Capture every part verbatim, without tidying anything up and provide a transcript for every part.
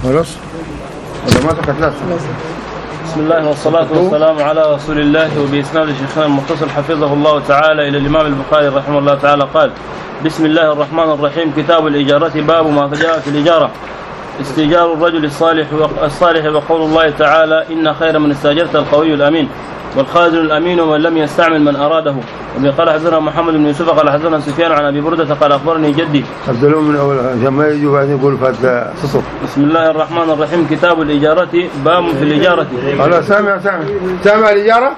خلاص ولا ما تكتلاش. بسم الله والصلاة والسلام على رسول الله. وبإسناد شيخنا المختصر حفظه الله تعالى إلى الإمام البخاري رحمه الله تعالى قال: بسم الله الرحمن الرحيم. كتاب الإجارة. باب ما جاء في الإجارة. استئجار الرجل الصالح الصالح وقول الله تعالى: إن خير من استأجرت القوي الأمين والخازن الأمين ومن لم يستعمل من أراده. وقال حدثنا محمد بن يوسف قال حدثنا سفيان عن أبي بردة قال أخبرني جدي. أبدلوا من أول جماعة يجوا بعدين يقول فات تصف. بسم الله الرحمن الرحيم. كتاب الإجارة. باب في الإجارة. أنا سامع سامع سامع الإجارة.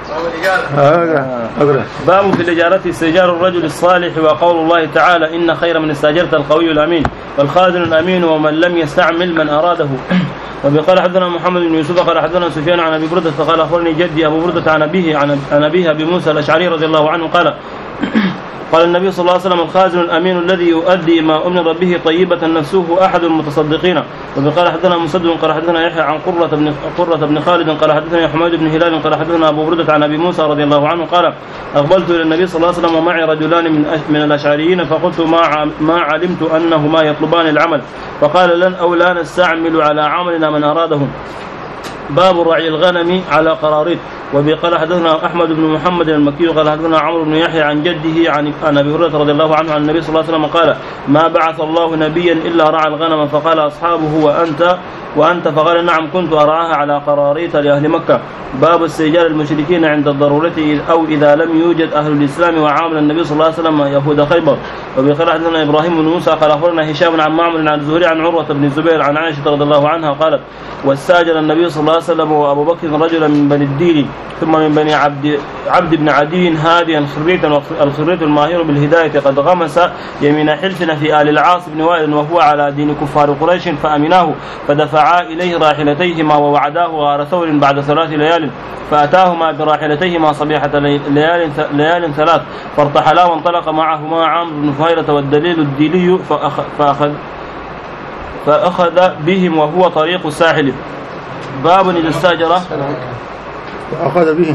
آه. آه. باب في الإجارة. استئجار الرجل الصالح وقول الله تعالى: إن خير من استأجرت القوي الأمين والخازن الأمين ومن لم يستعمل من أراده. وقال حدثنا محمد بن يوسف قال حدثنا سفيان عن أبي بردة قال أخبرني جدي أبو بردة عن أبيه عن أبيه أبي موسى الأشعري رضي الله عنه قال: قال النبي صلى الله عليه وسلم: الخازن الأمين الذي يؤدي ما أمر به طيبة نفسه أحد المتصدقين. وقال حدثنا مسدد قال حدثنا يحيى عن قرة بن قرة بن خالد قال حدثنا حميد بن هلال قال حدثنا أبو بردة عن أبي موسى رضي الله عنه قال: أقبلت إلى النبي صلى الله عليه وسلم ومعي رجلان من من الأشعريين فقلت: ما ما علمت أنهما يطلبان العمل، فقال: لن أو لا نستعمل على عملنا من أرادهم. باب رعي الغنم على قراريط. وقال حدثنا أحمد بن محمد المكي قال حدثنا عمرو بن يحيى عن جده عن أبي هريرة رضي الله عنه عن النبي صلى الله عليه وسلم قال: ما بعث الله نبيا إلا رعى الغنم. فقال أصحابه: وأنت وأنت فقال: نعم كنت أرعاها على قراريط لأهل مكة. باب استئجار المشركين عند الضرورة أو إذا لم يوجد أهل الإسلام. وعامل النبي صلى الله عليه وسلم يهود خيبر. وقال حدثنا إبراهيم بن موسى قال أخبرنا هشام عن معمر عن الزهري عن عروة بن الزبير عن عائشة رضي الله عنها قالت: واستأجر النبي صلى الله عليه وسلم وأبو بكر رجلا من بني الديل ثم من بني عبد عبد بن عدي هاديا خريتا، الخريت الماهر بالهداية قد غمس يمين حلفنا في آل العاص بن وائل وهو على دين كفار قريش فأمناه، فدفعا إليه راحلتيهما ووعداه غار ثور بعد ثلاث ليال، فأتاهما براحلتيهما صبيحة ليال, ليال ثلاث فارتحلا وانطلق معهما عامر بن فهيرة والدليل الديلي فأخذ, فأخذ, فأخذ بهم وهو طريق الساحل. باب إذا استأجر أخذ بهم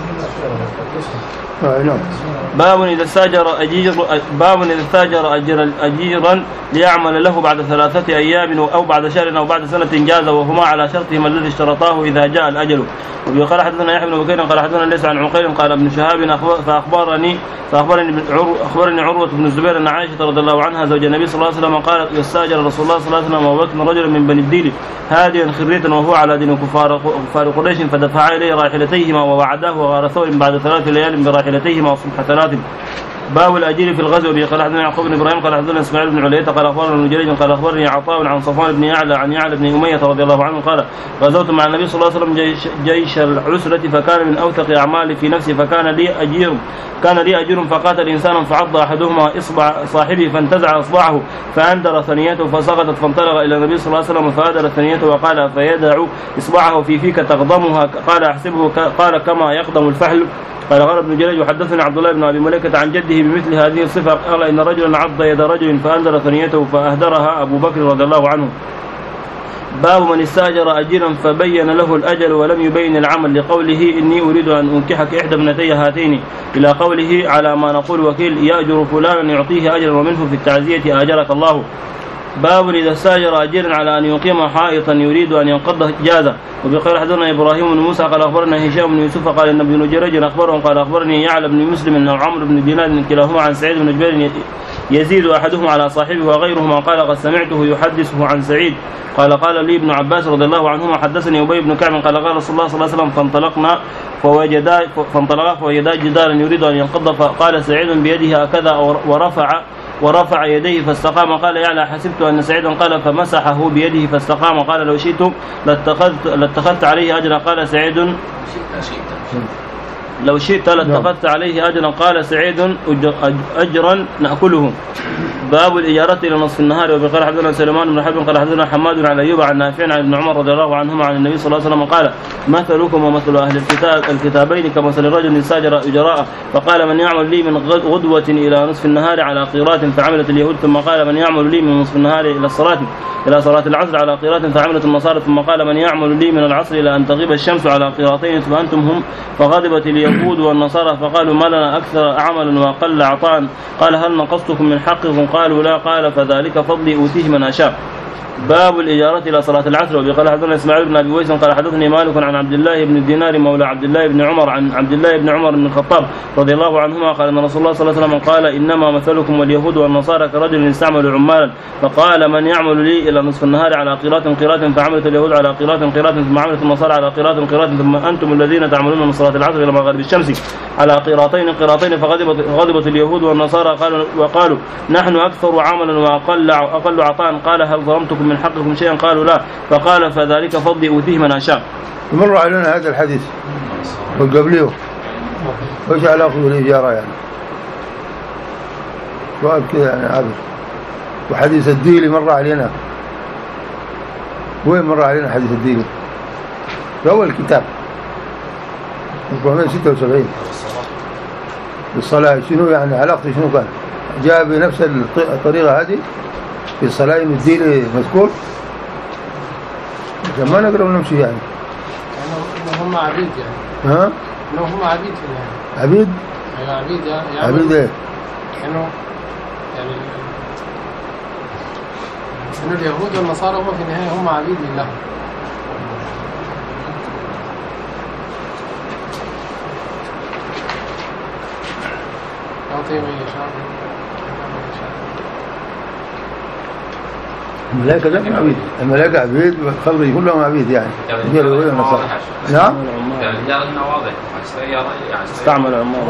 باب إذا استأجر أجير باب إذا استأجر أجر أجيرا ليعمل له بعد ثلاثة أيام أو بعد شهر أو بعد سنة جاز، وهما على شرطهما الذي اشترطاه إذا جاء الأجل. وقال حدثنا يحيى بن بكير قال حدثنا ليس عن عقيل قال ابن شهاب فأخبرني فأخبرني أخبرني عروة بن الزبير أن عائشة رضي الله عنها زوج النبي صلى الله عليه وسلم قالت: يستأجر رسول الله صلى الله عليه وسلم وأبو بكر رجلا من بني الديل هاديا خريتا وهو على دين كفار قريش، فدفعا إليه راحلتيهما ووعداه وغار ثور بعد ثلاث ليال براحلتيهما وصبح ثلاث. باب الأجير في الغزو. قال حدثنا يعقوب بن إبراهيم قال حدثنا إسماعيل بن علية قال أخبرنا ابن جريج قال أخبرني عطاء عن صفوان بن يعلى عن يعلى بن أمية رضي الله عنه قال: غزوت مع النبي صلى الله عليه وسلم جيش, جيش العسرة فكان من أوثق أعمالي في نفسي، فكان لي أجير كان لي أجير فقاتل إنسانا فعض أحدهما إصبع صاحبه فانتزع إصبعه فأندر ثنيته فسقطت، فانطلق إلى النبي صلى الله عليه وسلم فأدر ثنيته وقال: فيدع إصبعه في فيك تقضمها؟ قال: أحسبه قال كما يقضم الفحل. قال قال ابن جريج: وحدثنا عبد الله بن أبي مليكة عن جده بمثل هذه الصفة قال: إن رجلا عض يد رجل فأنزل ثنيته فأهدرها أبو بكر رضي الله عنه. باب من استأجر أجيرا فبين له الأجل ولم يبين العمل، لقوله: إني أريد أن أنكحك إحدى ابنتي هاتين، إلى قوله: على ما نقول وكيل، يأجر فلانا يعطيه أجرا ومنه في التعزية أجرك الله. باب إذا استأجر أجيرا على أن يقيم حائطا يريد أن ينقض جازه. وبقال حدثنا إبراهيم بن موسى قال أخبرنا هشام بن يوسف قال إن ابن جريج أخبرهم قال أخبرني يعلى بن مسلم أن عمرو بن دينار كلاهما عن سعيد بن جبير يزيد أحدهما على صاحبه وغيرهما قال: قد سمعته يحدثه عن سعيد قال: قال لي ابن عباس رضي الله عنهما: حدثني أبي بن كعب قال: قال رسول الله صلى الله عليه وسلم: فانطلقنا فوجدا فانطلقا فوجدا جدارا يريد أن ينقض، فقال سعيد بيده هكذا ورفع ورفع يديه فاستقام. قال: يعلى حسبت أن سعيدا قال: فمسحه بيده فاستقام. قال: لو شئت لاتخذت لاتخذت عليه أجرا. قال سعيد: لو شئت لاتخذت عليه أجرا. قال سعيد: أجرا نأكله. باب الإجارة إلى نصف النهار. وبقال حدثنا سليمان بن حرب قال حدثنا حماد عن أيوب عن نافع عن ابن عمر رضي الله عنهما عن النبي صلى الله عليه وسلم قال: مثلكم ومثل أهل الكتاب الكتابين كمثل رجل استأجر أجراء، فقال: من يعمل لي من غدوة إلى نصف النهار على قيرات فعملت اليهود، ثم قال: من يعمل لي من نصف النهار إلى الصلاة إلى صلاة العصر على قيرات فعملت النصارى، ثم قال: من يعمل لي من العصر إلى أن تغيب الشمس على قيراتين فأنتم هم، فغضبت اليهود والنصارى فقالوا: ما لنا أكثر عملا وأقل عطاء. قال: هل نقصتكم من حقكم؟ قالوا: لا. قال: فذلك فضلي أوتيه من أشاء. باب الإجارة إلى صلاة العصر. وبه قال حدثنا إسماعيل بن أبي ويس قال حدثني مالك عن عبد الله بن دينار مولى عبد الله بن عمر عن عبد الله بن عمر بن الخطاب رضي الله عنهما قال أن رسول الله صلى الله عليه وسلم قال إنما مثلكم واليهود والنصارى كرجل يستعمل عمالا فقال من يعمل لي إلى نصف النهار على قيراط قيراط فعملت اليهود على قيراط قيراط ثم عملت النصارى على قيراط قيراط ثم أنتم الذين تعملون من صلاة العصر إلى مغرب الشمس على قيراطين قيراطين فغضبت غضبت اليهود والنصارى قالوا وقالوا نحن أكثر عملا وأقل أقل عطاء. قال هل ظلمتكم من حقكم شيئا؟ قالوا لا. فقال فذلك فضلي أوتيه من أشاء. مر علينا هذا الحديث وقبله وش علاقه بالإجارة يعني؟ سؤال كذا يعني عابر. وحديث الديلي مر علينا. وين مر علينا حديث الديلي؟ في أول الكتاب أربعمائة وستة وسبعين بالصلاة. شنو يعني علاقته شنو كان؟ جاء بنفس الطريقة هذه في الصلاة إن الديلي مذكور. ما نقدر نمشي يعني. إنه هم عبيد يعني. ها؟ إنه هم عبيد في النهاية. عبيد؟ أيوة عبيد يعني. عبيد إيه؟ إنه يعني إنه اليهود والنصارى هم في النهاية هم عبيد لله. يعطي من يشاء. الملائكة لا عبيد. الملائكة عبيد والخلق كلهم عبيد يعني. اليهود والنصارى. نعم. استعمل عمال.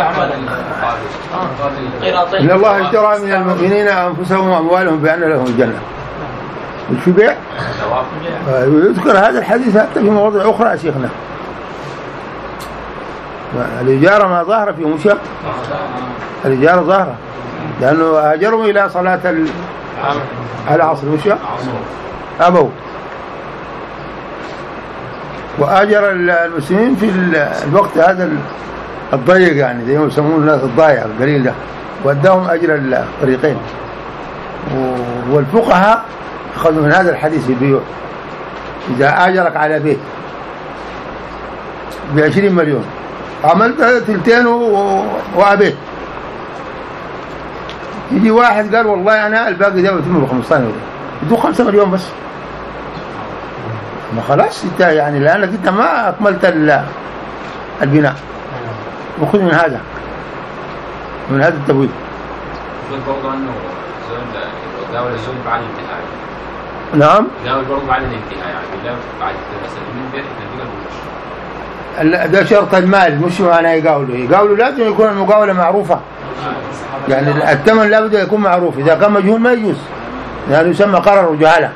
إن الله اشترى من المؤمنين أنفسهم وأموالهم بأن لهم الجنة. وش بيع؟ ويذكر هذا الحديث حتى في مواضع أخرى يا شيخنا. الإجارة ما ظاهرة في مشى. الإجارة ظاهرة لأنه هاجروا إلى صلاة العصر مشى أبوا وآجر المسلمين في الوقت هذا الضيق يعني زي ما يسمون الناس الضايع القليل ده واداهم أجر الطريقين. والفقهاء أخذوا من هذا الحديث البيوع. إذا آجرك على بيت بعشرين مليون عملت تلتين وأبيت يجي واحد قال والله أنا الباقي ده بتم بخمسة مليون يدوه خمسة مليون بس. ما خلاص انت يعني لأنك انت ما أكملت البناء. وخذ من هذا من هذا التبويب. برضه أنه داول الزوج بعد الانتهاء. نعم. داول برضه بعد الانتهاء يعني لا بعد سنتين بيت ده شرط المال مش معناه يقاولوا يقاولوا لازم يكون المقاولة معروفة يعني الثمن لا بد يكون معروف. إذا كان مجهول ما يجوز يعني يسمى قرار وجهالة.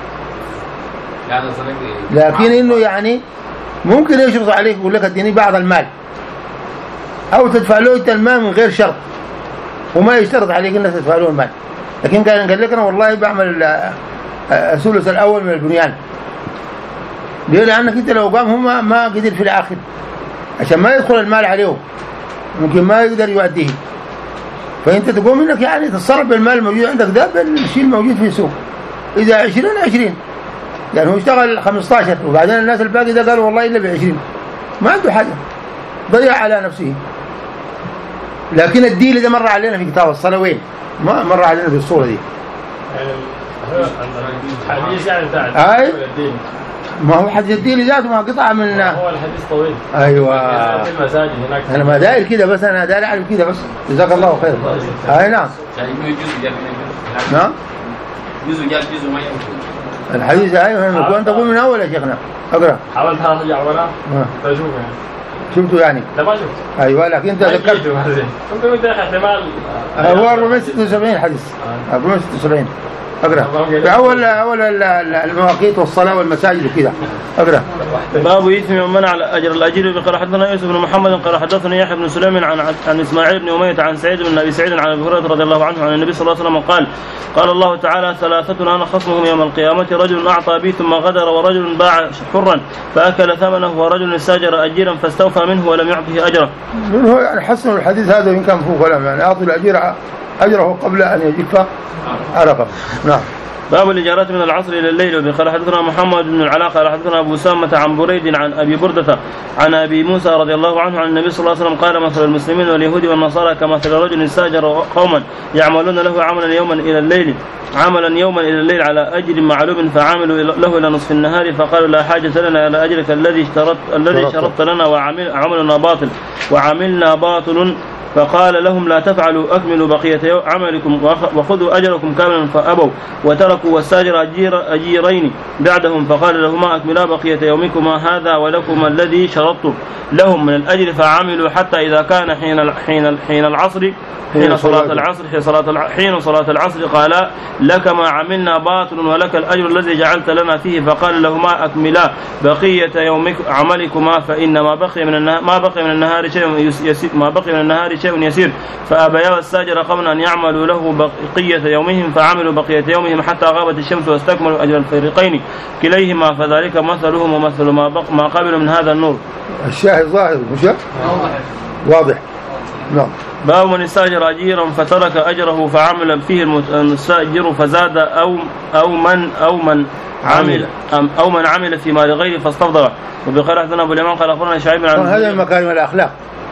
لكن إنه يعني ممكن يشرط عليك يقول لك اديني بعض المال أو تدفع له أنت المال من غير شرط وما يشترط عليك إنك تدفع له المال. لكن كان قال لك أنا والله بعمل الثلث الأول من البنيان. ليه؟ لأنك أنت لو قام هم ما قدر في الآخر عشان ما يدخل المال عليهم ممكن ما يقدر يؤديه. فأنت تقوم إنك يعني تتصرف بالمال الموجود عندك ده بالشيء الموجود في السوق. إذا عشرين عشرين يعني هو اشتغل خمسة عشر وبعدين الناس الباقي ده قالوا والله إلا بعشرين ما عنده حاجة ضيع على نفسه. لكن الديل إذا مر علينا في كتاب الصلاة وين ما مر علينا في الصورة دي. الحديث يعني بتاع أي ما هو حديث الديل ذاته ما قطعة من هو الحديث طويل. أيوة المساجد هناك أنا ما داير كده بس أنا داير أعرف كده بس. جزاك الله خير. أي نعم. نعم. جزء جاب جزء ما يمكن. الحديث أيوة وأنت تقول من أول يا شيخنا أقرأ. حاولت أرجع ولا تشوفه شفته يعني. لا ما شفت. أيوة لكن أنت ذكرت. كنت قلت يا أخي احتمال. هو أربعمائة وستة وسبعين حديث. أربعمائة وستة وسبعين. أقرأ. أول أول المواقيت والصلاة والمساجد وكذا. أقرأ. باب إثم من منع أجر الأجير. قال حدثنا يوسف بن محمد قال حدثنا يحيى بن سليم عن عن إسماعيل بن أمية عن سعيد بن أبي سعيد عن أبي هريرة رضي الله عنه عن النبي صلى الله عليه وسلم قال قال الله تعالى ثلاثة أنا خصمهم يوم القيامة رجل أعطى بي ثم غدر ورجل باع حرا فأكل ثمنه ورجل استأجر أجيرا فاستوفى منه ولم يعطه أجره. من هو يعني حسن الحديث هذا إن كان فوق كلام يعني أعطي الأجير أجره قبل أن يجف عرقه. نعم. باب الإجارات من العصر إلى الليل. وبقال حدثنا محمد بن العلاء قال حدثنا أبو سامة عن بريد عن أبي بردة عن أبي موسى رضي الله عنه عن النبي صلى الله عليه وسلم قال مثل المسلمين واليهود والنصارى كمثل رجل استأجر قوما يعملون له عملا يوما إلى الليل عملا يوما إلى الليل على أجر معلوم فعاملوا له إلى نصف النهار فقالوا لا حاجة لنا إلى أجرك الذي اشترط الذي شرطت لنا وعملنا باطل وعملنا باطل فقال لهم لا تفعلوا أكملوا بقية عملكم وخذوا أجركم كاملا فأبوا وتركوا واستأجر أجير أجيرين بعدهم فقال لهما أكملا بقية يومكما هذا ولكم الذي شرطتم لهم من الأجر فعملوا حتى إذا كان حين حين حين العصر حين صلاة العصر حين صلاة حين صلاة العصر قال لك ما عملنا باطل ولك الأجر الذي جعلت لنا فيه فقال لهما أكملا بقية يومك عملكما فإن ما بقي من النهار ما بقي من النهار شيء يسير ما بقي من النهار شيء يسير فأبيا واستأجر قبل أن يعملوا له بقية يومهم فعملوا بقية يومهم حتى غابت الشمس واستكملوا أجر الفريقين كليهما فذلك مثلهم ومثل ما بق ما قبل من هذا النور. الشاهد ظاهر مش واضح. نعم. باب من استأجر أجيرا فترك أجره فعمل فيه المستأجر فزاد أو أو من أو من عمل أو من عمل في مال غيره فاستفضل. وبقال حدثنا أبو اليمان قال أخبرنا شعيب عن هذا مكارم الأخلاق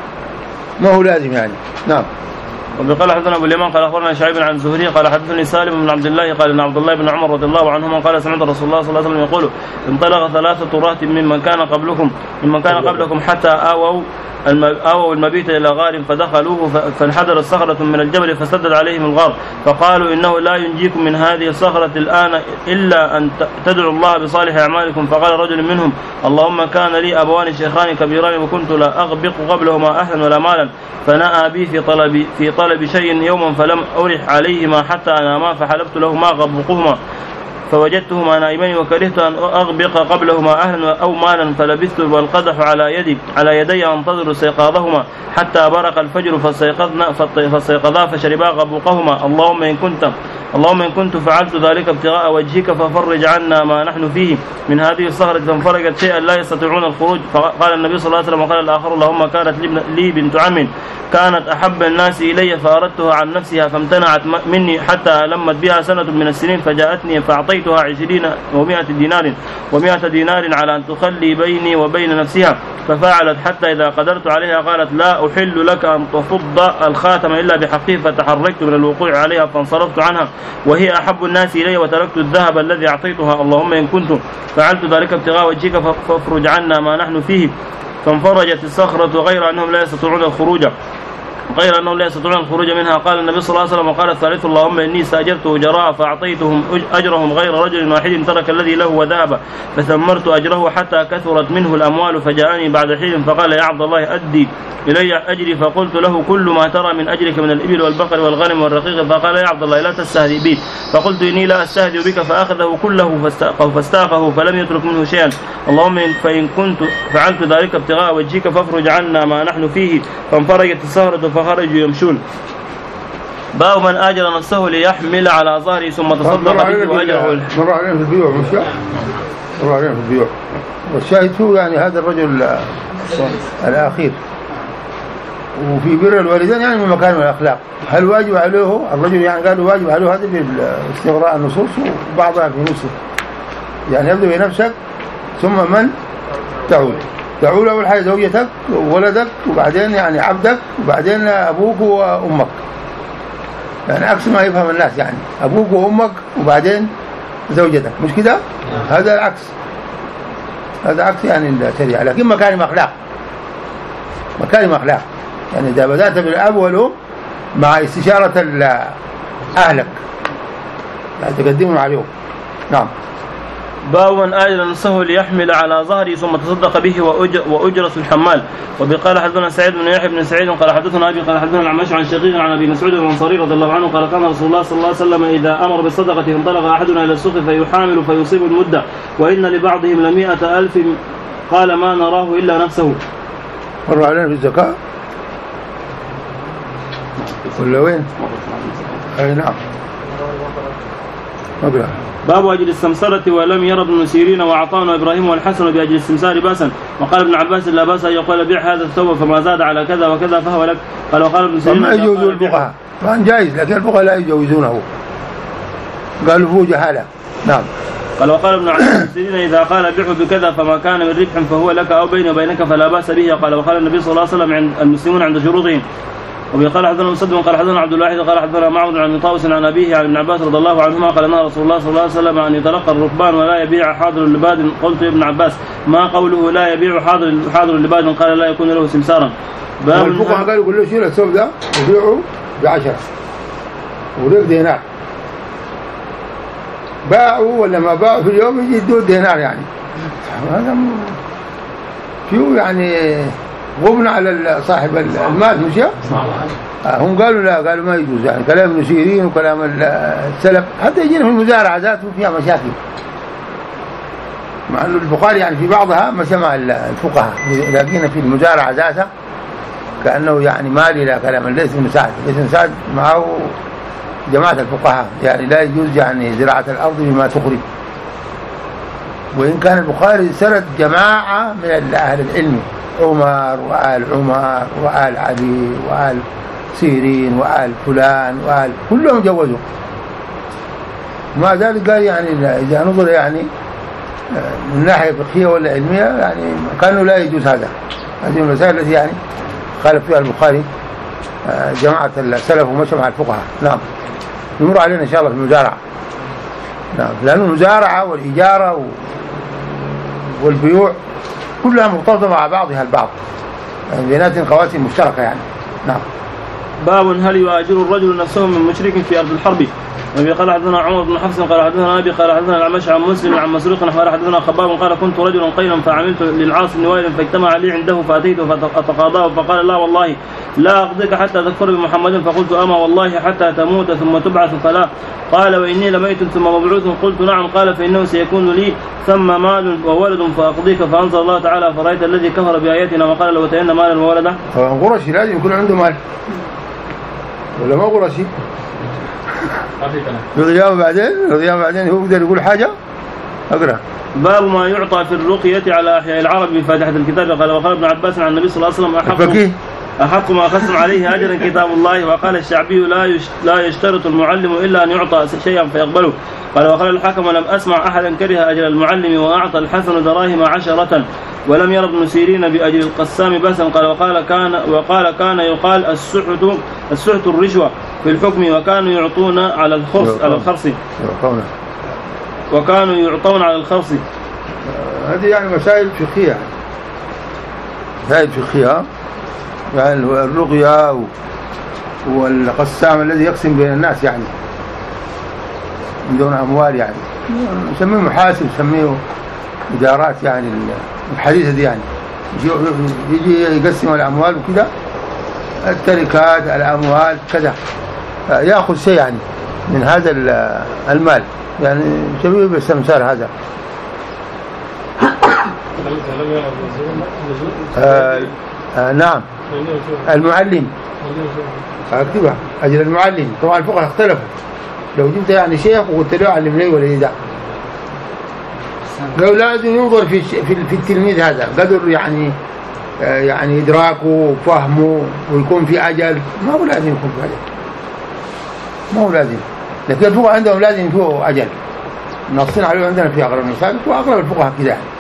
ما هو لازم يعني. نعم. وبقال حدثنا أبو اليمان قال أخبرنا شعيب عن زهري قال حدثني سالم بن عبد الله قال إن عبد الله بن عمر رضي الله عنهما قال سمعت رسول الله صلى الله عليه وسلم يقول انطلق ثلاثة رهط ممن كان قبلكم ممن كان قبلكم حتى آووا أووا المبيت إلى غار فدخلوه فانحدر الصخرة من الجبل فسدد عليهم الغار فقالوا إنه لا ينجيكم من هذه الصخرة الآن إلا أن تدعوا الله بصالح أعمالكم. فقال رجل منهم اللهم كان لي أبوان شيخان كبيران وكنت لا أغبق قبلهما أهلا ولا مالا فنأى بي في طلب في طلب شيء يوما فلم أرح عليهما حتى أناما فحلبت لهما غبقهما فوجدتهما نائمين وكرهت أن أغبق قبلهما أهلا أو مالا فلبثت والقدح على يدي على يدي أنتظر استيقاظهما حتى برق الفجر فاستيقظنا فاستيقظا فشربا غبقهما. اللهم إن كنت اللهم إن كنت فعلت ذلك ابتغاء وجهك ففرج عنا ما نحن فيه من هذه الصخرة فانفرجت شيئا لا يستطيعون الخروج. فقال النبي صلى الله عليه وسلم وقال الآخر اللهم كانت لي بنت عم كانت أحب الناس إلي فأردتها عن نفسها فامتنعت مني حتى لمت بها سنة من السنين فجاءتني فأعطيتها عشرين ومائة دينار ومائة دينار على أن تخلي بيني وبين نفسها ففعلت حتى إذا قدرت عليها قالت لا أحل لك أن تفض الخاتم إلا بحقه فتحركت من الوقوع عليها فانصرفت عنها وهي أحب الناس إلي وتركت الذهب الذي أعطيتها. اللهم إن كنت فعلت ذلك ابتغاء وجهك فافرج عنا ما نحن فيه. فانفرجت الصخرة غير أنهم لا يستطيعون الخروج غير أنهم لا يستطيعون الخروج منها. قال النبي صلى الله عليه وسلم وقال الثالث اللهم إني استأجرت أجراء فأعطيتهم أجرهم غير رجل واحد ترك الذي له وذهب فثمرت أجره حتى كثرت منه الأموال فجاءني بعد حين فقال يا عبد الله أدي إلي أجري فقلت له كل ما ترى من أجرك من الإبل والبقر والغنم والرقيق فقال يا عبد الله لا تستهزئ بي فقلت إني لا أستهزئ بك فأخذه كله فاستاقه فاستاقه فلم يترك منه شيئا. اللهم فإن كنت فعلت ذلك ابتغاء وجهك فافرج عنا ما نحن فيه. فانفرجت الصخرة فخرجوا يمشون. باب من آجر نفسه ليحمل على ظهره ثم تصدق به وأجره. مر علينا في البيوع مش مر علينا في البيوع والشاهد هو يعني هذا الرجل الأخير. وفي بر الوالدين يعني من مكان الأخلاق. هل واجب عليه الرجل يعني قالوا واجب عليه هذا باستغراء النصوص وبعضها في نصه يعني يبدأ بنفسك ثم من تعود تعود أول حاجة زوجتك وولدك وبعدين يعني عبدك وبعدين أبوك وأمك يعني عكس ما يفهم الناس يعني أبوك وأمك وبعدين زوجتك مش كده؟ هذا العكس هذا عكس يعني الشريعة. لكن مكارم أخلاق مكارم أخلاق يعني إذا بدأت بالأب والأم مع استشارة أهلك يعني تقدمون عليهم. نعم. باب من آجر نفسه ليحمل على ظهره ثم تصدق به وأجرة الحمال. وبقال حدثنا سعيد بن يحيى بن سعيد قال حدثنا أبي قال حدثنا العمش عن شقيق عن أبي مسعود الأنصاري رضي الله عنه قال كان رسول الله صلى الله عليه وسلم إذا أمر بالصدقة انطلق أحدنا إلى السوق فيحامل فيصيب المدة وإن لبعضهم لمئة ألف قال ما نراه إلا نفسه. مر علينا في الزكاة ولا وين؟ أي نعم. مبلغ. باب أجل السمسرة ولم ير ابن سيرين وعطانا إبراهيم والحسن بأجل السمسار باسا. وقال ابن عباس لا باس أن يقول بيع هذا الثوب فما زاد على كذا وكذا فهو لك. قال وقال ابن سيرين ما يجوز الفقهاء كان جائز، لكن الفقهاء لا يجوزونه، قالوا هو جهالة. نعم. قال وقال ابن عباس إذا قال بيعه بكذا فما كان من ربح فهو لك أو بيني وبينك فلا بأس به. قال وقال النبي صلى الله عليه وسلم عند المسلمون عند شروطهم. وقال حدثنا مسدد قال حدثنا عبد الواحد قال حدثنا معبد عن طاووس عن أبيه عن ابن عباس رضي الله عنهما قال نهى رسول الله صلى الله عليه وسلم أن يتلقى الركبان ولا يبيع حاضر اللباد. قلت ابن عباس ما قوله لا يبيع حاضر حاضر اللباد؟ قال لا يكون له سمسارا. باب الفقهاء قالوا يقول له شيل الثوب ده وبيعه بعشرة وريق دينار، باعوا ولا ما باعوا في اليوم يجي يدوا دينار، يعني هذا فيه يعني غبن على صاحب المال. مش هم قالوا لا، قالوا ما يجوز، يعني كلام ابن سيرين وكلام السلف. حتى يجينا في المزارعة ذاته فيها مشاكل، مع أن البخاري يعني في بعضها ما سمع الفقهاء، لكن في المزارعة ذاتها كأنه يعني مال إلى كلام ليس بن سعد. ليس بن سعد معه جماعة الفقهاء، يعني لا يجوز يعني زراعة الأرض بما تخرج. وإن كان البخاري سرد جماعة من أهل العلم، عمر وآل عمر وآل علي وآل سيرين وآل فلان وآل كلهم جوزوا. ومع ذلك قال يعني إذا نظر يعني من ناحية فقهية ولا علمية يعني كانوا لا يجوز هذا. هذه المسائل التي يعني خالف فيها البخاري جماعة السلف ومشى مع الفقهاء. نعم. نمر علينا إن شاء الله في المزارعة. نعم. لأن المزارعة والإجارة والبيوع كلها مرتبطة مع بعضها البعض، يعني بيناتهم خواتم مشتركة يعني. نعم. باب هل يؤاجر الرجل نفسه من مشرك في أرض الحرب؟ النبي قال حدثنا عمر بن حفص قال حدثنا أبي قال حدثنا الأعمش عن مسلم عن مسروق قال حدثنا خباب قال كنت رجلا قيلا فعملت للعاص بن وائل فاجتمع لي عنده فأتيته فأتقاضاه فقال لا والله لا أقضيك حتى تكفر بمحمد. فقلت أما والله حتى تموت ثم تبعث؟ فلا. قال وإني لميت ثم مبعوث. قلت نعم. قال فإنه سيكون لي ثم مال وولد فأقضيك. فأنزل الله تعالى فرأيت الذي كفر بآياتنا وقال لو أتينا مالا وولدا. قرشي لازم يكون عنده مال ولا ما قرشي؟ رضيان بعدين رضيان بعدين هو يقدر يقول حاجة. أقرأ. باب ما يعطى في الرقية على أحياء العرب بفاتحة الكتاب. قال وقال ابن عباس عن النبي صلى الله عليه وسلم أحق أحق ما خصم عليه أجرا كتاب الله. وقال الشعبي لا لا يشترط المعلم إلا أن يعطى شيئا فيقبله. قال وقال الحكم لم أسمع أحدا كره أجر المعلم وأعطى الحسن دراهم عشرة ولم ير ابن سيرين بأجر القسام بأسا. قال وقال كان وقال كان يقال السحت السحت الرشوة في الحكم وكانوا يعطون على الخرص على الخرص وكانوا يعطون على الخرص. هذه يعني مسائل فقهية، مسائل فقهية يعني الرقية والقسام الذي يقسم بين الناس يعني من دون أموال، يعني نسميه محاسب نسميه إدارات يعني الحديثة دي، يعني يجي يقسم الأموال وكذا، التركات الأموال كذا، يأخذ شيء يعني من هذا المال، يعني شبيه بالسمسار هذا. آه آه نعم. المعلم اكتبها أجل المعلم. طبعا الفقهاء اختلفوا، لو جبت يعني شيخ وقلت له علم لي ولا يدع، لو لازم ينظر في في التلميذ هذا قدر يعني آه يعني إدراكه وفهمه ويكون في أجل، ما هو لازم يكون في أجل، ما هو لازم، لكن الفقهاء عندهم لازم يكون أجل، نصين عليه عندنا في أغلب المسائل وأغلب الفقهاء كذا يعني.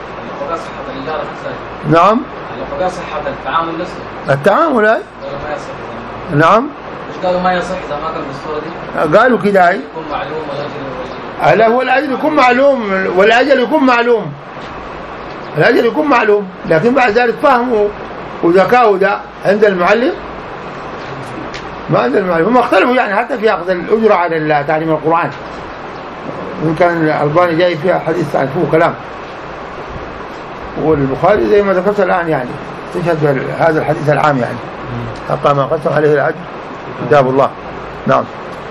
نعم. لو صحة التعامل نفسه التعامل هاي ما يصح. نعم. مش قالوا ما يصح إذا ما كان بالصورة دي؟ قالوا كده هاي يكون معلوم والأجل لا، هو الأجل يكون معلوم والأجل يكون معلوم، الأجل يكون معلوم، لكن بعد ذلك فهمه وذكاؤه ده عند المعلم ما عند المعلم. هم اختلفوا يعني حتى في أخذ الأجرة على تعليم القرآن، وإن كان الألباني جاي فيها حديث تعرفوه كلام، والبخاري زي ما ذكرت الآن يعني تشهد هذا الحديث العام يعني حقا ما قسم عليه الأجر كتاب الله. نعم.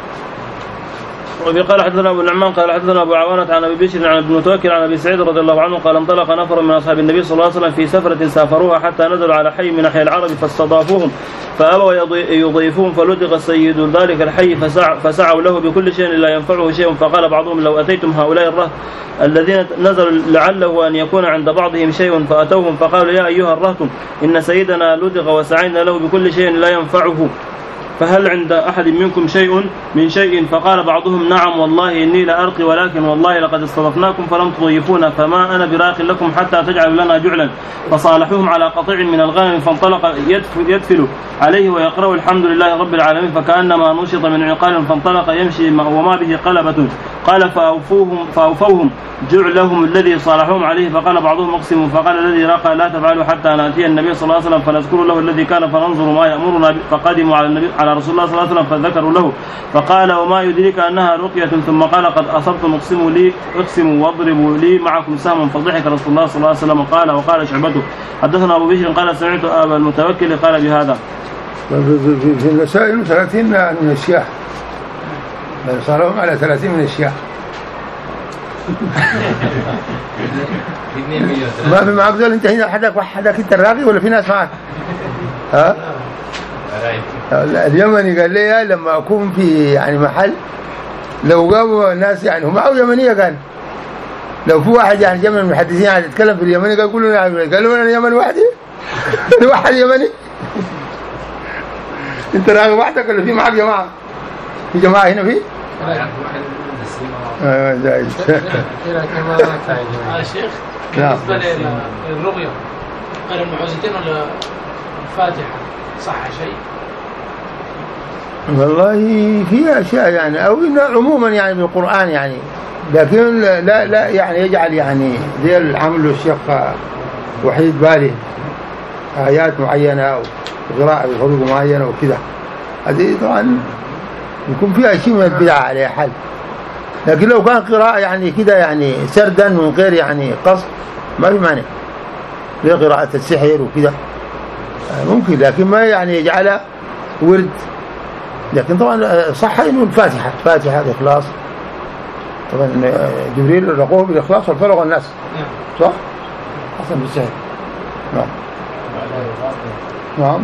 وفي قال حدثنا أبو النعمان قال حدثنا أبو عوانة عن أبي بشر عن ابن متوكل عن أبي سعيد رضي الله عنه قال انطلق نفر من أصحاب النبي صلى الله عليه وسلم في سفرة سافروها حتى نزلوا على حي من أحياء العرب فاستضافوهم فأبوا يضيفوهم فلدغ السيد ذلك الحي فسع فسعوا له بكل شيء لا ينفعه شيء. فقال بعضهم لو أتيتم هؤلاء الرهط الذين نزلوا لعله أن يكون عند بعضهم شيء فأتوهم فقالوا يا أيها الرهط إن سيدنا لدغ وسعينا له بكل شيء لا ينفعه فهل عند أحد منكم شيء من شيء؟ فقال بعضهم نعم والله إني لأرقي ولكن والله لقد استضفناكم فلم تضيفونا فما أنا براق لكم حتى تجعلوا لنا جعلا. فصالحوهم على قطيع من الغنم فانطلق يدفل عليه ويقرأ الحمد لله رب العالمين فكأنما نشط من عقال فانطلق يمشي وما به قلبة. قال فأوفوهم, فأوفوهم جعلهم الذي صالحوهم عليه. فقال بعضهم اقسموا. فقال الذي راق لا تفعلوا حتى نأتي النبي صلى الله عليه وسلم فنذكر له الذي كان فننظر ما يأمرنا. فقدموا على النبي على رسول الله صلى الله عليه وسلم فذكروا له فقال وما يدريك أنها رقية؟ ثم قال قد أصبتم اقسموا لي اقسموا واضربوا لي معكم سهما. فضحك رسول الله صلى الله عليه وسلم. قال وقال شعبته حدثنا أبو بشر قال سمعت أبا المتوكل قال بهذا. في المسائل ثلاثين من الشياح صارهم على ثلاثين من الشياح. ما في معك ذول انت هنا حدك وحدك انت الراقي ولا في ناس معك؟ ها؟ اليمني قال لي لما اكون في يعني محل لو جابوا ناس يعني هم معه يمنيه قال لو في واحد يعني جمع المحدثين يعني يتكلم في اليمني قال يقولوا يعني قالوا انا يمني وحدي واحد يمني انت راقي وحدك ولا في معك جماعه؟ في جماعه هنا في؟ ايوه زي كده كما يا شيخ بالنسبه للرقيه غير المعوذتين ولا الفاتحه صح شيء؟ والله في اشياء يعني او عموما يعني بالقران يعني لكن لا لا يعني يجعل يعني زي العمل الشيخ وحيد بالي ايات معينه او قراءه بحروف معينه وكذا هذه طبعا يكون فيها شيء من البدع عليه حل. لكن لو كان قراءة يعني كده يعني سردا من غير يعني قصد ما في مانع زي قراءة السحر وكده ممكن لكن ما يعني يجعلها ورد. لكن طبعا صح انه الفاتحة فاتحة الإخلاص طبعا جبريل رقوه بالإخلاص والفلق والناس صح؟ أصلا بالسحر نعم نعم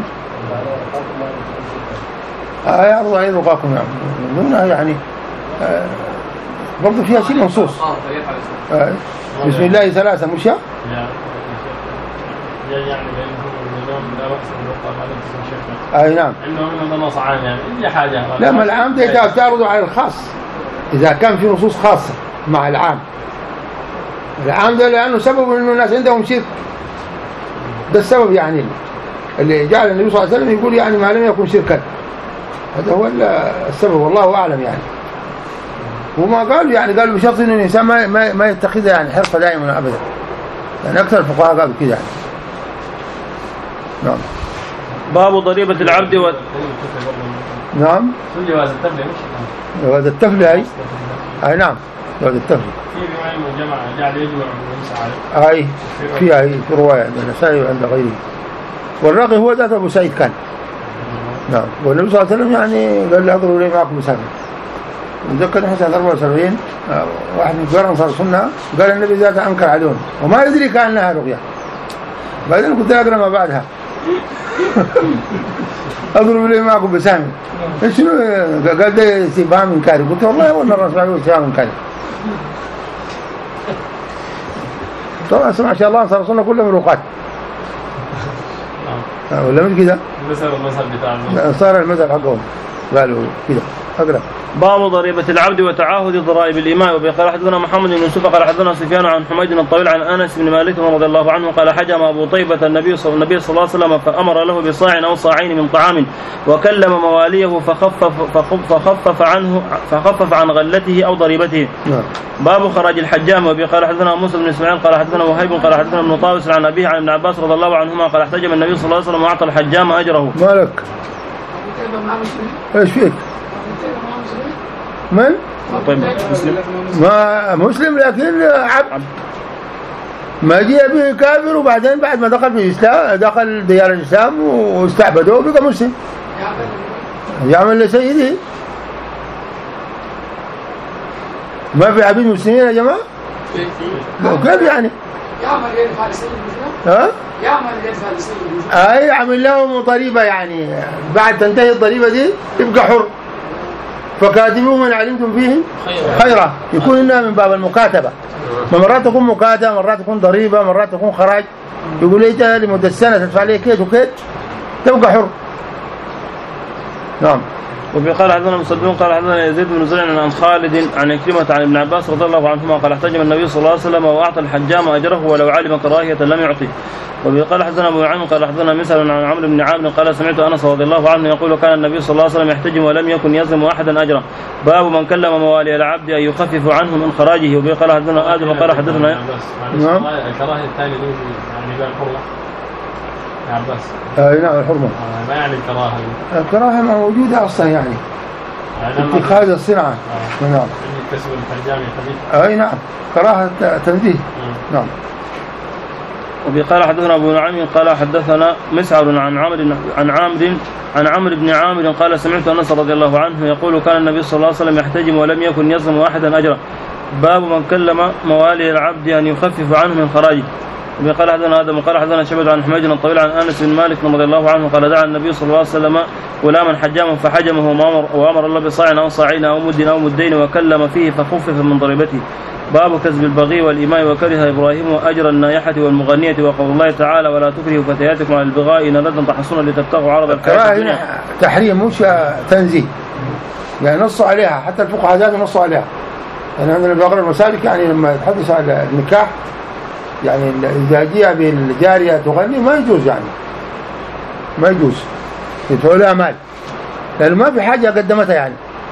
آية أرض عيد رقاكم نعم منها يعني آه برضو فيها شيء منصوص آه. بسم الله ثلاثة مش يا؟ يعني اي نعم انه نصعان يعني اي حاجه لا ما العام ده تعرض على الخاص اذا كان في نصوص خاصه مع العام. العام ده لانه سبب انه الناس عندهم شرك ده السبب يعني اللي جعل النبي صلى الله عليه وسلم يقول يعني ما لم يكن شركا هذا هو السبب والله اعلم يعني. وما قالوا يعني قالوا بشرط انه الانسان ما ما, ما يتخذها يعني حرفه دائما ابدا يعني اكثر الفقهاء قالوا كده يعني. نعم. باب ضريبة العبد و... نعم. جواز التفلي مش جواز التفلي أي أي نعم جواز التفلي. في رواية من الجماعة جعل يجمع ويمسح عليه. أي فيها هي في رواية عند النسائي عند غيره. والراقي هو ذات أبو سعيد كان. نعم. والنبي صلى الله عليه وسلم يعني قال له اضربوا لي معكم مسافر. نتذكر نحن سنة أربعة وسبعين واحد من كبار أنصار السنة قال النبي ذات أنكر عليهم وما يدري كأنها رقية. بعدين كنت أقرأ ما بعدها أضرب لي معكم بسامي شنو قال ده استفهام إنكاري قلت والله أول مرة أسمع استفهام إنكاري. طبعا ما شاء الله أنصار السنة كلهم رقات ولا مش كده؟ صار المذهب حقهم قالوا كده. أقرأ. باب ضريبة العبد وتعاهد ضرائب الإماء. وقال حدثنا محمد بن يوسف قال حدثنا سفيان عن حميد الطويل عن أنس بن مالك رضي الله عنه قال حجم أبو طيبة النبي صلى الله عليه وسلم فأمر له بصاع أو صاعين من طعام وكلم مواليه فخفف, فخفف عنه فخفف عن غلته أو ضريبته. باب خراج الحجام. وقال حدثنا موسى بن إسماعيل قال حدثنا وهيب قال حدثنا ابن طاووس عن أبيه عن ابن عباس رضي الله عنهما قال احتجم النبي صلى الله عليه وسلم وأعطى الحجام أجره. مالك ايش فيك؟ من؟ طيب مسلم ما مسلم لكن عبد ما جاء به كافر وبعدين بعد ما دخل في الإسلام دخل ديار الإسلام واستعبدوه بقى مسلم يعمل لسيده. ما في عبيد مسلمين يا جماعة؟ كيف يعني؟ يعمل غير فارسي ها؟ يعمل غير فارسي اي عمل لهم ضريبه يعني بعد تنتهي الضريبه دي يبقى حر. فكاتبوا من علمتم فيه خيرا يكون انها من باب المكاتبه. مرات تكون مكاتبه مرات تكون ضريبه مرات تكون خراج. يقول لي انت لمده سنه تدفع لي كيت وكيت تبقى حر. نعم. وفي قال حدثنا مسدد قال حدثنا يزيد بن زرع عن خالد عن عكرمة عن ابن عباس رضي الله عنهما قال احتجم النبي صلى الله عليه وسلم وأعطى الحجام أجره ولو علم كراهية لم يعطه. وفي قال حدثنا أبو نعيم قال حدثنا مسعر عن عمرو بن عامر قال سمعت أنس رضي الله عنه يقول كان النبي صلى الله عليه وسلم يحتجم ولم يكن يظلم أحدا أجره. باب من كلم موالي العبد أن يخفف عنه من خراجه. وفي قال حدثنا آدم قال حدثنا نعم الكراهية الثانية يعني بالحرة يا عباس. اي نعم الحرمة ما يعني الكراهة؟ الكراهة موجودة أصلا يعني اتخاذ الصنعة. آه. نعم. كسب الحجام الحديث. اي نعم كراهة تنزيه. نعم. وفي قال حدثنا أبو نعيم قال حدثنا مسعر عن عمرو عن عامر عن عمرو بن عامر قال سمعت أنس رضي الله عنه يقول كان النبي صلى الله عليه وسلم يحتجم ولم يكن يظلم أحدا أجره. باب من كلم موالي العبد أن يخفف عنه من خراجه. وفي قال حدثنا آدم قال حدثنا شبد عن حميد الطويل عن أنس بن مالك رضي الله عنه قال دعا النبي صلى الله عليه وسلم غلاما حجاما فحجمه وأمر الله بصاع أو صاعين أو مد أو مدين وكلم فيه فخفف من ضريبته. باب كسب البغي والإماء. وكره إبراهيم أجر النائحة والمغنية. وقول الله تعالى ولا تكرهوا فتياتكم على البغاء إن أردتم تحصنا لتبتغوا عرض الحياة الدنيا. تحريم مش تنزيه يعني نصوا عليها حتى الفقهاء ذات نصوا عليها. يعني عندنا بغير المسالك يعني لما يتحدث على النكاح يعني إذا جاء بالجارية تغني ما يجوز يعني ما يجوز يدفعوا لها مال لأنه ما في حاجة قدمتها يعني.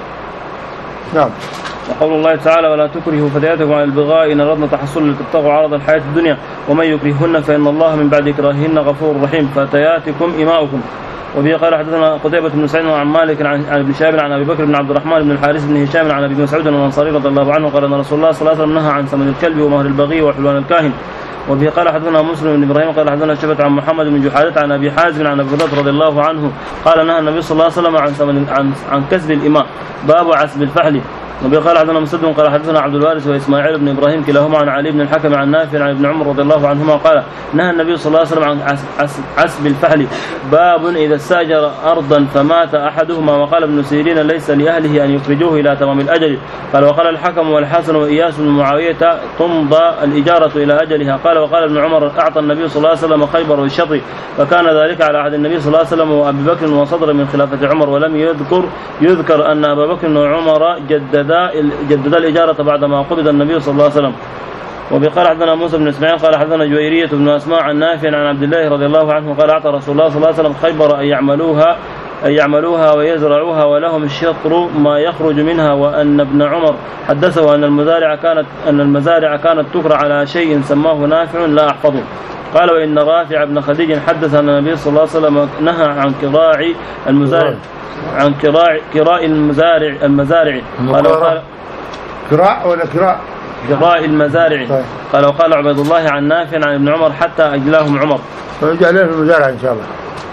نعم. وقول الله تعالى ولا تكرهوا فتياتكم على البغاء إن أردنا تحصل لتبتغوا عرض الحياة الدنيا ومن يكرههن فإن الله من بعد إكراههن غفور رحيم. فتياتكم إماؤكم. وبه قال حدثنا قتيبة بن سعيد عن مالك عن ابن شهاب عن أبي بكر بن عبد الرحمن بن الحارث بن هشام عن أبي مسعود الأنصاري رضي الله عنه قال أن رسول الله صلى الله عليه وسلم نهى عن ثمن الكلب ومهر البغي وحلوان الكاهن. وبه قال حدثنا مسلم بن إبراهيم قال حدثنا شبة عن محمد بن جحادة عن أبي حازم عن أبي هريرة رضي الله عنه قال نهى النبي صلى الله عليه وسلم عن ثمن عن عن كسب الإماء. باب عسب الفحل. وبه قال حدثنا مسدد قال حدثنا عبد الوارث وإسماعيل بن إبراهيم كلاهما عن علي بن الحكم عن نافع عن ابن عمر رضي الله عنهما قال نهى النبي صلى الله عليه وسلم عن عسب الفحل. باب إذا استأجر أرضا فمات أحدهما. وقال ابن سيرين ليس لأهله أن يخرجوه إلى تمام الأجل. قال وقال الحكم والحسن وإياس بن معاوية تمضى الإجارة إلى أجلها. قال وقال ابن عمر أعطى النبي صلى الله عليه وسلم خيبر والشطر فكان ذلك على عهد النبي صلى الله عليه وسلم وأبي بكر وصدر من خلافة عمر. ولم يذكر يذكر أن أبا بكر وعمر جددا جدد الإجارة بعدما قبض النبي صلى الله عليه وسلم. وبقال حدثنا موسى بن اسماعيل قال حدثنا جويرية بن أسماء عن نافع عن عبد الله رضي الله عنه قال أعطى رسول الله صلى الله عليه وسلم خيبر أن يعملوها أن يعملوها ويزرعوها ولهم الشطر ما يخرج منها. وأن ابن عمر حدثه أن المزارع كانت أن المزارع كانت تكرى على شيء سماه نافع لا أحفظه. قال وإن رافع بن خديج حدث أن النبي صلى الله عليه وسلم نهى عن كراع المزارع عن كراع كراء المزارع المزارع قال وقال كراء ولا كراء كراء المزارع. طيب. قال وقال عبد الله عن نافع عن ابن عمر حتى أجلاهم عمر. فيجعل له المزارع إن شاء الله.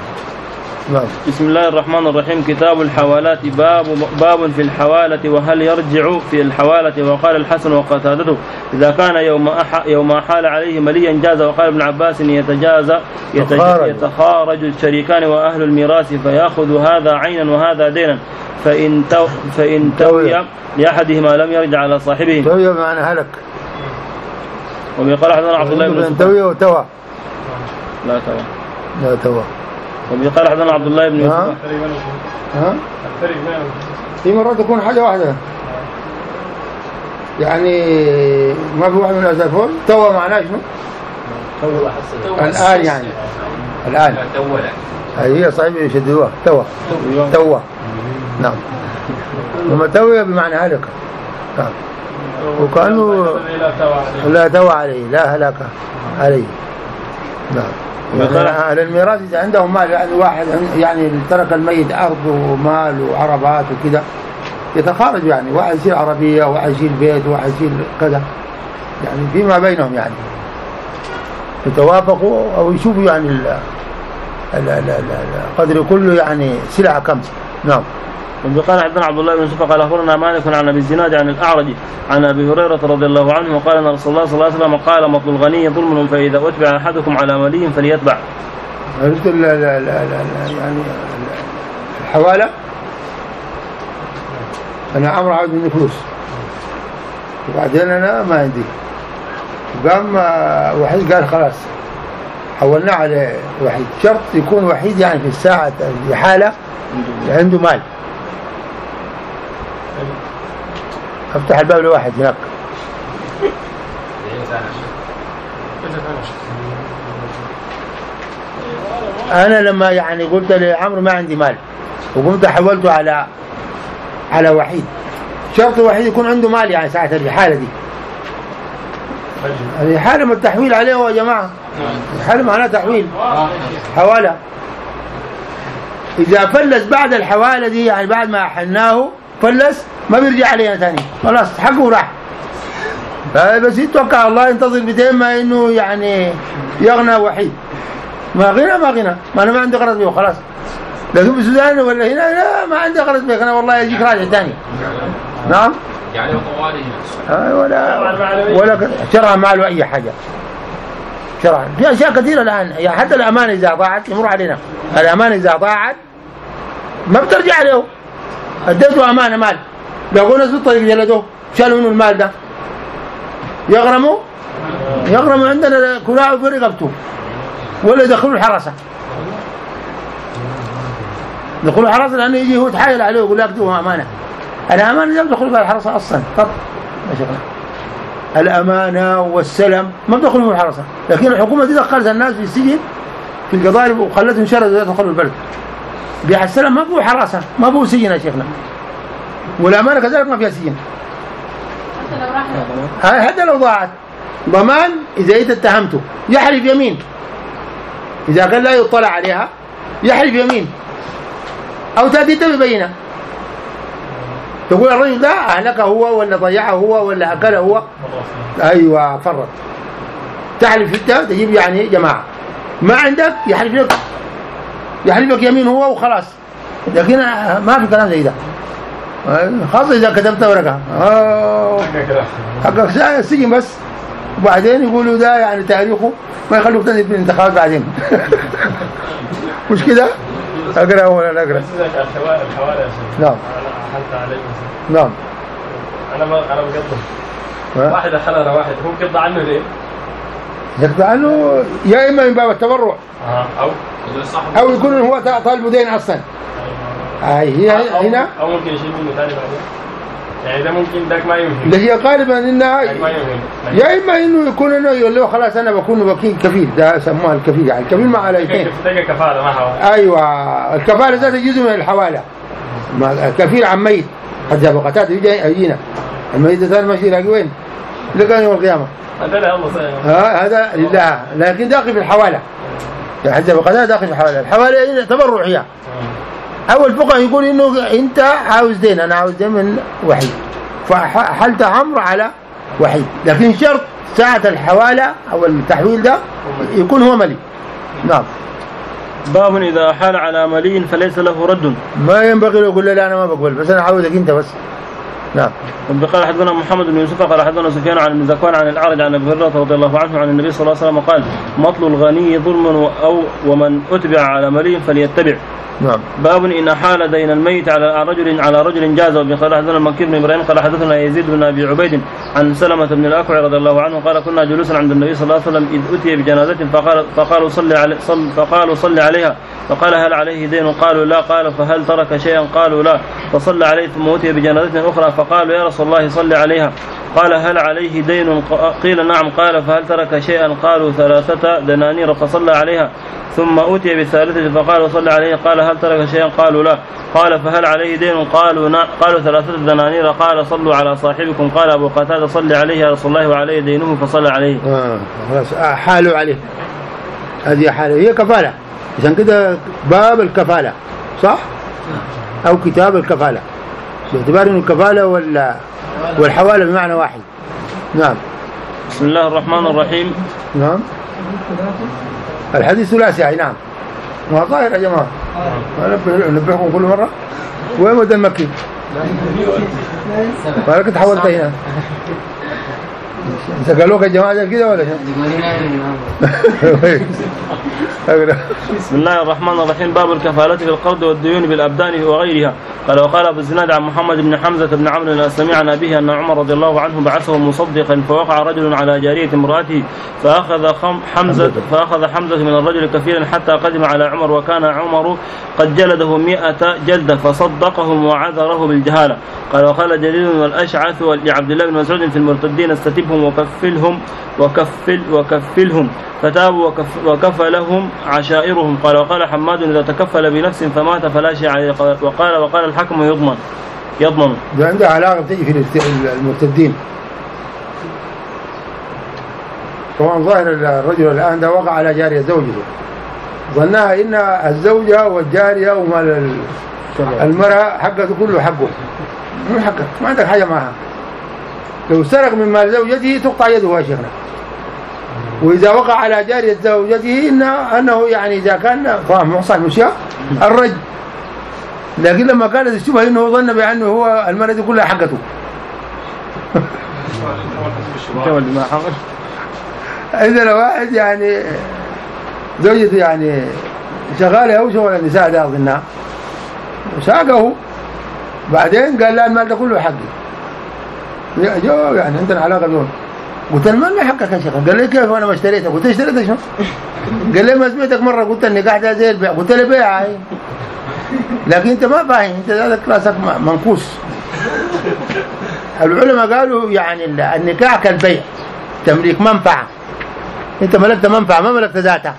نعم. بسم الله الرحمن الرحيم. كتاب الحوالات. باب باب في الحوالة وهل يرجع في الحوالة. وقال الحسن وقتادته إذا كان يوم أح يوم حال عليه مليا جاز. وقال ابن عباس يتجاز يتخارج الشريكان وأهل الميراث فيأخذ هذا عينا وهذا دينا فإن تو فإن توي لأحدهما لم يرجع على صاحبه. توي بمعنى هلك. وقال حدثنا عبد الله بن توي وتوى لا توى لا توى. وقال حدثنا عبد الله بن ها ها في مرات تكون حاجة واحدة يعني ما في واحد من الأزافون. توى معناه شنو؟ الآن يعني الآن هي صعيب يشددوها توى توى. نعم. وما توى بمعنى هلك. نعم. وكانوا لا توى عليه لا هلك عليه. نعم. على الميراث إذا عندهم مال يعني واحد يعني ترك الميت أرض ومال وعربات وكذا يتخارج يعني واحد يشيل عربية واحد يشيل بيت واحد يشيل كذا يعني فيما بينهم يعني يتوافقوا أو يشوفوا يعني ال ال ال قدر كله يعني سلعة كم. نعم. وقال حدثنا عبد الله بن يوسف قال أخبرنا مالك عن أبي الزناد عن الأعرج عن أبي هريرة رضي الله عنه وقال أن رسول الله صلى الله عليه وسلم قال مطل الغني ظلم فإذا أتبع أحدكم على ملي فليتبع. عرفت لا لا لا لا يعني الحوالة أنا عمر عاوز مني فلوس وبعدين أنا ما عندي وقام وحيد قال خلاص حولنا على وحيد شرط يكون وحيد يعني في الساعة الحالة عنده مال. افتح الباب لواحد هناك. انا لما يعني قلت لعمرو ما عندي مال وقمت حولته على على وحيد، شرط الوحيد يكون عنده مال يعني ساعة الحالة دي. الحالة من التحويل عليه يا جماعة، الحالة معناها تحويل حوالة. إذا فلس بعد الحوالة دي يعني بعد ما حلناه فلس ما بيرجع علينا ثاني، خلاص حقه راح. بس يتوقع الله ينتظر بتيمة إنه يعني يغنى وحيد، ما غنى ما غنى، ما أنا ما عندي غرض بيه خلاص. لكن في السودان ولا هنا لا ما عندي غرض بيه، أنا والله يجيك راجع ثاني. نعم يعني طوالي هنا ولا ولا شرعا ما له أي حاجة شرعا. في أشياء كثيرة الآن يعني حتى الأمانة إذا ضاعت يمر علينا، الأمانة إذا ضاعت ما بترجع له. اديته أمانة مال لو قلنا في الطريق جلدوه شالوا منه المال ده يغرموا يغرموا عندنا كلاعه في رقبته ولا يدخلوا الحراسة. يدخلوا الحراسة لأنه يجي هو يتحايل عليه ويقول لك ده أمانة. الأمانة لا تدخل فيها الحراسة أصلا قط ما شغله. الأمانة والسلم ما بدخلوا في الحراسة، لكن الحكومة دي دخلت الناس في السجن في القضايا وخلتهم شردوا يدخلوا البلد. بيع السلم ما بقوا حراسة ما بقوا سجن يا شيخنا، والأمانة كذلك ما فيها سجن حتى لو ضاعت. ضمان إذا أنت اتهمته يحلف يمين، إذا قال لا يطلع عليها يحلف يمين أو تأتي ببينة تقول الرجل ده أهلك هو ولا ضيعه هو ولا أكله هو. أيوة فرط تحلف أنت تجيب يعني جماعة ما عندك يحلف لك يحلف لك يمين هو وخلاص. لكن ما في كلام زي ده خاصة إذا كتبت ورقة حقك السجن بس، وبعدين يقولوا ده يعني تاريخه ما يخلوك تنزل في الانتخابات بعدين. مش كده؟ أقرأ ولا أقرأ؟ الحوالي نعم حتى عليه نعم أنا ما أنا بقدر واحد أخلنا واحد هو قضى عنه ليه؟ يقضى عنه يا إما من باب التبرع أو أو يكون هو طالب دين أصلا. هاي هي هنا أو ممكن يشيل منه ثاني بعدين يعني ده ممكن داك ما يمكن. اللي هي غالبا إنها يا إما إنه يكون إنه يقول له خلاص أنا بكون وكيل كفيل، ده سموها الكفيل يعني الكفيل مع عليتين. تلقى كفالة ما حوالي. أيوة الكفالة ذات جزء من الحوالة. الكفيل عن ميت قد جاب قتات يجي يجينا الميت ذات ماشي يلاقي وين؟ لقى يوم القيامة. هذا لا الله صحيح. ها هذا لله لكن داخل في الحوالة. حتى بقتات داخل في الحوالة. الحوالة تبرعية. أول فقه يقول إنه أنت عاوز دين أنا عاوز دين من وحيد فحلت عمرو على وحيد، لكن شرط ساعة الحوالة أو التحويل ده يكون هو ملي. نعم. باب إذا حال على ملي فليس له رد. ما ينبغي له يقول لا أنا ما بقبل بس أنا عاوزك أنت بس. نعم. قال حدثنا محمد بن يوسف قال حدثنا سفيان عن ابن زكوان عن الأعرج عن أبي هريرة رضي الله عنه عن النبي صلى الله عليه وسلم قال مطل الغني ظلم أو ومن أتبع على ملي فليتبع. نعم. باب إن حال دين الميت على رجل على رجل جاز. وقال حدثنا المكي بن إبراهيم قال حدثنا يزيد بن أبي عبيد عن سلمة بن الأكوع رضي الله عنه قال كنا جلوسا عند النبي صلى الله عليه وسلم إذ أتي بجنازة فقال فقالوا صلي علي صل فقالوا صلي عليها فقال هل عليه دين؟ قالوا لا. قال فهل ترك شيئا؟ قالوا لا. فصلى عليه ثم أتي بجنازة أخرى فقالوا يا رسول الله صلي عليها. قال هل عليه دين؟ قيل نعم. قال فهل ترك شيئا؟ قالوا ثلاثة دنانير. فصلى عليها ثم أتي بالثالثة فقالوا صلى عليه. قال هل ترك شيئا؟ قالوا لا. قال فهل عليه دين؟ قالوا نعم. قالوا ثلاثة دنانير. قال صلوا على صاحبكم. قال أبو قتادة صلي عليه يا رسول الله وعليه دينه فصلى عليه. آه حاله عليه هذه حاله هي كفالة عشان كده باب الكفالة صح أو كتاب الكفالة باعتبار إنه الكفالة ولا والحوالة بمعنى واحد. نعم. بسم الله الرحمن الرحيم. نعم. الحديث ثلاثي نعم ما ظاهر يا جماعة نبهكم كل مرة. وين مدى المكي ما لك تحولت هنا انت قالوك يا جماعة كده ولا شيء بسم الله الرحمن الرحيم. باب الكفالة في القرض والديون بالأبدان وغيرها. قال وقال أبو الزناد عن محمد بن حمزة بن عمرو الأسلمي عن أبيه أن عمر رضي الله عنه بعثه مصدقا فوقع رجل على جارية امرأته فأخذ حمزة فأخذ حمزة من الرجل كثيرا حتى قدم على عمر وكان عمر قد جلده مئة جلدة فصدقهم وعذره بالجهالة. قال وقال جليل والأشعث لعبد الله بن مسعود في المرتدين استتبهم وكفلهم وكفل وكفلهم فتابوا وكف وكفلهم عشائرهم. قال وقال حماد إذا تكفل بنفس فمات فلا شيء عليه. وقال وقال الحكم يضمن يضمن. ده عنده علاقة بتيجي في المرتدين. طبعا ظاهر الرجل الآن ده وقع على جارية زوجته ظنها إن الزوجة والجارية ومال المرأة حقته كله حقه مو حقك ما عندك حاجة معها. لو سرق من مال زوجته تقطع يده يا شيخنا. وإذا وقع على جارية زوجته إنه, أنه يعني إذا كان فاهم محصن مشيا الرجل. لكن لما كانت الشبهة إنه ظن بأنه هو المرأة دي كلها حقته. إذا لو واحد يعني زوجته يعني شغالة أو شغل النساء ده أظنها وساقه بعدين قال لا المال ده كله حقي. جو يعني عندنا علاقة بيهم. قلت المال ما حقك يا شيخ. قال لي كيف وانا ما اشتريته؟ قلت اشتريته شنو؟ قال لي ما سمعتك مره قلت اني قاعده زي البيع. قلت له بيع لكن انت ما فاهم انت ذاك راسك منكوس. العلماء قالوا يعني النكاح كالبيع تمليك منفعه. انت ملكت منفعه ما ملكت ذاتها.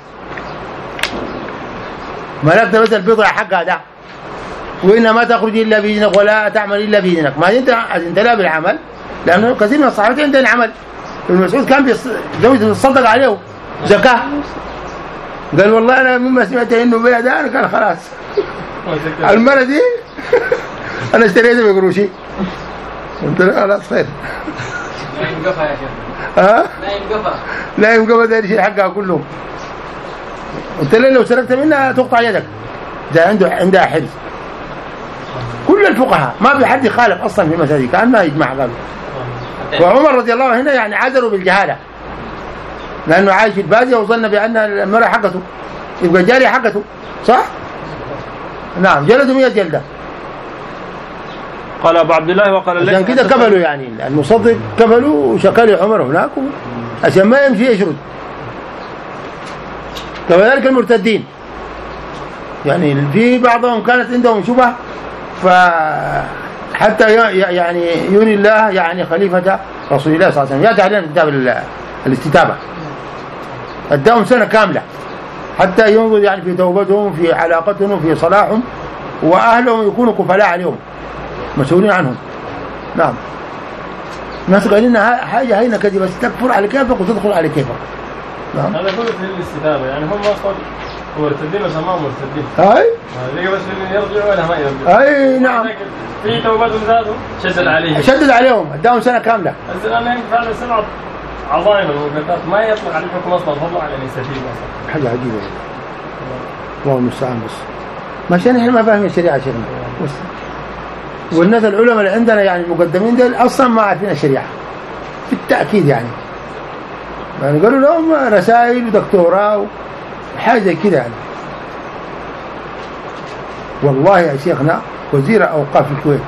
ملكت بس البضع حقها ده وإنها ما تخرج إلا بإذنك ولا تعمل إلا بإذنك. ما أنت أنت لا بالعمل لأنه كثير من الصحابة عندهم عمل. ابن مسعود كان زوجته تصدق عليه زكاة قال والله أنا مما سمعت إنه بيع ده أنا كان خلاص المرة دي أنا اشتريته بقروشي. قلت له خلاص خير. لا ينقفها يا شيخ. ها؟ لا ينقفها. لا ينقفها ده يشيل حقها كله. قلت له لو سرقت منها تقطع يدك. ده عنده عندها حرز. كل الفقهاء ما في حد يخالف أصلا في المسألة دي كان ما يجمع قالوا. وعمر رضي الله عنه هنا يعني عذروا بالجهالة لأنه عايش في البادية وظن بأن المرأة حقته يبقى جاري حقته صح؟ نعم جلدوا مئة جلدة. قال أبو عبد الله وقال الليث عشان كده كفلوا يعني المصدق كفلوا وشكلوا عمر هناك عشان ما يمشي يشرد. كذلك المرتدين يعني في بعضهم كانت عندهم شبهة فحتى يعني يوني الله يعني خليفة رسول الله صلى الله عليه وسلم يأتي علينا كتاب الاستتابة اداهم سنة كاملة حتى ينظر يعني في توبتهم في علاقتهم في صلاحهم وأهلهم يكونوا كفلاء عليهم مسؤولين عنهم. نعم الناس قالوا لنا حاجة هينا كذي بس تكفر على كيفك وتدخل على كيفك. نعم هذا كله في الاستتابة يعني هم أصلا مرتدين وسماهم مرتدين. هاي هذه بس اللي يرجع ولا ما يرجع. أي نعم في توبتهم ذاته شدد عليهم شدد عليهم اداهم سنة كاملة. الآن ينفع هذا سبعة عظائم الموقتات ما يطلق على الحكم أصلا فضل على الاستتابة أصلا. حاجة عجيبة الله المستعان. بس ما عشان احنا ما فاهمين الشريعة شيخنا بس. والناس العلماء اللي عندنا يعني المقدمين دول اصلا ما عارفين الشريعة بالتأكيد يعني. يعني قالوا لهم رسائل ودكتوراه وحاجة كده يعني. والله يا شيخنا وزير أوقاف في الكويت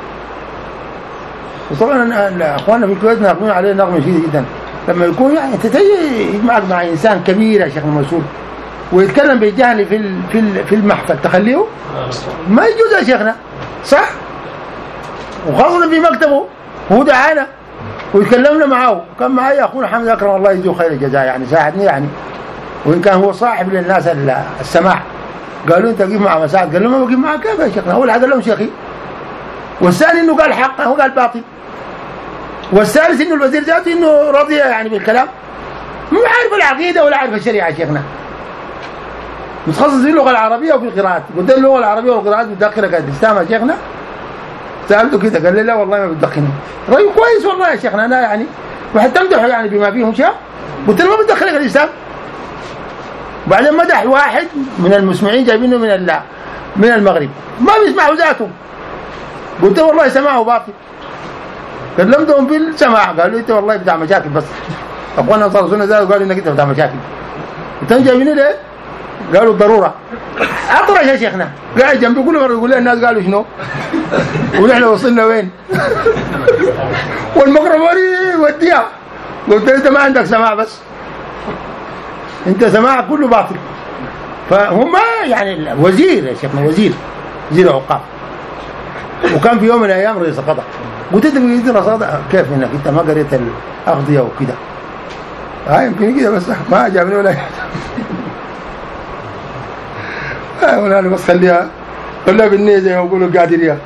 وطبعا أخواننا في الكويت ناقمين عليه نقم شديد جدا لما يكون يعني تتجي يجمعك مع إنسان كبير يا شيخنا مسؤول ويتكلم بالجهل في في في المحفل تخليه ما يجوز يا شيخنا صح. وخاصة في مكتبه هو دعانا ويكلمنا معه. كان معي أخونا حمد أكرم الله يجزيه خير الجزاء يعني ساعدني يعني وإن كان هو صاحب للناس السماع. قالوا أنت قيم مع مساعد قال له ما بقيم معك كيف يا شيخنا. أول حاجة قال لهم شيخي والثاني إنه قال حق هو قال باطل والثالث إنه الوزير ذاته إنه رضي يعني بالكلام مو عارف العقيدة ولا عارف الشريعة يا شيخنا. متخصص في اللغة العربية وفي القراءات. قلت له اللغة العربية والقراءات بتدخلك الإسلام يا شيخنا. سألته كده قال لي لا والله ما بتدخلني. رأيه كويس والله يا شيخنا أنا يعني وحتى امدحه يعني بما فيهم شيء. قلت له ما بتدخلك الإسلام. بعدين مدح واحد من المسمعين جايبينه من الله من المغرب ما بيسمعوا ذاته. قلت له والله سماعه باطل. كلمتهم في السماع قالوا انت والله بتاع مشاكل بس. اخوانا صاروا سنه ذا قالوا انك انت بتاع مشاكل. انت جايبينه ليه؟ قالوا ضرورة. أطرش يا شيخنا قاعد جنبي كل مرة يقول لي الناس قالوا شنو ونحن وصلنا وين والميكروفون يوديها. قلت أنت ما عندك سماع بس أنت سماع كله باطل. فهم يعني وزير يا شيخنا وزير وزير أوقاف وكان في يوم من الأيام رئيس القضاء. قلت له رئيس القضاء كيف إنك أنت ما قريت الأغذية وكده هاي يمكن كده بس ما عجبني ولا هاي ولا أنا بس خليها خليها بالنية زي ما يقولوا قادرية.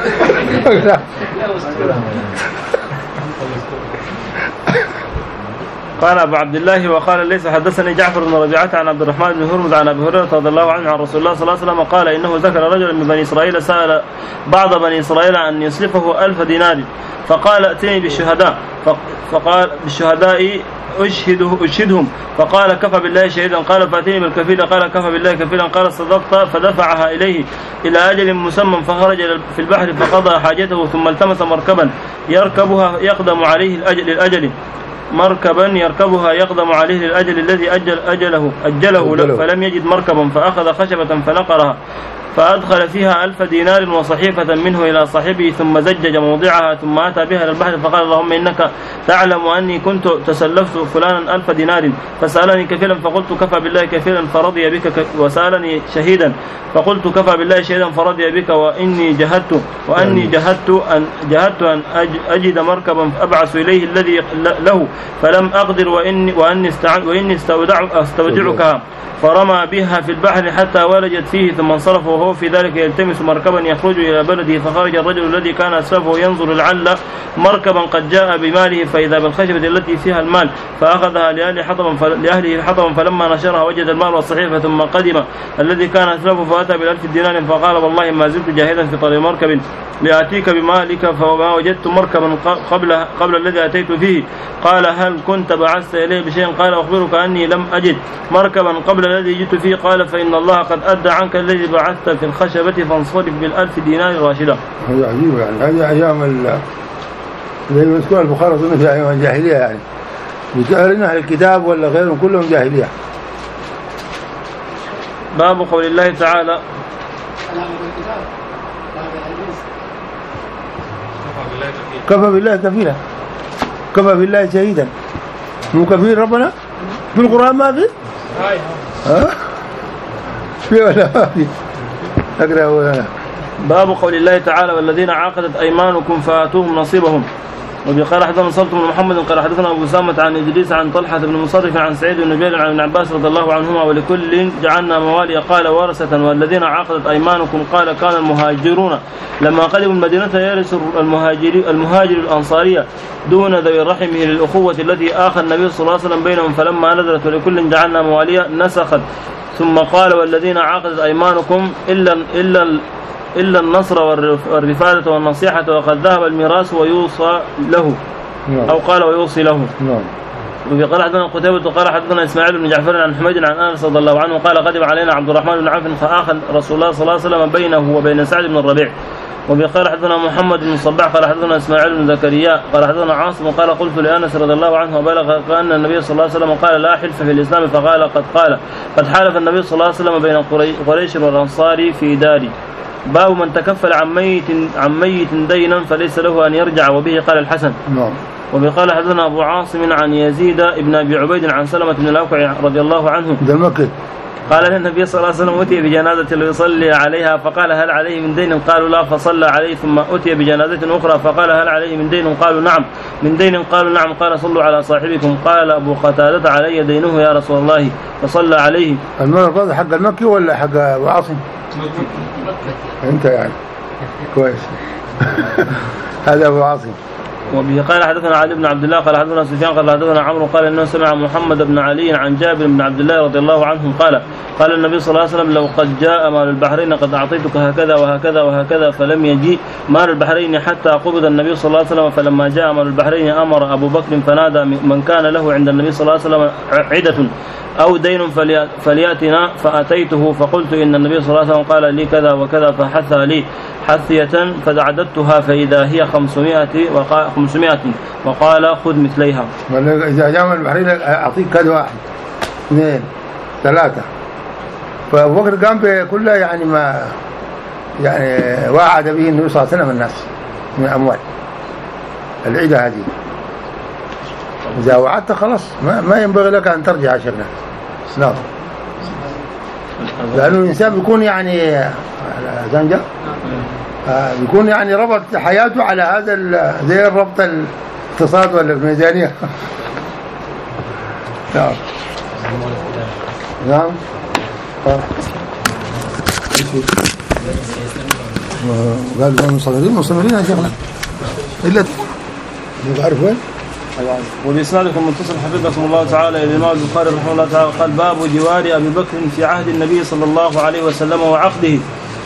قال أبو عبد الله وقال ليس حدثني جعفر بن ربيعة عن عبد الرحمن بن هرمز عن أبي هريرة رضي الله عنه عن رسول الله صلى الله عليه وسلم قال إنه ذكر رجلا من بني إسرائيل سأل بعض بني إسرائيل أن يسلفه ألف دينار فقال ائتني بالشهداء فقال بالشهداء أشهده أشهدهم فقال كفى بالله شهيدا قال فأتني بالكفيل قال كفى بالله كفيلا قال صدقت فدفعها إليه إلى أجل مسمى فخرج في البحر فقضى حاجته ثم التمس مركبا يركبها يقدم عليه الأجل الأجل مركبا يركبها يقدم عليه للأجل الذي أجل أجله أجله, أجله فلم يجد مركبا فأخذ خشبة فنقرها فأدخل فيها ألف دينار وصحيفة منه إلى صاحبه ثم زجج موضعها ثم أتى بها إلى البحر فقال اللهم إنك تعلم أني كنت تسلفت فلانا ألف دينار فسألني كفيلا فقلت كفى بالله كفيلا فرضي بك وسألني شهيدا فقلت كفى بالله شهيدا فرضي بك وإني جهدت وأني جهدت أن جهدت أن أجد مركبا أبعث إليه الذي له فلم أقدر وإني وأني وإني استودع استودعك فرمى بها في البحر حتى ولجت فيه ثم انصرف وهو في ذلك يلتمس مركبا يخرج إلى بلده فخرج الرجل الذي كان أسلفه ينظر لعل مركبا قد جاء بماله فإذا بالخشبة التي فيها المال فأخذها لأهل حطبا لأهله حطبا فلما نشرها وجد المال والصحيفة ثم قدم الذي كان أسلفه فأتى بالألف دينار فقال والله ما زلت جاهدا في طلب مركب لآتيك بمالك فما وجدت مركبا قبل قبل الذي أتيت فيه قال هل كنت بعثت إليه بشيء قال أخبرك أني لم أجد مركبا قبل الذي جئت فيه قال فإن الله قد أدى عنك الذي بعثت في الخشبة فانصرف بالألف دينار راشدا. هذا عجيب يعني هذه أيام ال زي ما تذكر البخاري أظن في أيام الجاهلية يعني بتقرين أهل الكتاب ولا غيرهم كلهم جاهلية. باب قول الله تعالى كفى بالله كفيلا كفى بالله شهيدا مو كفيل ربنا في القرآن ما في ها في ولا ما في أقرأ ولا باب قول الله تعالى والذين عقدت أيمانكم فآتوهم نصيبهم. وقال حدثنا صلت بن محمد قال حدثنا أبو أسامة عن إدريس عن طلحة بن مصرف عن سعيد بن جبير عن ابن عباس رضي الله عنهما ولكل جعلنا موالي قال ورثة والذين عقدت أيمانكم قال كان المهاجرون لما قدموا المدينة يرث المهاجر المهاجر الأنصارية دون ذوي رحمه للأخوة التي آخى النبي صلى الله عليه وسلم بينهم فلما نزلت ولكل جعلنا مواليا نسخت ثم قال والذين عقدت أيمانكم إلا إلا إلا النصر والرفادة والنصيحة وقد ذهب الميراث ويوصى له أو قال ويوصي له. وقال حدثنا قتيبة قال حدثنا إسماعيل بن جعفر عن حميد عن أنس رضي الله عنه قال قدم علينا عبد الرحمن بن عوف فآخى رسول الله صلى الله عليه وسلم بينه وبين سعد بن الربيع. وقال حدثنا محمد بن الصباح قال حدثنا إسماعيل بن زكريا قال حدثنا عاصم قال قلت لأنس رضي الله عنه وبلغ أن النبي صلى الله عليه وسلم قال لا حلف في الإسلام فقال قد قال قد حالف النبي صلى الله عليه وسلم بين قريش والأنصار في داري. باب من تكفل عن ميت عن ميت دينا فليس له أن يرجع وبه قال الحسن. نعم. وقال حدثنا أبو عاصم عن يزيد ابن أبي عبيد عن سلمة بن الأكوع رضي الله عنه قال النبي صلى الله عليه وسلم أتي بجنازة ليصلي عليها فقال هل عليه من دين قالوا لا فصلى عليه ثم أتي بجنازة أخرى فقال هل عليه من دين قالوا نعم من دين قالوا نعم قال صلوا على صاحبكم قال أبو قتادة علي دينه يا رسول الله فصلى عليه. المرة حق المكي ولا حق أبو عاصم أنت يعني كويس. هذا أبو عاصم. وبه قال حدثنا علي بن عبد الله قال حدثنا سفيان قال حدثنا عمرو قال انه سمع محمد بن علي عن جابر بن عبد الله رضي الله عنه قال قال النبي صلى الله عليه وسلم لو قد جاء مال البحرين قد اعطيتك هكذا وهكذا وهكذا فلم يجيء مال البحرين حتى قبض النبي صلى الله عليه وسلم فلما جاء مال البحرين امر ابو بكر فنادى من كان له عند النبي صلى الله عليه وسلم عدة او دين فلياتنا فاتيته فقلت ان النبي صلى الله عليه وسلم قال لي كذا وكذا فحثها لي حثية فعددتها فإذا هي خمسمائة وقال, خمسمائة وقال خذ مثليها. إذا جاء البحرين أعطيك كذا واحد اثنين ثلاثة فأبو بكر قام بكل يعني ما يعني وعد به النبي صلى الله عليه وسلم الناس من الأموال العيدة هذه. إذا وعدت خلاص ما, ما ينبغي لك أن ترجع عشر ناس. نعم. لأنه الإنسان بيكون يعني زنجة بيكون يعني ربط حياته على هذا زي الربط الاقتصاد ولا الميزانية. نعم. نعم. قال لهم مصورين مصورين يا شيخنا إلا تعرف وين؟ وبإسنادكم متصل حفظكم الله تعالى إلى الإمام البخاري رحمه الله تعالى قال باب جوار أبي بكر في عهد النبي صلى الله عليه وسلم وعقده.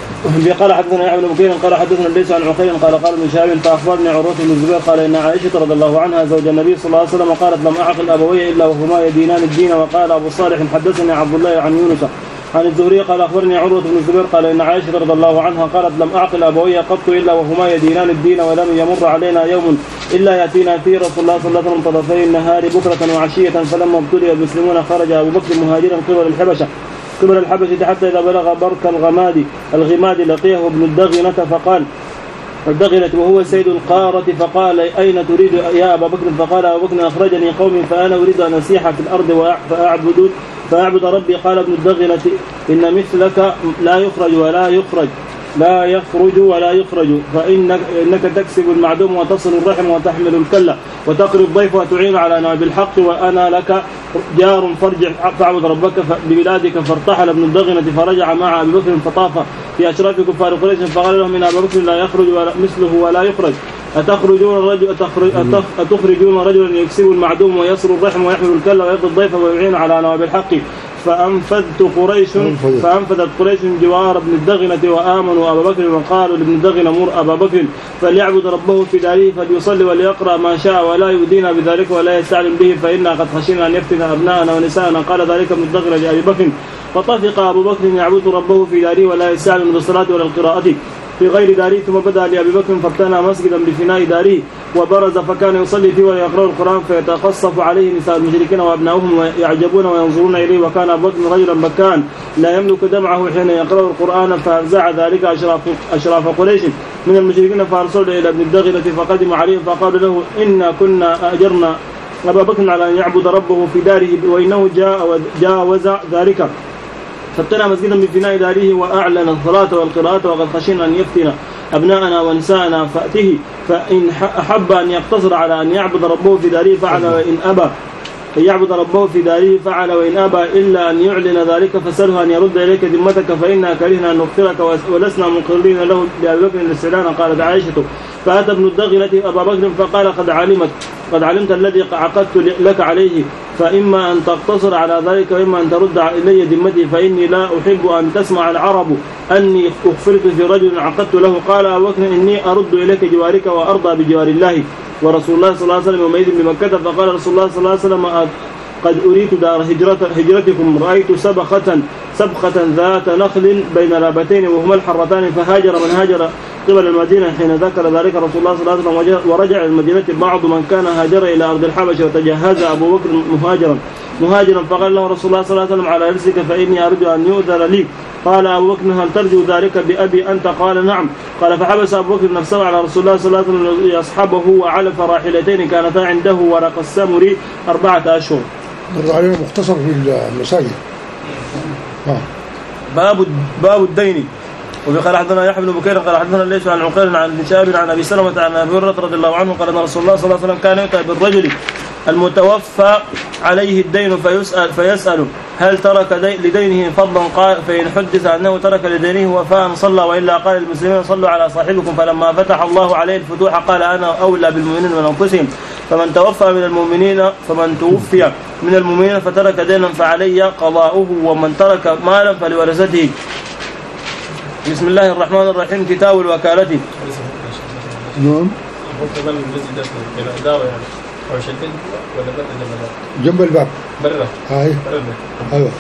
قال حدثنا يحيى بن بكير قال حدثنا ليس عن عقيل قال قال ابن شهاب فأخبرني عروة بن الزبير قال إن عائشة رضي الله عنها زوج النبي صلى الله عليه وسلم قالت لم أعقل أبوي إلا وهما يدينان الدين. وقال أبو صالح حدثني عبد الله عن يونس عن الزهري قال أخبرني عروة بن الزبير قال إن عائشة رضي الله عنها قالت لم أعقل أبوي قط إلا وهما يدينان الدين ولم يمر علينا يوم إلا يأتينا فيه رسول الله صلى الله عليه وسلم طرفي النهار بكرة وعشية. فلما ابتلي المسلمون خرج أبو بكر مهاجرا قبل الحبشة قبل الحبشة حتى إذا بلغ برك الغماد الغماد لقيه ابن الدغنة فقال الدغنة وهو سيد القارة فقال أين تريد يا أبا بكر؟ فقال أبو بكر أخرجني قومي فأنا أريد أن أسيح في الأرض فأعبد فأعبد ربي. قال ابن الدغنة إن مثلك لا يخرج ولا يخرج لا يخرج ولا يخرج فإنك إنك تكسب المعدوم وتصل الرحم وتحمل الكلة وتقري الضيف وتعين على نواب الحق وأنا لك جار فارجع فاعبد ربك ببلادك. فارتحل ابن الدغنة فرجع مع أبي بكر فطاف في أشراف كفار قريش فقال لهم إن أبا بكر لا يخرج ولا مثله ولا يخرج أتخرجون رجل أتخرجون رجلا يكسب المعدوم ويصل الرحم ويحمل الكلة ويقضي الضيف ويعين على نواب الحق. فأنفذت قريش فأنفذت قريش جوار ابن الدغنة وآمنوا أبا بكر وقالوا لابن الدغنة مر أبا بكر فليعبد ربه في داره فليصلي وليقرأ ما شاء ولا يؤذينا بذلك ولا يستعلم به فإنا قد خشينا أن يفتن أبناءنا ونساءنا. قال ذلك ابن الدغنة لأبي بكر فطفق أبو بكر يعبد ربه في داره ولا يستعلم بالصلاة ولا القراءة في غير داره. ثم بدأ لأبي بكر فابتنى مسجدا بفناء داره وبرز فكان يصلي فيه ويقرأ القرآن فيتقصف عليه نساء المشركين وأبناؤهم ويعجبون وينظرون إليه. وكان أبو بكر رجلا بكان لا يملك دمعه حين يقرأ القرآن فأفزع ذلك أشراف, أشراف قريش من المشركين فأرسلوا إلى ابن الدغنة فقدموا عليه فقالوا له إنا كنا أجرنا أبا بكر على أن يعبد ربه في داره وإنه جاء وجاوز ذلك فابتنى مسجدا بفناء داره وأعلن الصلاة والقراءة وقد خشينا أن يفتن أبناءنا ونساءنا فأته فإن أحب أن يقتصر على أن يعبد ربه في داره فعل وإن أبى أن يعبد ربه في داره فعل وإن أبى إلا أن يعلن ذلك فسأله أن يرد إليك ذمتك فإنا كرهنا أن نغفرك ولسنا مقرين له لأبي بكر الاستعلان. قالت عائشة فأتى ابن الدغنة أبا بكر فقال قد علمت قد علمت الذي عقدت لك عليه فإما أن تقتصر على ذلك وإما أن ترد إلي ذمتي فإني لا أحب أن تسمع العرب أني أغفرت في رجل عقدت له. قال أبو بكر إني أرد إليك جوارك وأرضى بجوار الله ورسول الله صلى الله عليه وسلم يومئذ بمكة. فقال رسول الله صلى الله عليه وسلم قد أريت دار هجرتكم رأيت سبخة سبخة ذات نخل بين لابتين وهما الحرتان فهاجر من هاجر قبل المدينة حين ذكر ذلك رسول الله صلى الله عليه وسلم ورجع المدينة بعض من كان هاجر إلى أرض الحبشة وتجهز أبو بكر مهاجرا مهاجرا فقال له رسول الله صلى الله عليه وسلم على رزقك فإني أرجو أن يؤذر لي. قال أبو بكر هل ترجو ذلك بأبي أنت؟ قال نعم. قال فحبس أبو بكر نفسه على رسول الله صلى الله عليه وسلم يصحبه وعلف راحلتين كانتا عنده ورق السمر أربعة أشهر. مر علينا مختصر في المساجد. باب باب الدين. وقال حدثنا يحيى بن بكير قال حدثنا ليس عن عقيل عن ابن شهاب عن ابي سلمة عن ابي هريرة رضي الله عنه قال ان رسول الله صلى الله عليه وسلم كان يؤتى بالرجل المتوفى عليه الدين فيسأل فيسأل هل ترك لدينه فضلا؟ قال فإن حدث أنه ترك لدينه وفاء صلى وإلا قال المسلمين صلوا على صاحبكم. فلما فتح الله عليه الفتوح قال أنا أولى بالمؤمنين من أنفسهم فمن توفى من المؤمنين فمن توفي من المؤمنين فترك دينا فعلي قضاؤه ومن ترك مالا فلورثته. بسم الله الرحمن الرحيم. كتاب الوكالة. نعم. جنب الباب. برا. هاي. ايوه.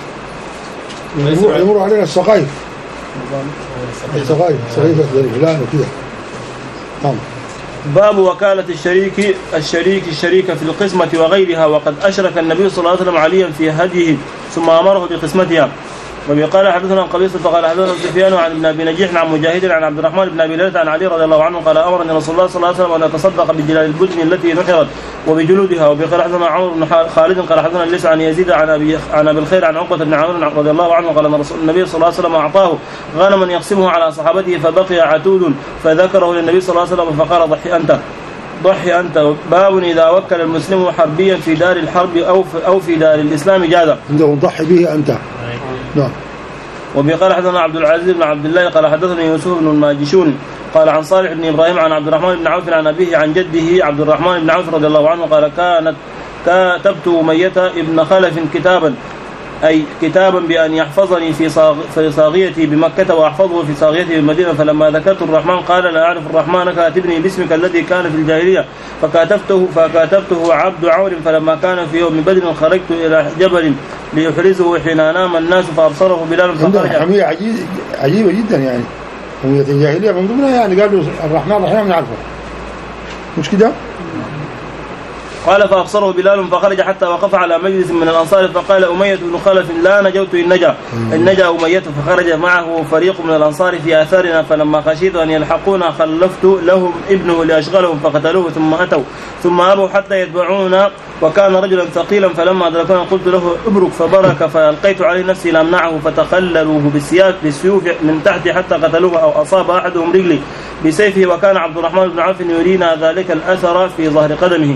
يمر علينا السقايف. السقايف سقيفة فلان وكذا. نعم. باب وكالة الشريك الشريك الشريك في القسمة وغيرها. وقد أشرك النبي صلى الله عليه وسلم عليا في هديه ثم أمره بقسمتها. وبه قال حدثنا قبيصة فقال حدثنا سفيان عن ابن ابي نجيح عن مجاهد عن عبد الرحمن بن ابي ليلى عن علي رضي الله عنه قال امرني رسول الله صلى الله عليه وسلم ان اتصدق بجلال البدن التي نحرت وبجلودها. وبه قال حدثنا عمر بن خالد قال حدثنا ليس عن يزيد عن ابي عن ابي الخير عن عقبة بن عمرو رضي الله عنه قال ان رسول النبي صلى الله عليه وسلم اعطاه غنما يقسمه على صحابته فبقي عتود فذكره للنبي صلى الله عليه وسلم فقال ضحي انت ضحي أنت. باب إذا وكل المسلم حربيا في دار الحرب أو في, أو في دار الإسلام جاز. عنده ضحي به أنت. نعم. وبه قال حدثنا عبد العزيز بن عبد الله قال حدثني يوسف بن الماجشون قال عن صالح بن إبراهيم عن عبد الرحمن بن عوف عن أبيه عن جده عبد الرحمن بن عوف رضي الله عنه قال كانت كتبت أمية ابن خلف كتابا أي كتابا بأن يحفظني في صاغ في صاغيتي بمكة وأحفظه في صاغيتي بالمدينة فلما ذكرت الرحمن قال لا أعرف الرحمن كاتبني باسمك الذي كان في الجاهلية فكاتبته فكاتبته عبد عور فلما كان في يوم بدر خرجت إلى جبل ليحرزه حين نام الناس فأبصره بلال فخرج. حمية عجيب عجيبة جدا يعني حمية الجاهلية من ضمنها يعني قالوا الرحمن الرحيم نعرفه مش كده؟ قال فأبصره بلال فخرج حتى وقف على مجلس من الأنصار فقال أمية بن خلف لا نجوت إن نجا إن نجا أمية فخرج معه فريق من الأنصار في آثارنا فلما خشيت أن يلحقونا خلفت لهم ابنه لأشغلهم فقتلوه ثم أتوا ثم أبوا حتى يتبعونا وكان رجلا ثقيلا فلما أدركونا قلت له ابرك فبرك فألقيت عليه نفسي لأمنعه فتخللوه بالسياف بالسيوف من تحت حتى قتلوه أو أصاب أحدهم رجلي بسيفه وكان عبد الرحمن بن عوف يرينا ذلك الأثر في ظهر قدمه.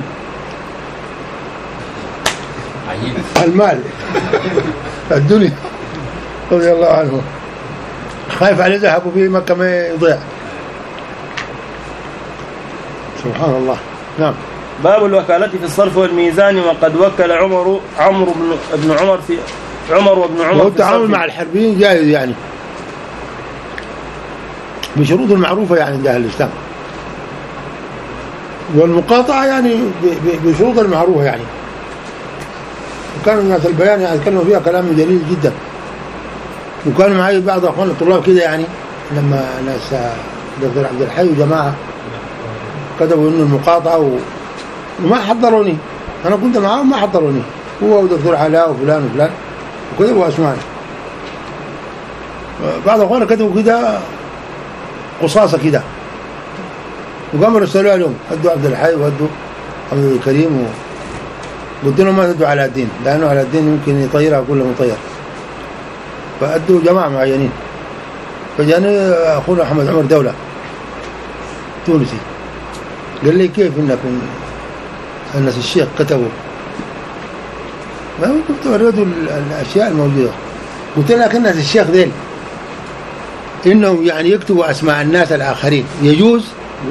المال الدنيا رضي الله عنه خايف عليه ذهبوا به مكة ما يضيع سبحان الله. نعم. باب الوكالة في الصرف والميزان وقد وكل عمر عمرو بن عمر في عمر وابن عمر والتعامل مع الحربيين جائز يعني بشروط المعروفة يعني عند أهل الإسلام والمقاطعة يعني بشروط المعروفة يعني وكانوا الناس البيان يعني يتكلموا فيها كلام جليل جدا وكانوا معي بعض أخوان الطلاب كده يعني لما ناس دكتور عبد الحي وجماعة كتبوا إنه المقاطعة و... وما حضروني أنا كنت معاهم ما حضروني هو ودكتور علاء وفلان وفلان وكتبوا أسماء بعض أخواننا كتبوا كده قصاصة كده وقاموا رسلوا لهم هدوا عبد الحي وهدوا عبد الكريم و... قلت لهم ما تدوا على الدين لأنه على الدين ممكن يطيرها كل مطير فأدوا جماعة معينين فجاني أخونا أحمد عمر دولة تونسي قال لي كيف إنكم الناس الشيخ كتبوا ما كنت أريدوا الأشياء الموجودة قلت لك الناس الشيخ ذيل إنهم يعني يكتبوا أسماء الناس الآخرين يجوز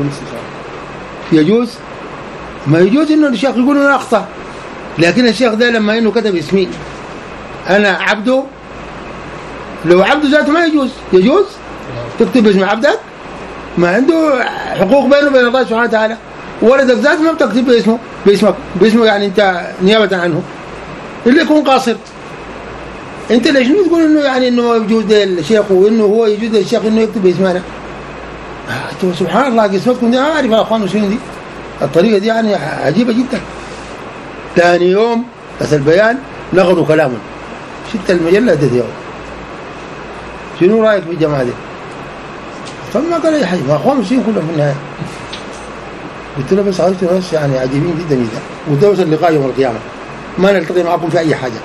يجوز ما يجوز إنه الشيخ يقول أنا أخطأ لكن الشيخ ده لما إنه كتب اسمي أنا عبده لو عبده ذاته ما يجوز يجوز تكتب اسم عبدك ما عنده حقوق بينه وبين الله سبحانه وتعالى ولدك ذاته ما بتكتب باسمه باسمك باسمه يعني أنت نيابة عنه اللي يكون قاصر أنت ليش تقول إنه يعني إنه يجوز الشيخ وإنه هو يجوز الشيخ إنه يكتب اسمنا سبحان الله قسمتكم دي أعرف يا أخوان وشين دي الطريقة دي يعني عجيبة جدا. ثاني يوم بس البيان نقضوا كلامهم شت المجلة دي يوم شنو رأيك في الجماعة دي فما قال أي حاجة ما أخوان مسلمين كلهم في النهاية قلت له بس عرفت ناس يعني عجيبين جدا جدا ودوس اللقاء يوم القيامة ما نلتقي معكم في أي حاجة.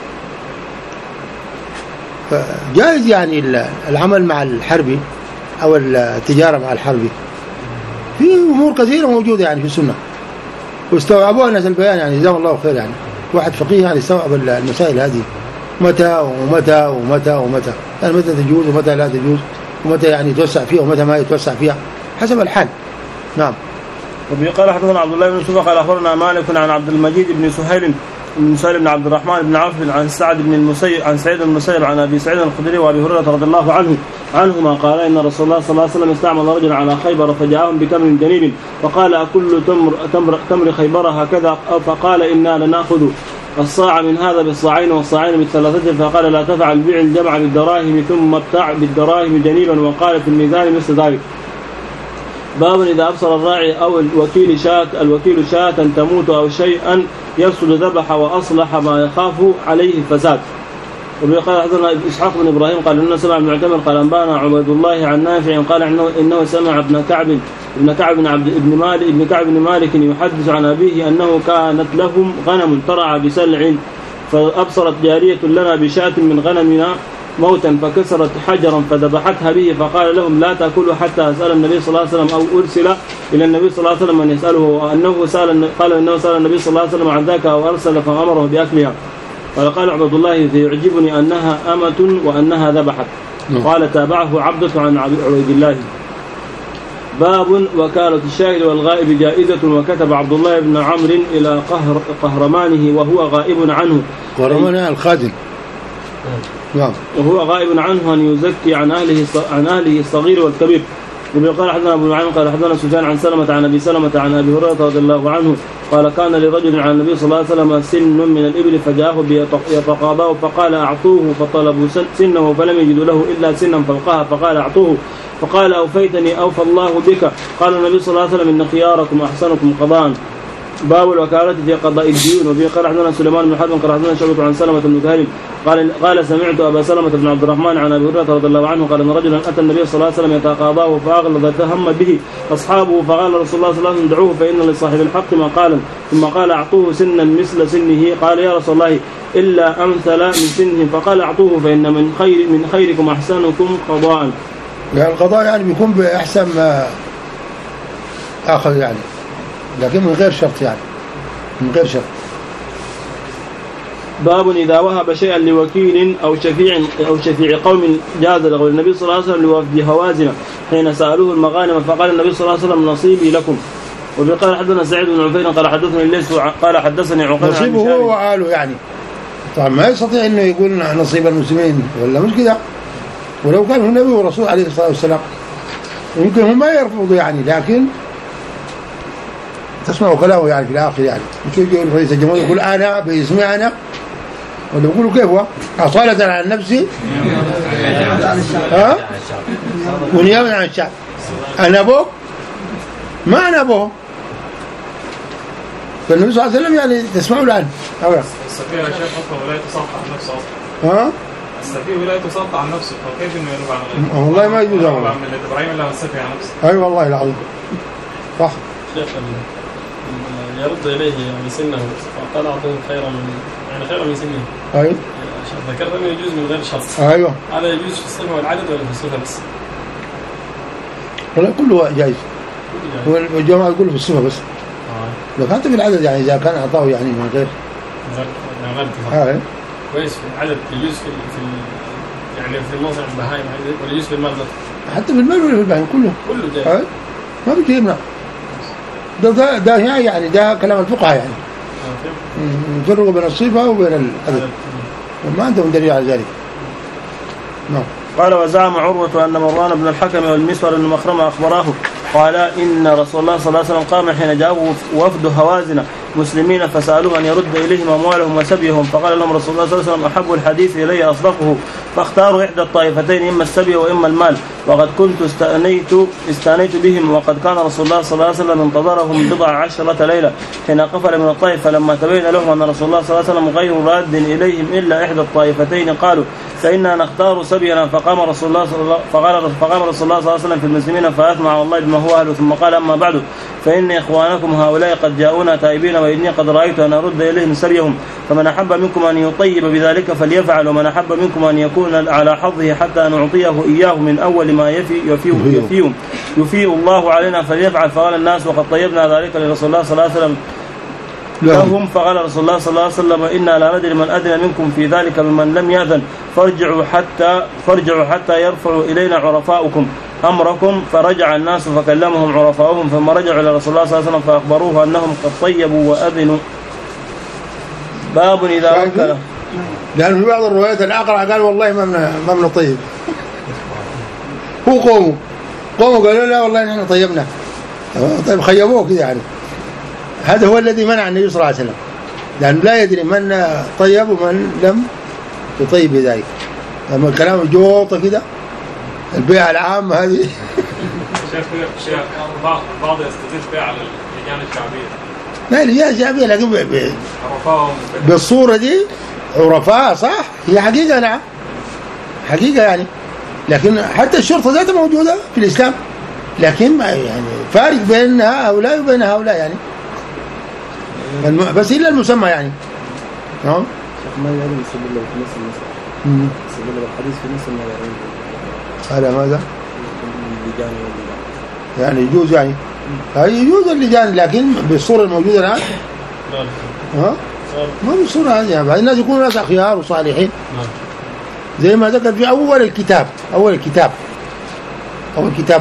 فجائز يعني العمل مع الحربي أو التجارة مع الحربي في أمور كثيرة موجودة يعني في السنة واستوعبوها الناس البيان يعني جزاهم الله خير يعني واحد فقيه يعني استوعب المسائل هذه متى ومتى ومتى ومتى يعني متى تجوز ومتى لا تجوز ومتى يعني يتوسع فيها ومتى ما يتوسع فيها حسب الحال. نعم. وبه قال حدثنا عبد الله بن يوسف قال أخبرنا مالك عن عبد المجيد بن سهيل بن سهيل بن عبد الرحمن بن عوف عن سعد بن المسيب عن سعيد بن المسيب عن أبي سعيد الخدري وأبي هريرة رضي الله عنه عنهما قال إن رسول الله صلى الله عليه وسلم استعمل رجلا على خيبر فجاءهم بتمر جنيب فقال أكل تمر تمر تمر خيبر هكذا فقال إنا لنأخذ الصاع من هذا بالصاعين والصاعين بالثلاثة فقال لا تفعل بيع الجمع بالدراهم ثم ابتع بالدراهم جنيبا وقال في الميزان مثل ذلك. باب إذا أبصر الراعي أو الوكيل شاة الوكيل شاة تموت أو شيئا يفسد ذبح وأصلح ما يخاف عليه الفساد. وبه قال حدثنا إسحاق بن إبراهيم قال إنه سمع ابن معتمر قال أنبانا عبد الله عن نافع قال إنه, إنه سمع ابن كعب ابن كعب بن عبد ابن مالك ابن كعب بن مالك يحدث عن أبيه أنه كانت لهم غنم ترعى بسلع فأبصرت جارية لنا بشاة من غنمنا موتا فكسرت حجرا فذبحتها به فقال لهم لا تأكلوا حتى أسأل النبي صلى الله عليه وسلم أو أرسل إلى النبي صلى الله عليه وسلم أن يسأله وأنه سأل قال إنه سأل النبي صلى الله عليه وسلم عن ذاك أو أرسل فأمره بأكلها. قال قال عبد الله يعجبني أنها أمة وأنها ذبحت. قال تابعه عبدة عن عبيد الله. باب وكالة الشاهد والغائب جائزة. وكتب عبد الله بن عمرو إلى قهر قهرمانه وهو غائب عنه. قهرمان الخادم. نعم. وهو غائب عنه أن يزكي عن أهله عن أهله الصغير والكبير. وقال حدثنا أبو نعيم قال حدثنا سفيان عن سلمة عن أبي سلمة عن أبي هريرة رضي الله عنه قال كان لرجل عن النبي صلى الله عليه وسلم سن من الإبل فجاءه يتقاضاه فقال أعطوه فطلبوا سنه فلم يجدوا له إلا سنا فوقها فقال أعطوه فقال أوفيتني أوفى الله بك. قال النبي صلى الله عليه وسلم إن خياركم أحسنكم قضاء. باب الوكالة في قضاء الديون. وبه قال حدثنا سليمان بن حرب قال حدثنا شعبة عن سلمة بن كهل قال قال سمعت أبا سلمة بن عبد الرحمن عن أبي هريرة رضي الله عنه قال إن رجلا أتى النبي صلى الله عليه وسلم يتقاضاه فأغلظ فهم به أصحابه فقال رسول الله صلى الله عليه وسلم دعوه فإن لصاحب الحق مقالا ثم قال أعطوه سنا مثل سنه. قال يا رسول الله إلا أمثل من سنه فقال أعطوه فإن من خير من خيركم أحسنكم قضاء. يعني القضاء يعني بيكون بأحسن ما آخذ يعني لكن من غير شرط يعني من غير شرط. باب إذا وهب شيئا لوكيل أو شفيع أو شفيع قوم جاز له. النبي صلى الله عليه وسلم لوفد هوازن حين سألوه المغانم فقال النبي صلى الله عليه وسلم نصيبي لكم. وقال حدثنا سعيد بن عفير قال حدثني الليث قال حدثني عقيل نصيبه هو وآله يعني طبعا ما يستطيع إنه يقول نصيب المسلمين ولا مش كده. ولو كان هو النبي ورسول عليه الصلاة والسلام يمكن هم ما يرفضوا يعني لكن تسمعوا كلامه يعني في الآخر يعني مش يقول رئيس الجمهورية يقول أنا باسمي أنا ولا يقولوا كيف هو أصالة عن نفسي ها ونيابة عن الشعب. أنا أبوك ما أنا أبوه. فالنبي صلى الله عليه وسلم يعني تسمعوا الآن السفيه يا شيخ أصلا ولايته سلطة عن نفسه أصلا ها السفيه ولايته سلطة عن نفسه فكيف إنه ينوب عن غيره والله ما يجوز والله من إبراهيم الله السفيه عن نفسه. أي والله العظيم صح. شيخ يرد إليه يعني سنه فقال أعطوه خيرا من يعني خيرا من سنه. أي ذكرت أنه يجوز من غير شرط. أيوه هذا يجوز في الصفة والعدد ولا في الصفة بس؟ ولا كله جائز. والجماعة يقولوا في الصفة بس. آه. لو كانت في العدد يعني إذا كان أعطاه يعني من غير. من غير. آه. كويس في العدد يجوز في في يعني في الموضع البهائم ولا يجوز في المال حتى في المال ولا في البهائم كله. كله جائز. آه. ما بيجي يمنع. ده ده ده يعني ده كلام الفقهاء يعني. يفرقوا بين الصفة وبين العدد. وما عندهم دليل على ذلك. نعم. قال وزعم عروة أن مروان بن الحكم والمسور بن مخرمة أخبراه قال إن رسول الله صلى الله عليه وسلم قام حين جاءوا وفد هوازن مسلمين فسألوه أن يرد إليهم أموالهم وسبيهم فقال لهم رسول الله صلى الله عليه وسلم أحب الحديث إلي أصدقه فاختاروا إحدى الطائفتين إما السبي وإما المال وقد كنت استأنيت, استأنيت بهم وقد كان رسول الله صلى الله عليه وسلم انتظرهم بضع عشرة ليلة حين قفل من الطائف فلما تبين لهم أن رسول الله صلى الله عليه وسلم غير راد إليهم إلا إحدى الطائفتين قالوا فإنا نختار سبينا فقام رسول الله صلى الله فقال فقام رسول الله صلى الله عليه وسلم في المسلمين فأثنى الله بما هو أهله ثم قال أما بعد فإن إخوانكم هؤلاء قد جاءونا تائبين وإني قد رأيت أن أرد إليهم سبيهم فمن أحب منكم أن يطيب بذلك فليفعل ومن أحب منكم أن يكون على حظه حتى نعطيه إياه من أول ما يفي يفي يفي, يفي الله علينا فليفعل. فقال الناس وقد طيبنا ذلك لرسول الله صلى الله عليه وسلم لهم فقال رسول الله صلى الله عليه وسلم إنا لا ندري من أدنى منكم في ذلك ممن لم يأذن فارجعوا حتى فارجعوا حتى يرفعوا إلينا عرفاؤكم أمركم. فرجع الناس فكلمهم عرفاؤهم ثم رجعوا إلى رسول الله صلى الله عليه وسلم فأخبروه أنهم قد طيبوا وأذنوا. باب إذا وكل لأن في بعض الروايات الأقرع قال والله ما ما من طيب هو قوموا قوموا قالوا لا والله نحن طيبنا طيب خيبوه كذا يعني. هذا هو الذي منع النبي صلى الله عليه وسلم لأنه لا يدري من طيب ومن لم يطيب بذلك. لما الكلام جوطة كده البيع العام هذه شيخ بعض بعض يستدل بيع على اللجان الشعبية. لا اللجان الشعبية لكن بالصورة دي عرفاء صح، هي حقيقة نعم حقيقة يعني، لكن حتى الشرطة ذاتها موجودة في الإسلام، لكن يعني فارق بين هؤلاء وبين هؤلاء يعني، بس إلا المسمى يعني. نعم. ما يعلم يستدل في نفس المسألة. يستدل بالحديث في نفس المسألة. على ماذا؟ اللجان واللجان. يعني يجوز يعني. هاي يجوز اللجان لكن بالصورة الموجودة الآن. ها؟ ما بالصورة هذه يعني. الناس يكونوا ناس أخيار وصالحين. زي ما ذكر في أول الكتاب، أول الكتاب. أول كتاب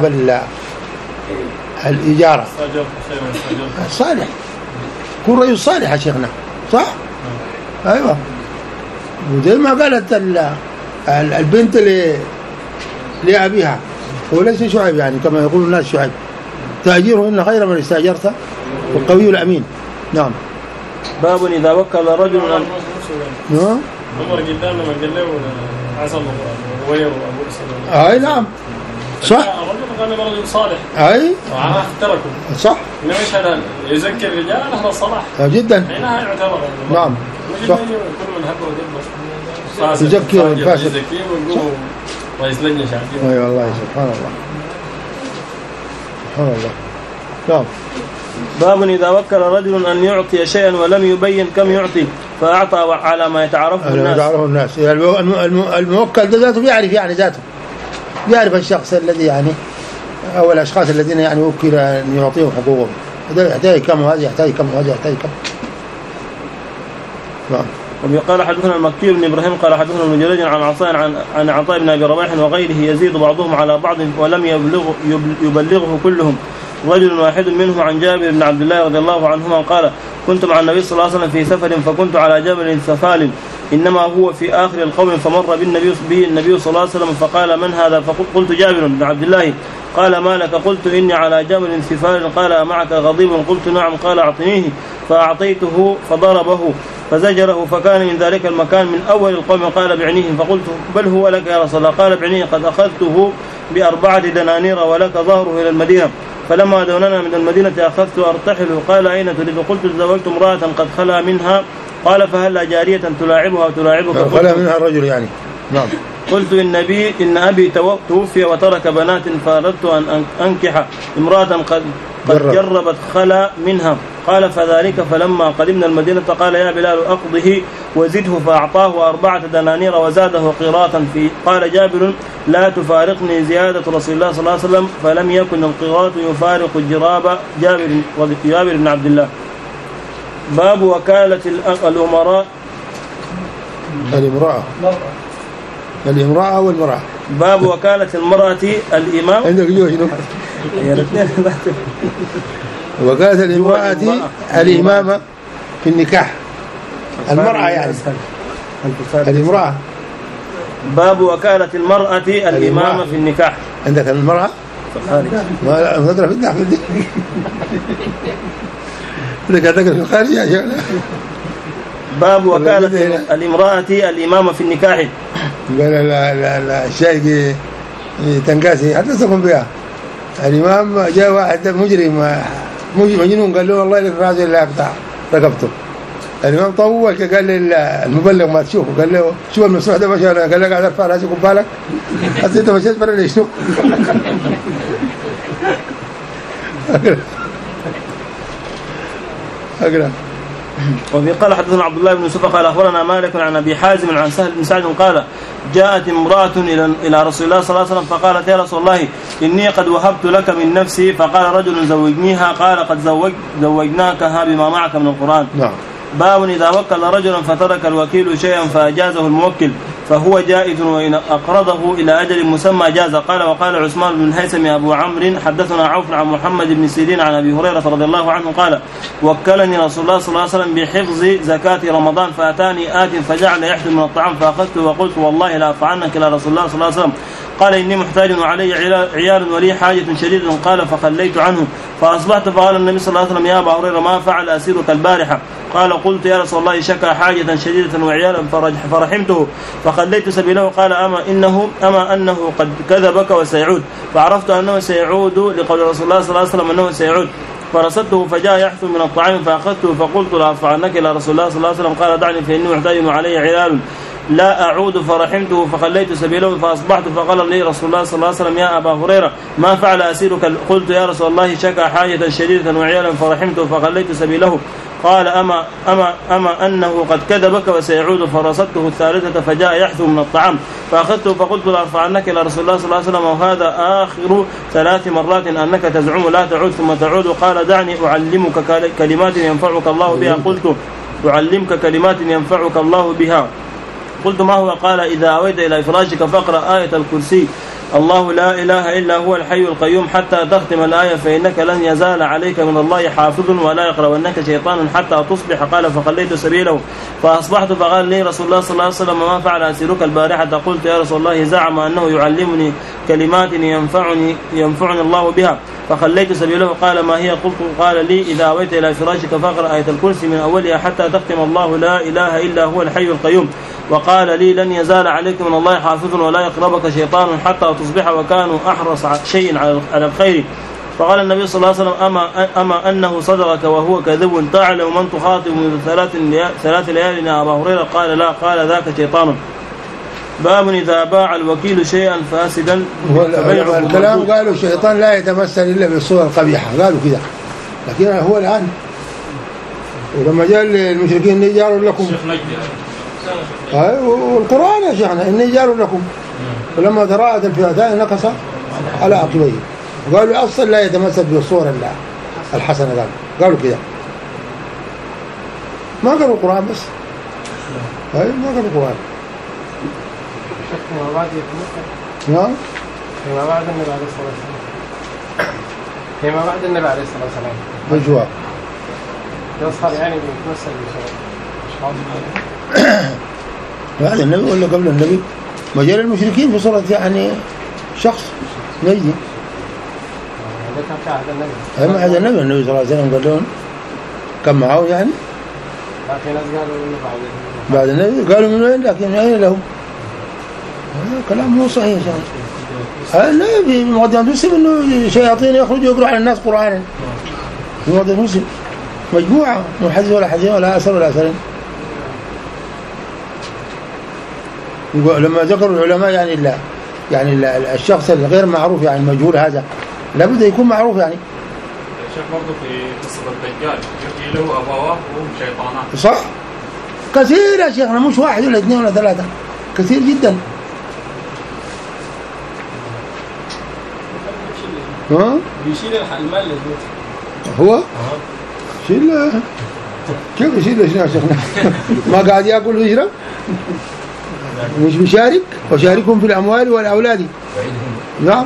الإجارة. صالح. كل رجل صالح يا شيخنا. صح؟ أيوة. وزي ما قالت البنت لأبيها وليس شعيب يعني كما يقول الناس شعيب، تأجيره إن خير من استأجرته والقوي الأمين. نعم. باب إذا وكل رجل نعم. عمر قدامنا ما قال له عسى الله وغيره أبو إسلام. أي نعم. صح. الرجل قال رجل صالح. أي. وعلى تركه. صح. إنه إيش هذا يذكر الرجال أهل الصلاح. جدا. حينها يعتبر. نعم. صح. كل من هبه ودبه. يذكر الفاسد. يذكر ويقوم ويسلجنا شعبي. أي والله سبحان الله. سبحان الله. نعم. باب إذا وكل رجل أن يعطي شيئا ولم يبين كم يعطي فأعطى على ما يتعرفه الناس. يتعرفه الناس. الموكل ذاته يعرف يعني ذاته، يعرف الشخص الذي يعني أو الأشخاص الذين يعني وكل أن يعطيهم حقوقهم، هذا يحتاج كم وهذا يحتاج كم وهذا يحتاج كم. نعم. وقال حدثنا المكي بن إبراهيم قال حدثنا ابن جريج عن عطاء عن عن عطاء بن أبي رباح وغيره يزيد بعضهم على بعض ولم يبلغ يبلغه كلهم. رجل واحد منهم عن جابر بن عبد الله رضي الله عنهما قال كنت مع النبي صلى الله عليه وسلم في سفر فكنت على جبل سفال إنما هو في آخر القوم فمر بالنبي به النبي صلى الله عليه وسلم فقال من هذا؟ فقلت جابر بن عبد الله. قال ما لك؟ قلت إني على جبل سفال. قال معك غضيب؟ قلت نعم. قال أعطنيه فأعطيته فضربه فزجره فكان من ذلك المكان من أول القوم. قال بعنيه فقلت بل هو لك يا رسول الله. قال بعنيه قد أخذته بأربعة دنانير ولك ظهره إلى المدينة. فلما دوننا من المدينة أخذت أرتحل. قال أين تريد؟ قلت تزوجت امرأة قد خلا منها. قال فهل جارية تلاعبها وتلاعبك؟ خلا منها الرجل يعني. نعم. قلت النبي إن أبي توفي وترك بنات فأردت أن أنكح امرأة قد قد جربت خلا منها. قال فذلك. فلما قدمنا المدينة قال يا بلال أقضه وزده فأعطاه أربعة دنانير وزاده قيراطا في. قال جابر لا تفارقني زيادة رسول الله صلى الله عليه وسلم فلم يكن القيراط يفارق الجراب. جابر جابر بن عبد الله. باب وكالة الأمراء الامرأة الامرأة والمرأة. باب وكالة المرأة الإمام. عندك جوه شنو؟ وكالة المرأة الإمامة في النكاح. المرأة يعني الامرأة. باب وكالة المرأة الإمامة في النكاح. عندك المرأة ما نضرب النحو دي لك عندك في الخارج يا شيخ. باب وكالة الامرأة الإمامة في النكاح. قال لا لا لا الشيء تنقاسي حتى تكون بها. الإمام جاء واحد مجرم مجنون قال له والله لك راجل اللي بتاع رقبته. الإمام طول قال لي المبلغ ما تشوفه قال له شو المسروح ده ماشي. قال له قاعد ارفع راسك وبالك حتى انت مشيت برا ليش شنو. أقرأ. وفي قال حدثنا عبد الله بن يوسف قال أخبرنا مالك عن أبي حازم عن سهل بن سعد قال جاءت امرأة إلى إلى رسول الله صلى الله عليه وسلم فقالت يا رسول الله إني قد وهبت لك من نفسي. فقال رجل زوجنيها. قال قد زوج زوجناكها بما معك من القرآن. نعم. باب إذا وكل رجلا فترك الوكيل شيئا فأجازه الموكل فهو جائز وإن أقرضه إلى أجل مسمى جاز. قال وقال عثمان بن هيثم أبو عمرو حدثنا عوف عن محمد بن سيرين عن أبي هريرة رضي الله عنه قال وكلني رسول الله صلى الله عليه وسلم بحفظ زكاة رمضان فأتاني آت فجعل يحفظ من الطعام فأخذته وقلت والله لا أفعنك إلى رسول الله صلى الله عليه وسلم. قال إني محتاج وعلي عيال ولي حاجة شديدة. قال فخليت عنه فأصبحت فقال النبي صلى الله عليه وسلم يا أبا هريرة ما فعل أسيرك البارحة؟ قال قلت يا رسول الله شكى حاجة شديدة وعيالا فرحمته فخليت سبيله. قال أما إنه أما أنه قد كذبك وسيعود. فعرفت أنه سيعود لقول رسول الله صلى الله عليه وسلم أنه سيعود. فرصدته فجاء يحثو من الطعام فأخذته فقلت لأرفعنك إلى رسول الله صلى الله عليه وسلم قال دعني فإني محتاج وعلي عيال لا أعود فرحمته فخليت سبيله فأصبحت فقال لي رسول الله صلى الله عليه وسلم يا أبا هريرة ما فعل أسيرك؟ قلت يا رسول الله شكى حاجة شديدة وعيالا فرحمته فخليت سبيله. قال أما, أما, أما أنه قد كذبك وسيعود. فرصدته الثالثة فجاء يحثو من الطعام فأخذته فقلت لأرفعنك إلى رسول الله صلى الله عليه وسلم وهذا آخر ثلاث مرات أنك تزعم لا تعود ثم تعود. قال دعني أعلمك كلمات ينفعك الله بها. قلت أعلمك كلمات ينفعك الله بها. قلت ما هو؟ قال إذا أويت إلى فراشك فاقرأ آية الكرسي الله لا إله إلا هو الحي القيوم حتى تختم الآية فإنك لن يزال عليك من الله حافظ ولا يقربنك شيطان حتى تصبح. قال فخليت سبيله فأصبحت فقال لي رسول الله صلى الله عليه وسلم ما فعل أسيرك البارحة؟ قلت يا رسول الله زعم أنه يعلمني كلمات ينفعني, ينفعني الله بها فخليت سبيله. قال ما هي؟ قلت قال لي إذا أويت إلى فراشك فاقرأ آية الكرسي من أولها حتى تختم الله لا إله إلا هو الحي القيوم. وقال لي لن يزال عليك من الله حافظ ولا يقربك شيطان حتى تصبح وكانوا أحرص شيء على الخير. فقال النبي صلى الله عليه وسلم أما, أما أنه صدرك وهو كذب تعلم من تخاطب من ثلاث, ثلاث ليال يا أبا هريرة؟ قال لا. قال ذاك شيطان. باب إذا باع الوكيل شيئا فاسدا فبيعه. الكلام قالوا الشيطان لا يتمثل إلا بالصورة القبيحة قالوا كذا، لكن هو الآن ولما جاء المشركين إني جار لكم والقرآن يا شيخنا إني جار لكم ولما تراءت الفئتان نكص على عقبيه وقالوا أصلا لا يتمثل بالصورة الحسنة قالوا قالوا كذا ما قالوا القرآن بس ما قالوا القرآن. فيما بعد يتمثل نعم فيما بعد النبي عليه الصلاة والسلام فيما بعد النبي عليه الصلاة والسلام بالجواب يصهر يعني بيتمثل بعد النبي ولا قبل النبي؟ مجال المشركين بصورة يعني شخص نجي ده كان في عهد النبي أي ما عهد النبي النبي صلى الله عليه وسلم قال لهم كم معه يعني لا في ناس قالوا إنه بعد بعد النبي قالوا من وين لكن من أين له؟ هذا كلام مو صحيح يعني. النبي مقدمة مسلم إنه شياطين يخرجوا يقرأوا على الناس قرآنا مقدمة مسلم مجموعة مو حديث ولا حديث ولا أثر ولا أثرين. لما ذكروا العلماء يعني لا يعني الشخص الغير معروف يعني المجهول هذا لابد يكون معروف يعني. الشيخ برضه في قصة الدجال يحيي له أبواه وهم شيطانات. صح كثير يا شيخنا مش واحد ولا اثنين ولا ثلاثة كثير جدا. ها بيشيل المال هو شيل كيف يشيل يا شيخنا ما قاعد يأكل ويشرب مش بيشارك وشاركهم في الأموال والأولاد. نعم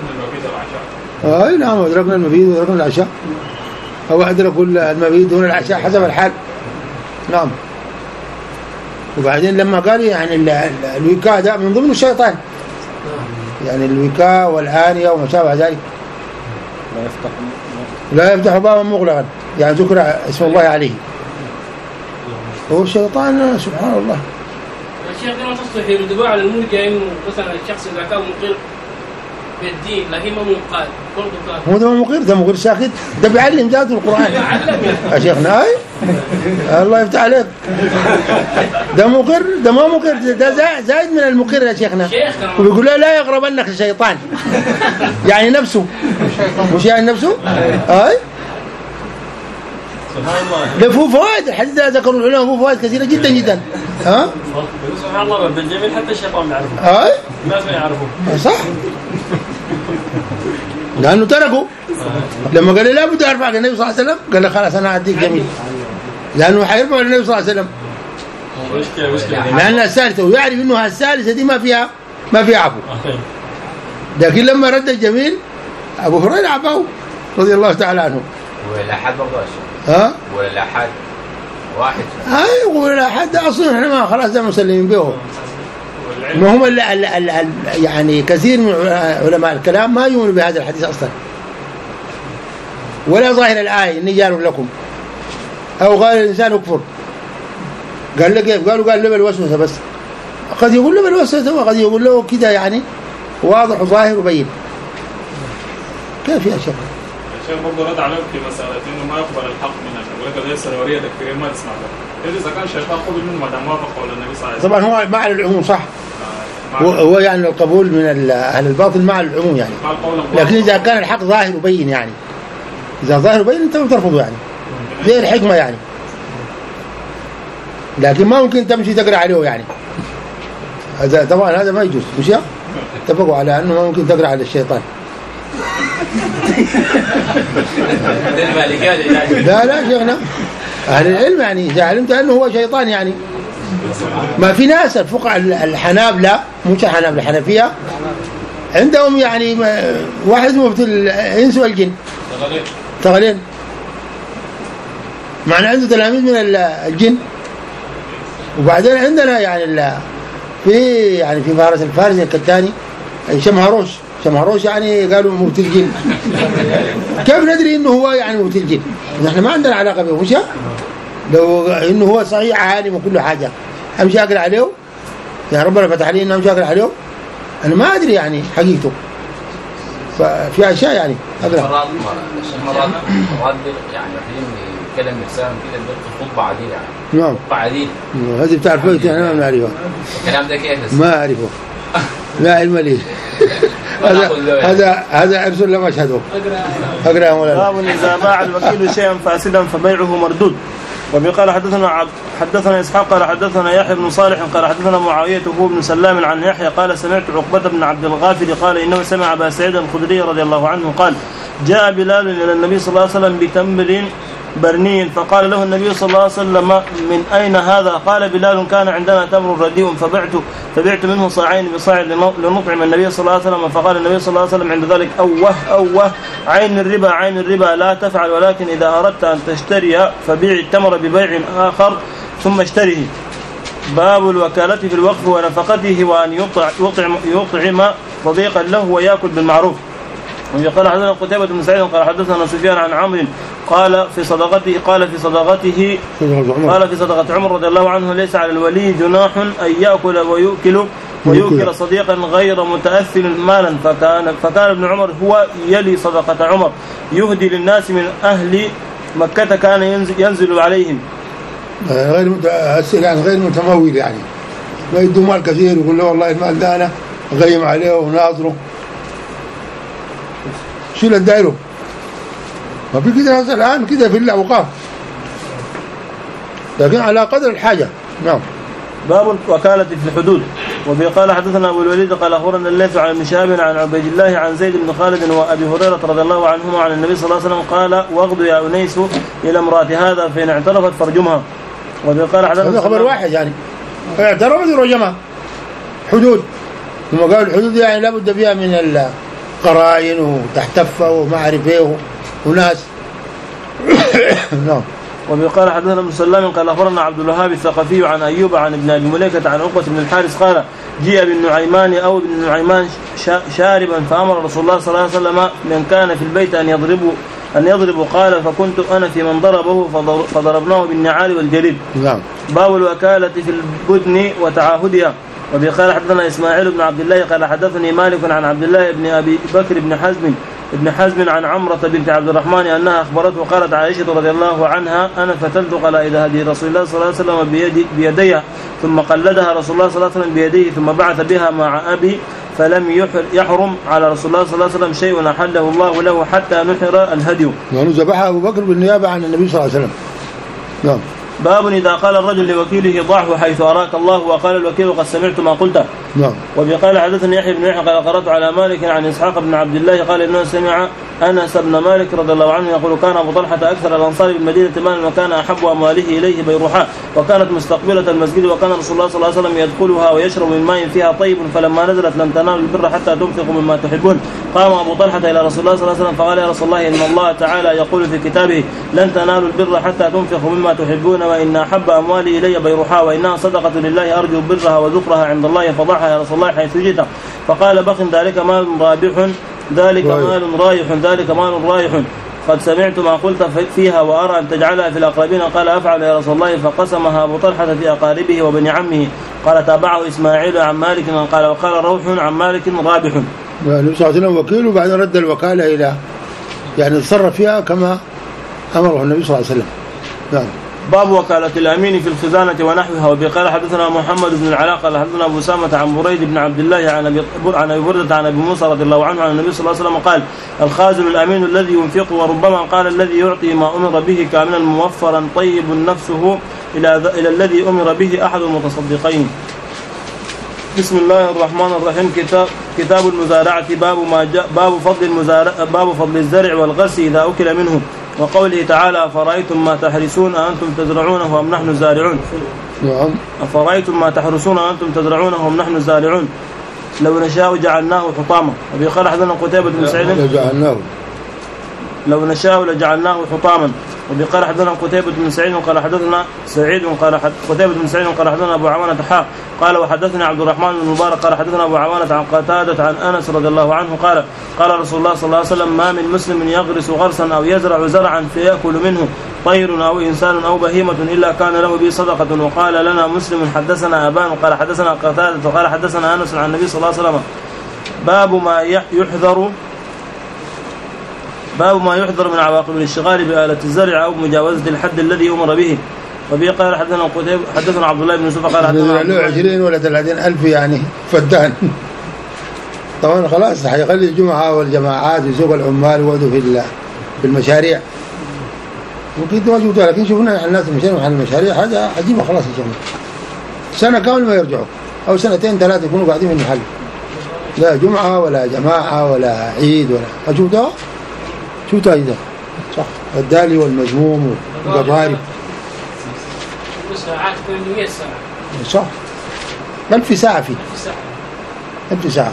أي نعم أدركنا المبيت وأدركنا العشاء أو أدركوا المبيت دون العشاء حسب الحال. نعم. وبعدين لما قال يعني الوكاء ده من ضمن الشيطان يعني الوكاء والآنية وما شابه ذلك لا يفتح لا يفتح بابا مغلقا يعني ذكر اسم الله عليه هو الشيطان سبحان الله. الشيخ ما تصلح يردوا على المرجع إنه مثلا الشخص إذا كان مقر بالدين لكن ما منقاد هو ده مقر ده مقر ساكت ده بيعلم ذاته القرآن يا شيخنا أي الله يفتح عليك ده مقر ده ما مقر ده زايد من المقر يا شيخنا وبيقول له لا يقربنك الشيطان يعني نفسه مش يعني نفسه أي ده فيه فوائد الحديث ده ذكروا العلماء فيه فوائد كثيرة جدا جدا. ها سبحان الله بالجميل حتى الشيطان يعرفه أي الناس ما يعرفوه صح لأنه تركوا لما قال لي لا بد أرفع النبي صلى الله عليه وسلم قال لي خلاص أنا أعطيك جميل لأنه حيرفع النبي صلى الله عليه وسلم لأنها الثالثة ويعرف إنه الثالثة دي ما فيها ما فيها عفو. لكن لما رد الجميل أبو هريرة عفاه رضي الله تعالى عنه. ولا حد برضه ها ولا حد واحد أي ولا حد أصلا إحنا ما خلاص ده مسلمين به. ما هم ال ال ال ال يعني كثير من علماء الكلام ما يؤمنوا بهذا الحديث أصلا ولا ظاهر الآية إني جار لكم أو قال الإنسان اكفر قال لك كيف قالوا قال له بالوسوسة بس قد يقول له بالوسوسة وقد يقول له كده يعني واضح وظاهر وبين. كيف يا شيخ الشيخ برضه رد عليهم في مسألة إنه ما يقبل الحق منك، يقول لك ليس الورية كثير ما تسمع له. إذا كان الشيطان قبل منه ما دام وافق قول النبي صلى الله عليه وسلم. طبعا هو مع العموم صح. هو, هو يعني القبول من أهل الباطل مع العموم يعني. لكن إذا كان الحق ظاهر وبين يعني. إذا ظاهر وبين أنت ما ترفضه يعني. زي الحكمة يعني. لكن ما ممكن تمشي تقرأ عليه يعني. هذا طبعا هذا ما يجوز مش يا؟ اتفقوا على أنه ما ممكن تقرأ على الشيطان. لا لا شيخنا أهل العلم يعني إذا علمت أنه هو شيطان يعني ما في ناس الفقهاء الحنابلة مش الحنابلة الحنفية عندهم يعني واحد اسمه في الإنس والجن ثقلين معنى عنده تلاميذ من الجن. وبعدين عندنا يعني في يعني في فارس الفارس الكتاني شمهروش شمهروش يعني قالوا موت الجن. كيف ندري انه هو يعني موت الجن؟ نحن ما عندنا علاقه به مش لو انه هو صحيح عالم وكل حاجه امشي اقرا عليه يعني ربنا فتح لي انه امشي اقرا عليه انا ما ادري يعني حقيقته ففي اشياء يعني اقرا مرات مرات مرات يعني الحين يتكلم انسان كده بيلقي خطبه عديده يعني نعم خطبه عديده هذه بتعرف كويس انا ما اعرفها الكلام ده كيف ما اعرفه لا علم لي هذا هذا هذا ارسل لما اشهده اقرا ولا باب اذا باع الوكيل شيئا فاسدا فبيعه مردود. وبقال حدثنا عب حدثنا اسحاق قال حدثنا يحيى بن صالح قال حدثنا معاويه هو بن سلام عن يحيى قال سمعت عقبه بن عبد الغافر قال انه سمع ابا سعيد الخدري رضي الله عنه قال جاء بلال الى النبي صلى الله عليه وسلم بتمر برني فقال له النبي صلى الله عليه وسلم من أين هذا؟ قال بلال كان عندنا تمر رديء فبعت فبعت منه صاعين بصاع لنطعم النبي صلى الله عليه وسلم. فقال النبي صلى الله عليه وسلم عند ذلك أوه أوه عين الربا عين الربا لا تفعل ولكن إذا أردت أن تشتري فبيع التمر ببيع آخر ثم اشتريه. باب الوكالة في الوقف ونفقته وأن يطعم يطعم صديقا له ويأكل بالمعروف. وقال حدثنا قتيبة بن سعيد قال حدثنا سفيان عن عمرو قال في صدقته قال في صدقته قال في صدقة عمر رضي الله عنه ليس على الولي جناح أن يأكل ويؤكل ويؤكل صديقا غير متأثل مالا. فكان فكان ابن عمر هو يلي صدقة عمر يهدي للناس من أهل مكة كان ينزل, ينزل عليهم غير متأثل يعني غير متمول يعني ما يدوا مال كثير يقول له والله المال ده أنا غيم عليه وناظره شيل الدائره ما في كده هذا الآن كده في الأوقاف لكن على قدر الحاجة. نعم. باب الوكالة في الحدود. وبقال حدثنا أبو الوليد قال أخبرنا الليث عن مشاب عن عبيد الله عن زيد بن خالد وأبي هريرة رضي الله عنهما عن النبي صلى الله عليه وسلم قال واغدوا يا أنيس إلى امرأة هذا فإن اعترفت فرجمها. وبقال حدثنا هذا خبر واحد يعني اعترفت ورجمها حدود ثم قالوا الحدود يعني لابد فيها من القرائن وتحتفة وما أعرف ايه وناس. نعم. وبقال حدثنا ابن سلام قال أخبرنا عبد الوهاب الثقفي عن أيوب عن ابن أبي مليكة عن عقبة بن الحارث قال جيء بالنعيمان أو ابن النعيمان شاربا فأمر رسول الله صلى الله عليه وسلم من كان في البيت أن يضربوا أن يضربوا قال فكنت أنا في من ضربه فضربناه بالنعال والجليد. نعم. باب الوكالة في البدن وتعاهدها. وبقال حدثنا إسماعيل بن عبد الله قال حدثني مالك عن عبد الله بن أبي بكر بن حزم ابن حزم عن عمرة بنت عبد الرحمن أنها أخبرته قالت عائشة رضي الله عنها أنا فتلت قلائد هدي رسول الله صلى الله عليه وسلم بيدي بيديها ثم قلدها رسول الله صلى الله عليه وسلم بيديه ثم بعث بها مع أبي فلم يحرم على رسول الله صلى الله عليه وسلم شيء أحله الله له حتى نحر الهدي. يعني ذبحها أبو بكر بالنيابة عن النبي صلى الله عليه وسلم. نعم. باب إذا قال الرجل لوكيله ضعه حيث أراك الله وقال الوكيل قد سمعت ما قلت. نعم. وبقال حدثني يحيى بن يحيى قال قرأت على مالك عن إسحاق بن عبد الله قال إنه سمع أنس بن مالك رضي الله عنه يقول كان أبو طلحة أكثر الأنصار بالمدينة مالا وكان أحب أمواله إليه بيروحاء وكانت مستقبلة المسجد وكان رسول الله صلى الله عليه وسلم يدخلها ويشرب من ماء فيها طيب فلما نزلت لم تنالوا البر حتى تنفقوا مما تحبون. قام أبو طلحة إلى رسول الله صلى الله عليه وسلم فقال يا رسول الله إن الله تعالى يقول في كتابه لن تنالوا البر حتى تنفقوا مما تحبون وإن أحب أموالي إلي بيروحاء وإنها صدقة لله أرجو برها وذكرها عند الله فضعها يا رسول الله حيث جئت. فقال بخ ذلك مال رابح ذلك مال رايح ذلك مال رايح قد سمعت ما قلت فيها وأرى أن تجعلها في الأقربين. قال أفعل يا رسول الله فقسمها أبو طلحة في أقاربه وبني عمه. قال تابعه إسماعيل عن مالك قال وقال روح عن مالك رابح. النبي صلى الله عليه وسلم وكيل وبعدين رد الوكالة إلى يعني يتصرف فيها كما أمره النبي صلى الله عليه وسلم. نعم. باب وكالة الأمين في الخزانة ونحوها. وبقال حدثنا محمد بن العلاء قال حدثنا أبو أسامة عن بريد بن عبد الله عن أبي عن أبي بردة عن أبي موسى رضي الله عنه عن النبي صلى الله عليه وسلم قال: الخازن الأمين الذي ينفق، وربما قال الذي يعطي ما أمر به كاملا موفرا طيب نفسه إلى إلى الذي أمر به أحد المتصدقين. بسم الله الرحمن الرحيم. كتاب كتاب المزارعة. باب ما جاء باب فضل المزارع باب فضل الزرع والغرس إذا أكل منه، وقوله تعالى: أفرأيتم ما تحرسون أأنتم تزرعونه أم نحن الزارعون. نعم. أفرأيتم ما تحرسون أأنتم تزرعونه أم نحن الزارعون. لو نشاء جعلناه حطاما. وبقال حدثنا قتيبة بن سعيد لجعلناه لو نشاء لجعلناه حطاما. وبقال حدثنا قتيبة بن سعيد قال حدثنا سعيد قال قتيبة بن سعيد قال حدثنا أبو عوانة حاء قال وحدثنا عبد الرحمن بن المبارك قال حدثنا أبو عوانة عن قتادة عن أنس رضي الله عنه قال: قال رسول الله صلى الله عليه وسلم: ما من مسلم يغرس غرسا أو يزرع زرعا فيأكل منه طير أو إنسان أو بهيمة إلا كان له به صدقة. وقال لنا مسلم: حدثنا أبان قال حدثنا قتادة قال حدثنا أنس عن النبي صلى الله عليه وسلم. باب ما يحذر باب ما يحذر من عواقب الاشتغال بآلة الزرع أو مجاوزة الحد الذي أمر به. وبه قال حدثنا قتيبة حدثنا عبد الله بن يوسف قال حدثنا له عشرين ولا ثلاثين ألف يعني فدان. طبعا خلاص حيخلي الجمعة والجماعات وسوق العمال ويودوا في في المشاريع. ممكن تواجهوا، لكن شوفنا الناس مشاريع عن المشاريع هذا عجيبة. خلاص يا جماعة سنة كامل ما يرجعوا، أو سنتين ثلاثة يكونوا قاعدين في المحل، لا جمعة ولا جماعة ولا عيد ولا أشوفها شو تايده صح. الدالي والمجموم والقضارب ساعات مية ساعة صح. ألف ساعة فيه ألف ساعة.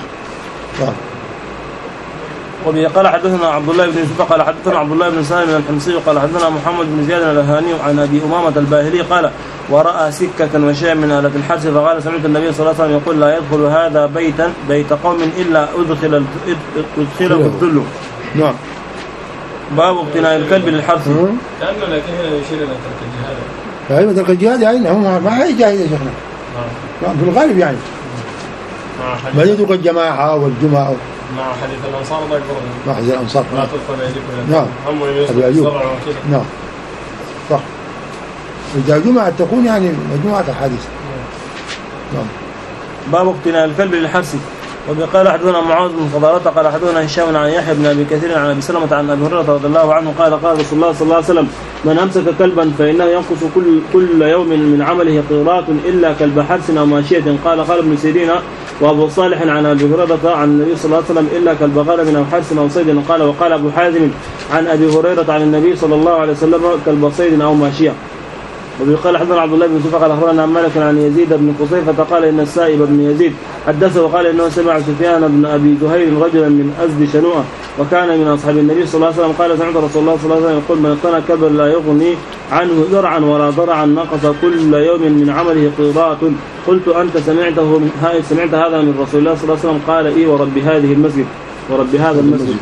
وبه قال حدثنا عبد الله بن يوسف قال حدثنا عبد الله بن سالم الحمصي قال حدثنا محمد بن زياد الأهاني عن أبي أمامة الباهلي قال: ورأى سكة وشيء من آلة الحرث فقال: سمعت النبي صلى الله عليه وسلم يقول: لا يدخل هذا بيتا بيت قوم إلا أدخل أدخله الذل. نعم. باب اقتناء الكلب للحرث. كأنه لكن هنا يشير إلى ترك الجهاد. أيوة ترك الجهاد يعني هم ما هي جاهد يا شيخنا. نعم. في الغالب يعني. ما يدرك الجماعة والجمعة. مع حديث الأنصار ذاك برضه. مع حديث الأنصار. لا تدخل أيديكم. نعم. أبي أيوب. نعم. صح. إذا جمعة تكون يعني مجموعة الحديث. نعم. باب اقتناء الكلب للحرث. وقال حدثنا معاذ بن فضالة قال حدثنا هشام عن يحيى بن ابي كثير عن ابي سلمة عن ابي هريرة رضي الله عنه قال: قال رسول الله صلى الله عليه وسلم: من امسك كلبا فانه ينقص كل كل يوم من عمله قيراط الا كلب حرث او ماشية. قال قال ابن سيرين وابو صالح عن ابي هريرة عن النبي صلى الله عليه وسلم: الا كلب غنم او حرث او صيد. قال وقال ابو حازم عن ابي هريرة عن النبي صلى الله عليه وسلم: كلب صيد او ماشية. وقال حدثنا عبد الله بن يوسف قال اخبرنا عن مالك عن يزيد بن قصيفة قال ان السائب بن يزيد حدثه وقال انه سمع سفيان بن ابي زهير رجلا من ازد شنوءه وكان من اصحاب النبي صلى الله عليه وسلم قال: سمعت رسول الله صلى الله عليه وسلم يقول: من اقتنى كلبا لا يغني عنه زرعا ولا ضرعا نقص كل يوم من عمله قيراط. قلت: انت سمعته من سمعت هذا من رسول الله صلى الله عليه وسلم؟ قال: اي ورب هذه المسجد ورب هذا المسجد.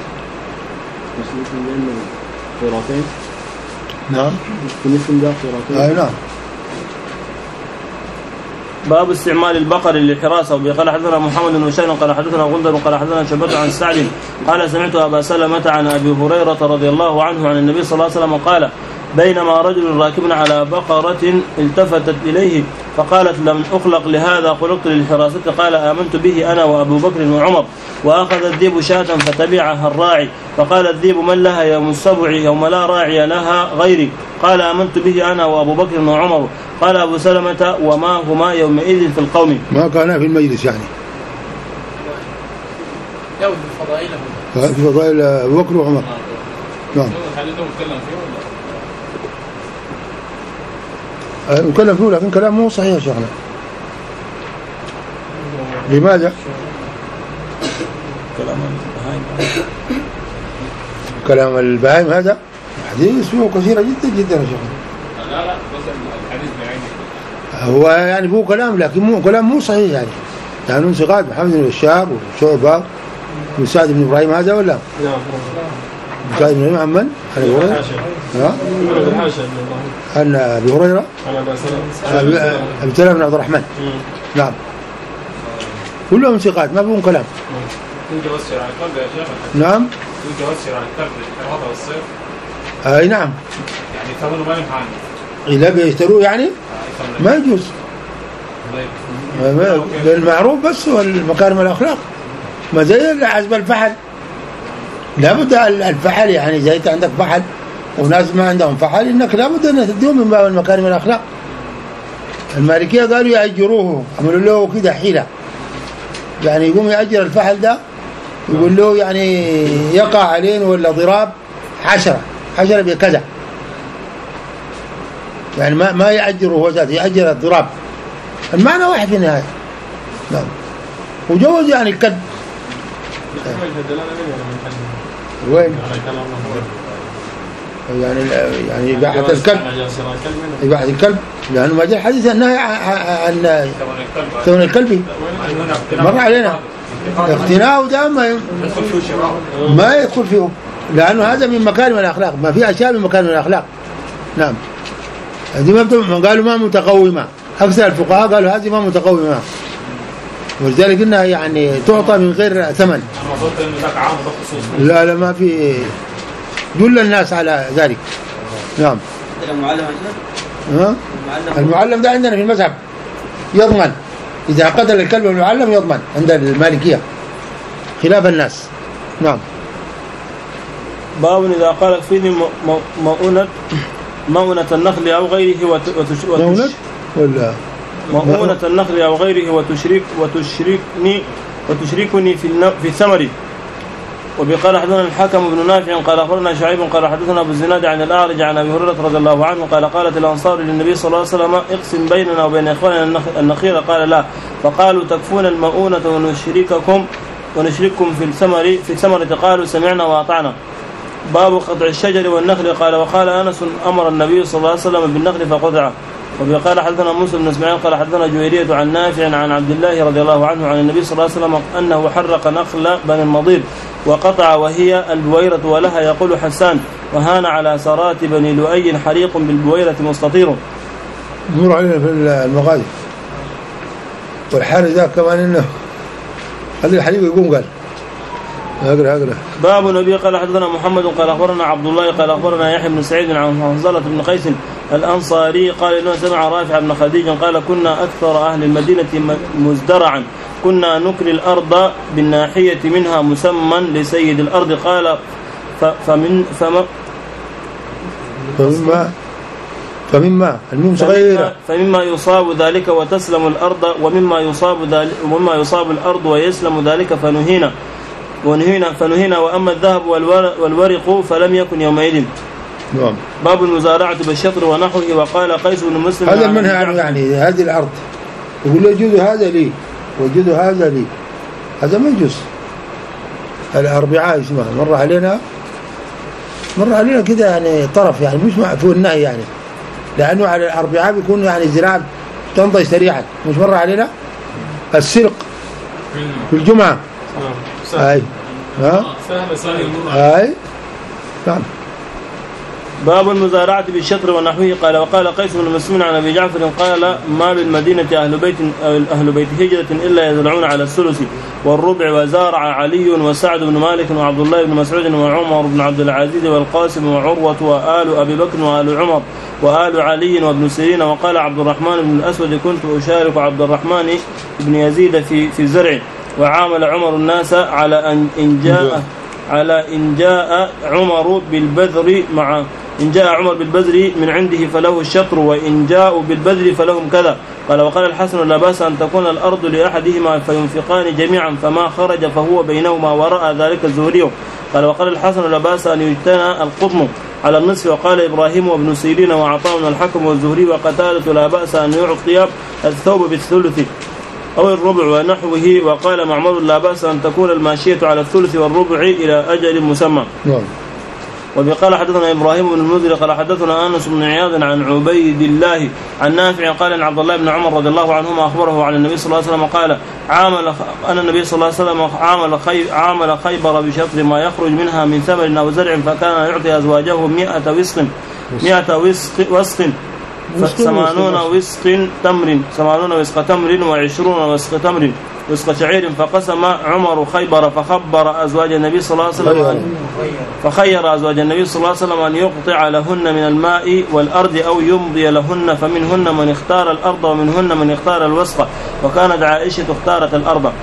قيراطين. نعم. بالنسبة ذا قيراطين. اي نعم. باب استعمال البقر للحراسة. وقال حدثنا محمد بن هشام قال حدثنا غندر قال حدثنا شعبة عن سعد قال: سمعت أبا سلمة عن أبي هريرة رضي الله عنه عن النبي صلى الله عليه وسلم قال: بينما رجل راكب على بقرة التفتت إليه فقالت: لم أخلق لهذا خلقت للحراسة. قال: آمنت به أنا وأبو بكر وعمر. وأخذ الذئب شاة فتبعها الراعي فقال الذئب: من لها يوم السبع يوم لا راعي لها غيري. قال: آمنت به أنا وأبو بكر وعمر. قال أبو سلمة: وما هما يومئذ في القوم؟ ما كان في المجلس يعني يوم فضائله في فضائل أبو بكر وعمر. نعم. نتكلم فيه لكن كلام مو صحيح يا شيخنا. لماذا؟ كلام البهائم هذا حديث فيه كثيرة جدا جدا يا شيخنا. لا لا الحديث بعينه هو يعني فيه كلام لكن مو كلام مو صحيح يعني. يعني انسقاد محمد بن بشار وشعبة وسعد بن إبراهيم هذا ولا؟ نعم. سعد بن إبراهيم عن من؟ عن أبي هريرة. ها؟ عن أبي هريرة. أبي سلمة بن عبد الرحمن. نعم. كلهم ثقات ما فيهم كلام. جواز شراء الكلب يا شيخ؟ نعم جواز شراء الكلب للحراسة والصيد؟ اي نعم. يعني ثمنه ما ينفع عنه؟ إذا بيشتروه يعني ما يجوز بالمعروف بس والمكارم الأخلاق. ما زي عزب الفحل، لابد الفحل يعني زي انت عندك فحل وناس ما عندهم فحل انك لابد ان تديهم من باب المكارم الاخلاق. المالكيه قالوا يأجروه، عملوا له كده حيله، يعني يقوم يأجر الفحل ده يقول له يعني يقع عليه ولا ضراب عشرة عشرة بكذا، يعني ما ما يأجره هو ذاته، يأجر الضراب. المعنى واحد في النهايه. نعم. وجوز يعني الكلب وين يعني يعني إباحة الكلب إباحة الكلب لأنه ما جاء الحديث النهي عن ثمن الكلب مر علينا. اقتناء ده ما ما يدخل فيه لأنه هذا من مكارم الأخلاق، ما في أشياء من مكارم الأخلاق. نعم. هذه ما قالوا ما متقومة، أكثر الفقهاء قالوا هذه ما متقومة، ولذلك انها يعني تعطى من غير ثمن. لا لا ما في، دل الناس على ذلك. نعم. المعلم ها؟ المعلم ده عندنا في المذهب يضمن اذا قتل الكلب المعلم، يضمن عند المالكيه خلاف الناس. نعم. باب اذا قال فيني مؤونة مؤونة النخل او غيره وتش مؤونة ولا مؤونة النخل أو غيره وتشرك وتشركني وتشركني في في ثمري. وبقال حدثنا الحكم بن نافع قال أخبرنا شعيب قال حدثنا أبو الزناد عن الأعرج عن أبي هريرة رضي الله عنه قال قالت الأنصار للنبي صلى الله عليه وسلم اقسم بيننا وبين إخواننا النخيل، قال لا، فقالوا تكفون المؤونة ونشرككم ونشرككم في الثمر في الثمرة، قالوا سمعنا وأطعنا. باب قطع الشجر والنخل. قال وقال أنس أمر النبي صلى الله عليه وسلم بالنخل فقطع. وقال حدثنا موسى بن اسماعيل قال حدثنا جويرية عن نافع عن عبد الله رضي الله عنه عن النبي صلى الله عليه وسلم أنه حرق نخل بني النضير وقطع وهي البويرة ولها، يقول حسان وهان على سرات بني لؤي حريق بالبويرة مستطير. مر علينا في المغازي والحارس ذاك كمان انه هذا الحريق يقوم قال اقرا اقرا. باب النبي قال حدثنا محمد قال اخبرنا عبد الله قال اخبرنا يحيى بن سعيد عن حنظلة بن قيس الانصاري قال انه سمع رافع بن خديج قال كنا اكثر اهل المدينه مزدرعا، كنا نكري الارض بالناحيه منها مسمى لسيد الارض. قال فمن فما فمما فمما الميم صغيرة فمما يصاب ذلك وتسلم الارض ومما يصاب ذلك ومما يصاب الارض ويسلم ذلك فنهينا ونهينا فنهينا واما الذهب والورق فلم يكن يومئذ. نعم. باب المزارعة بالشطر ونحوه. وقال قيس بن مسلم هذا المنهى عنه، يعني هذه الأرض يقول يجوز هذا لي ويجوز هذا لي، هذا ما يجوز. الأربعاء اسمها مر علينا مر علينا كده يعني طرف، يعني مش معفو النهي يعني، لأنه على الأربعاء بيكون يعني زراعة تنضج سريعا. مش مر علينا السرق في الجمعة. هاي ها هاي نعم. باب المزارعة بالشطر ونحوه. قال وقال قيس بن مسلم عن أبي جعفر قال ما بالمدينة أهل بيت أهل بيت هجرة إلا يزرعون على الثلث والربع، وزارع علي وسعد بن مالك وعبد الله بن مسعود وعمر بن عبد العزيز والقاسم وعروة وآل أبي بكر وآل عمر وآل علي وابن سيرين. وقال عبد الرحمن بن الأسود كنت أشارك عبد الرحمن بن يزيد في في الزرع، وعامل عمر الناس على أن إن جاء على إن جاء عمر بالبذر مع إن جاء عمر بالبذر من عنده فله الشطر، وإن جاءوا بالبذر فلهم كذا. قال وقال الحسن لا بأس أن تكون الأرض لأحدهما فينفقان جميعا، فما خرج فهو بينهما، ورأى ذلك الزهري. قال وقال الحسن لا بأس أن يجتنى القطن على النصف. وقال إبراهيم وابن سيرين وعطاء من الحكم والزهري وقتادة لا بأس أن يعطي الثوب بالثلث أو الربع ونحوه. وقال معمر لا بأس أن تكون الماشية على الثلث والربع إلى أجل مسمى. وبقال حدثنا إبراهيم بن المنذر قال حدثنا أنس بن عياض عن عبيد الله عن نافع قال أن عبد الله بن عمر رضي الله عنهما أخبره عن النبي صلى الله عليه وسلم قال عامل أن النبي صلى الله عليه وسلم عامل خي عامل خيبر بشطر ما يخرج منها من ثمر أو زرع، فكان يعطي أزواجه مئة وسق مئة وسق وسق ثمانون وسق تمر ثمانون وسق تمر وعشرون وسق تمر وسق شعير. فقسم عمر خيبر فخبر أزواج النبي صلى الله عليه وسلم فخير أزواج النبي صلى الله عليه وسلم أن يقطع لهن من الماء والأرض أو يمضي لهن، فمنهن من اختار الأرض ومنهن من اختار الوسق، وكانت عائشة اختارت الأرض.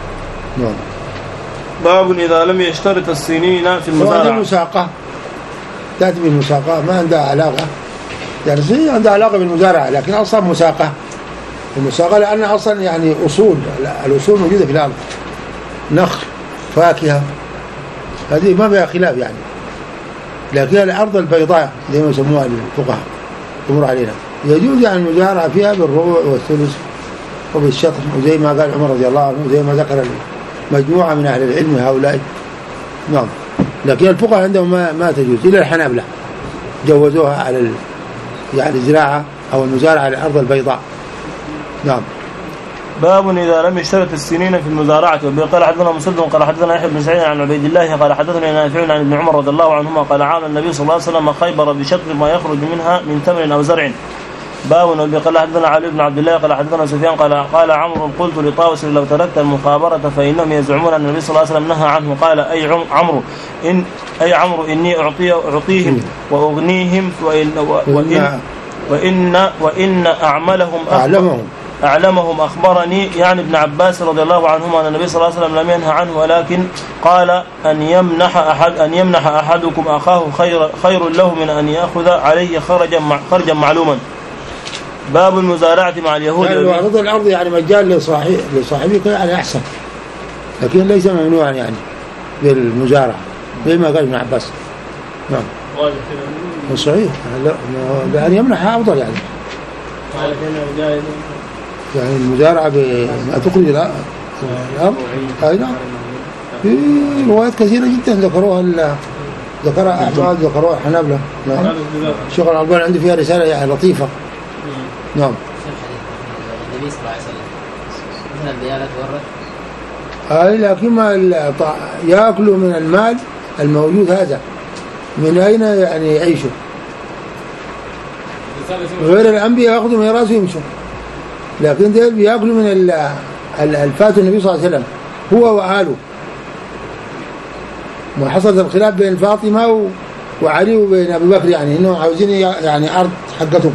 باب إذا لم يشترط السنين في المزارعة. المساقة تأتي بالمساقة ما عندها علاقة، يعني هي عندها علاقة بالمزارعة لكن أصلا مساقة المساقة لأن أصلا يعني أصول الأصول موجودة في الأرض، نخل فاكهة هذه ما فيها خلاف يعني، لكن الأرض البيضاء زي ما يسموها الفقهاء تمر علينا يجوز يعني المزارعة فيها بالربع والثلث وبالشطر، وزي ما قال عمر رضي الله عنه وزي ما ذكر مجموعة من أهل العلم هؤلاء. نعم، لكن الفقهاء عندهم ما, ما تجوز إلا الحنابلة جوزوها على ال... يعني الزراعة أو المزارعة على الأرض البيضاء. نعم. باب إذا لم يشترط السنين في المزارعة. وقال حدثنا مسدد قال حدثنا يحيى بن سعيد عن عبيد الله قال حدثنا نافع عن ابن عمر رضي الله عنهما قال عام النبي صلى الله عليه وسلم خيبر بشطر ما يخرج منها من تمر أو زرع. باب وقال حدثنا علي بن عبد الله قال حدثنا سفيان قال قال عمرو قلت لطاووس لو تركت المخابرة فإنهم يزعمون أن النبي صلى الله عليه وسلم نهى عنه. قال أي عمرو إن أي عمرو إني أعطي أعطيهم وأغنيهم وإن وإن وإن, وإن أعملهم أعلمهم أعلمهم أخبرني يعني ابن عباس رضي الله عنهما أن النبي صلى الله عليه وسلم لم ينهى عنه، ولكن قال أن يمنح أحد أن يمنح أحدكم أخاه خير خير له من أن يأخذ عليه خرجا خرجا معلوما. باب المزارعة مع اليهود. يعني عرض الأرض يعني مجال لصاحب لصاحبك يعني أحسن، لكن ليس ممنوعا يعني بالمزارعة زي ما قال ابن عباس. نعم صحيح، يعني يمنحها أفضل يعني. يعني المزارعة بما تخرج الأرض. أي نعم، في روايات كثيرة جدا ذكروها ذكرها أحمد ذكروها الحنابلة. نعم، الشيخ الألباني عنده فيها رسالة يعني لطيفة. نعم. النبي صلى الله عليه وسلم مثل الديانة ورد. أي لكن ما يأكلوا من المال الموجود هذا من أين يعني يعيشوا؟ غير الأنبياء يأخذوا ميراث ويمشوا، لكن ديل بيأكلوا من الفات النبي صلى الله عليه وسلم هو وآله. ما حصل الخلاف بين فاطمة وعلي وبين أبي بكر يعني إنه عاوزين يعني أرض حقتهم،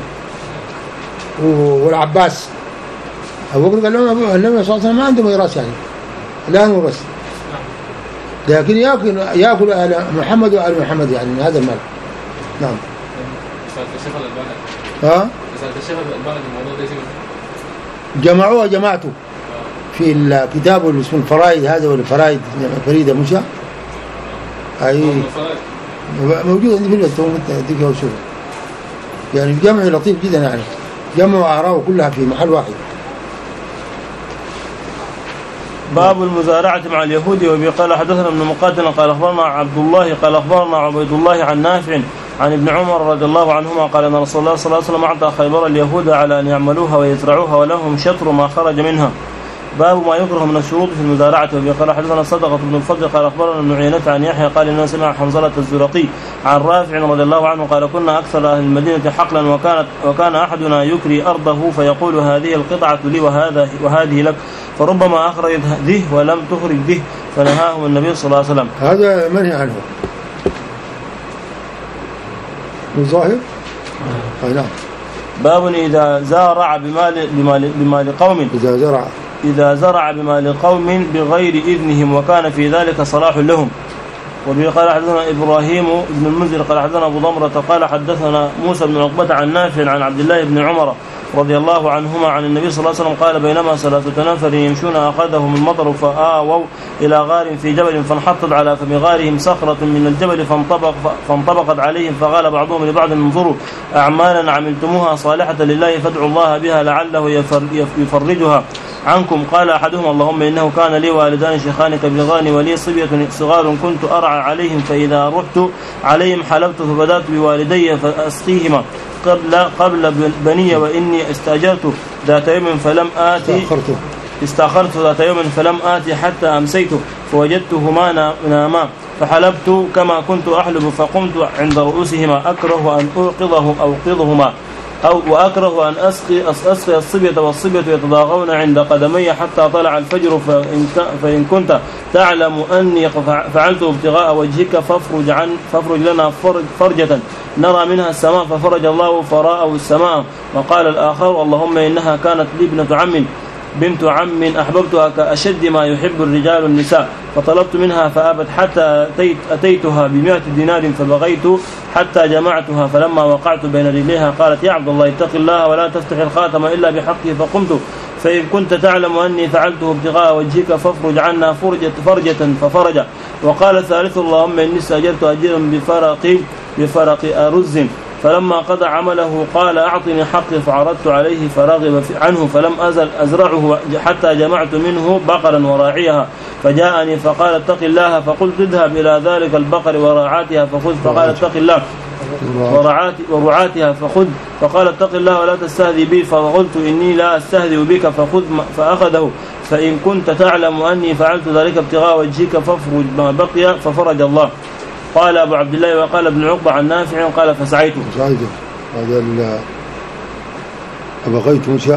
والعباس أبو بكر قال لهم النبي صلى الله عليه وسلم ما عنده ميراث يعني لا نورث، لكن يأكل يأكل آل محمد وآل محمد يعني من هذا المال. نعم. ها؟ جمعوها جماعته في الكتاب اللي اسمه الفرائد هذا ولا فرائد فريدة مشى أي موجود عندي في التوم ديك وشوف يعني جمع لطيف جدا يعني جمعوا آراءه كلها في محل واحد. باب المزارعة مع اليهود. وقال حدثنا ابن مقاتل قال أخبرنا عبد الله قال أخبرنا عبيد الله عن نافع عن ابن عمر رضي الله عنهما قال أن رسول الله صلى الله عليه وسلم أعطى خيبر اليهود على أن يعملوها ويزرعوها ولهم شطر ما خرج منها. باب ما يكره من الشروط في المزارعة. وقال حدثنا صدقة بن الفضل قال أخبرنا ابن عيينة عن يحيى قال إنه سمع حنظلة الزرقي عن رافع رضي الله عنه قال كنا أكثر أهل المدينة حقلا وكانت وكان أحدنا يكري أرضه فيقول هذه القطعة لي وهذا وهذه لك، فربما أخرج ذه ولم تخرج ذه فنهاه النبي صلى الله عليه وسلم. هذا منهي عنه الظاهر. نعم. باب إذا زارع بمال بمال بمال قوم إذا زرع إذا زرع بمال قوم بغير إذنهم وكان في ذلك صلاح لهم. وقال حدثنا إبراهيم بن المنذر قال حدثنا أبو ضمرة قال حدثنا موسى بن عقبة عن نافع عن عبد الله بن عمر رضي الله عنهما عن النبي صلى الله عليه وسلم قال بينما ثلاثة نفر يمشون أخذهم المطر فآووا إلى غار في جبل فانحطت على فم غارهم صخرة من الجبل فانطبق فانطبقت عليهم فقال بعضهم لبعض انظروا أعمالا عملتموها صالحة لله فادعوا الله بها لعله يفرجها عنكم. قال أحدهم اللهم إنه كان لي والدان شيخان كبلغان ولي صبية صغار كنت أرعى عليهم فإذا رحت عليهم حلبت فبدأت بوالدي فأسقيهما قبل قبل بني وإني استأجرت ذات يوم فلم آتي استأخرت ذات يوم فلم آتي حتى أمسيت فوجدتهما ناما فحلبت كما كنت أحلب فقمت عند رؤوسهما أكره أن أوقظه أوقظهما أو وأكره أن أسقي أسقي الصبية والصبية يتضاغون عند قدمي حتى طلع الفجر فإن, فإن كنت تعلم أني فعلت ابتغاء وجهك فافرج عن فافرج لنا فرجة نرى منها السماء ففرج الله فرأوا السماء. وقال الآخر اللهم إنها كانت لي ابنة عم بنت عم أحببتها كأشد ما يحب الرجال النساء فطلبت منها فأبت حتى أتيت أتيتها بمئة دينار فبغيت حتى جمعتها فلما وقعت بين رجليها قالت يا عبد الله اتق الله ولا تفتح الخاتم إلا بحقه فقمت فإن كنت تعلم أني فعلته ابتغاء وجهك فافرج عنا فرجة فرجة ففرج. وقال الثالث اللهم إني استأجرت أجيرا بفرق بفرق أرز فلما قضى عمله قال أعطني حقي فعرضت عليه فرغب عنه فلم أزل أزرعه حتى جمعت منه بقرا وراعيها فجاءني فقال اتق الله فقلت اذهب إلى ذلك البقر وراعاتها فخذ فقال اتق الله ورعاتها فخذ فقال اتق الله ولا تستهزئ بي فقلت إني لا أستهزئ بك فخذ فأخذه فإن كنت تعلم أني فعلت ذلك ابتغاء وجهك فافرج ما بقي ففرج الله. قال أبو عبد الله وقال ابن عقبة عن نافع قال فسعيت هذا أبغيت مشى.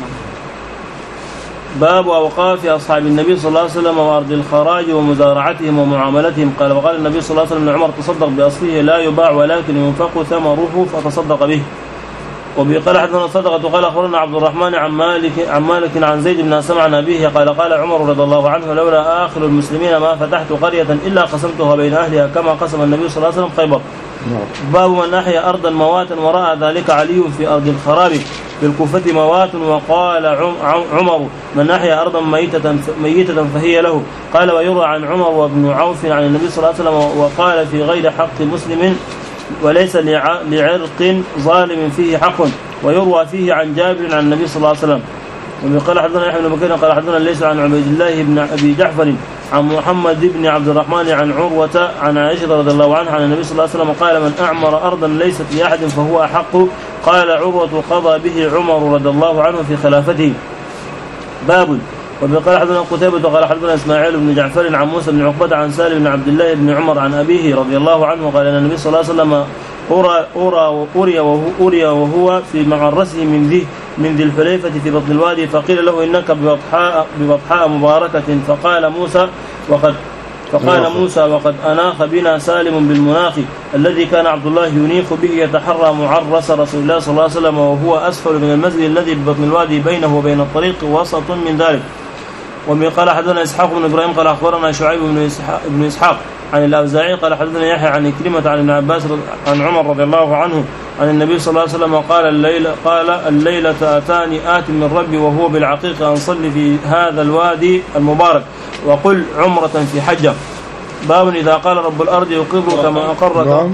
باب أوقاف أصحاب النبي صلى الله عليه وسلم وأرض الخراج ومزارعتهم ومعاملتهم. قال وقال النبي صلى الله عليه وسلم لعمر تصدق بأصله لا يباع ولكن ينفق ثمره فتصدق به. وبقال حدثنا صدقة قال أخبرنا عبد الرحمن عن مالك عن مالك عن زيد بن أسلم عن أبيه قال قال عمر رضي الله عنه لولا آخر المسلمين ما فتحت قرية إلا قسمتها بين أهلها كما قسم النبي صلى الله عليه وسلم خيبر. باب من أحيا أرضا مواتا ورأى ذلك علي في أرض الخراب بالكوفة موات وقال عمر من أحيا أرضا ميتة ميتة فهي له. قال ويروى عن عمر وابن عوف عن النبي صلى الله عليه وسلم وقال في غير حق مسلم وليس لعرق ظالم فيه حق. ويروى فيه عن جابر عن النبي صلى الله عليه وسلم. وقال حدثنا يحيى بن بكير قال حدثنا ليس عن عبيد الله بن أبي جعفر عن محمد بن عبد الرحمن عن عروة عن عائشة رضي الله عنها عن النبي صلى الله عليه وسلم قال من أعمر أرضا ليست لأحد فهو أحق. قال عروة قضى به عمر رضي الله عنه في خلافته. باب وقال حدثنا قتيبة قال حدثنا إسماعيل بن جعفر عن موسى بن عقبة عن سالم بن عبد الله بن عمر عن أبيه رضي الله عنه قال أن النبي صلى الله عليه وسلم أرى أرى وأري وهو أري وهو في معرسه من ذي من ذي الحليفة في بطن الوادي فقيل له إنك ببطحاء ببطحاء مباركة فقال موسى وقد فقال موسى وقد أناخ بنا سالم بالمناخ الذي كان عبد الله ينيخ به يتحرى معرس رسول الله صلى الله عليه وسلم وهو أسفل من المسجد الذي ببطن الوادي بينه وبين الطريق وسط من ذلك. ومن قال حدثنا إسحاق بن إبراهيم قال أخبرنا شعيب بن إسحاق, بن إسحاق عن الأوزاعي قال حدثنا يحيى عن كلمة عن ابن عباس عن عمر رضي الله عنه عن النبي صلى الله عليه وسلم قال الليلة قال الليلة أتاني آت من ربي وهو بالعقيق أنصلي في هذا الوادي المبارك وقل عمرة في حجة. باب إذا قال رب الأرض يقر كما أقرك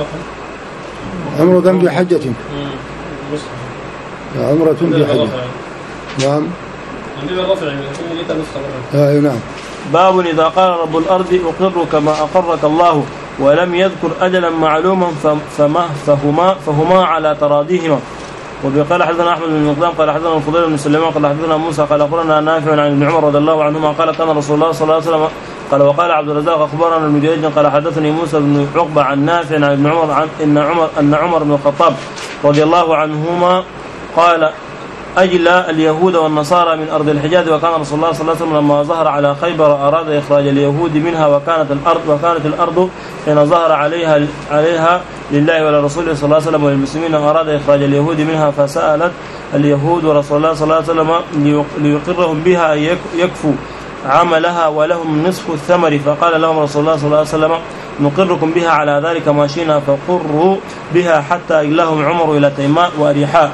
عمرة بحجة عمرة بحجة. نعم آه نعم. باب إذا قال رب الأرض أقر كما أقرك الله ولم يذكر أجلا معلوما فما فهما فهما على تراضيهما. وقال حدثنا أحمد بن مقدام قال حدثنا الفضيل بن سليمان قال حدثنا موسى قال أخبرنا نافع عن ابن عمر رضي الله عنهما قال كان رسول الله صلى الله عليه وسلم قال وقال عبد الرزاق أخبرنا المجاهد قال حدثني موسى بن عقبة عن نافع عن ابن عمر عن إن عمر أن عمر بن الخطاب رضي الله عنهما قال أجلى اليهود والنصارى من أرض الحجاز وكان رسول الله صلى الله عليه وسلم لما ظهر على خيبر أراد إخراج اليهود منها وكانت الأرض وكانت الأرض حين ظهر عليها عليها لله ولرسوله صلى الله عليه وسلم وللمسلمين أراد إخراج اليهود منها فسألت اليهود ورسول الله صلى الله عليه وسلم ليقرهم بها يكفوا عملها ولهم نصف الثمر فقال لهم رسول الله صلى الله عليه وسلم نقركم بها على ذلك ماشينا فقروا بها حتى إلهم عمر إلى تيماء وأريحاء.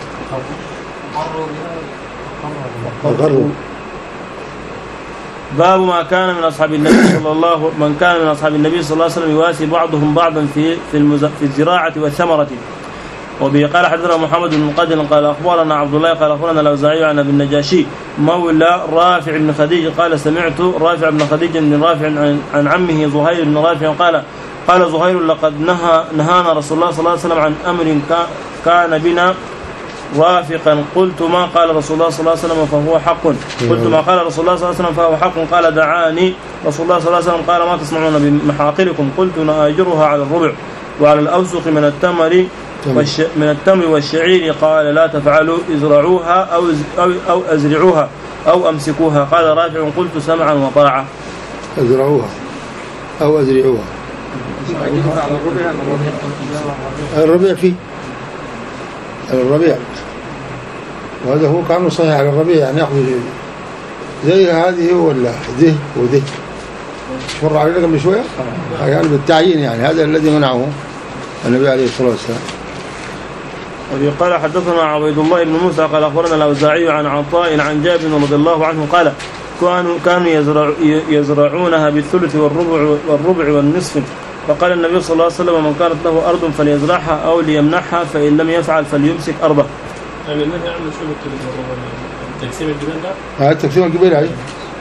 باب ما كان من أصحاب النبي صلى الله من كان من أصحاب النبي صلى الله عليه وسلم يواسي بعضهم بعضا في في, المز... في الزراعة والثمرة. وبه قال حدثنا محمد بن قدر قال أخبرنا عبد الله قال أخبرنا الأوزاعي عن أبي النجاشي مولى رافع بن خديج قال سمعت رافع بن خديج بن رافع عن, عن عمه زهير بن رافع قال قال زهير لقد نهى نهانا رسول الله صلى الله عليه وسلم عن أمر كان بنا رافقا قلت ما قال رسول الله صلى الله عليه وسلم فهو حق قلت ما قال رسول الله صلى الله عليه وسلم فهو حق قال دعاني رسول الله صلى الله عليه وسلم قال ما تصنعون بمحاقلكم قلت نآجرها على الربع وعلى الأوسق من التمر والش من التمر والشعير قال لا تفعلوا ازرعوها أو أو أو أزرعوها أو أمسكوها. قال رافع قلت سمعا وطاعة. أزرعوها أو أزرعوها. الربيع فيه الربيع، وهذا هو كانوا صحيح على الربيع، يعني يأخذ زي هذه ولا ذه وذه مر علينا قبل شوية يعني بالتعيين، يعني هذا الذي منعه النبي عليه الصلاة والسلام. وقال حدثنا عبيد الله بن موسى قال أخبرنا الأوزاعي عن عطاء عن جابر رضي الله عنه قال كانوا كانوا يزرع يزرعونها بالثلث والربع والربع والنصف، فقال النبي صلى الله عليه وسلم من كانت له أرض فليزرعها أو ليمنحها فإن لم يفعل فليمسك أرضه. يعني النبي عمل شو بالثلث والربع؟ تقسيم الجبال ده؟ هذا تقسيم الجبال هاي.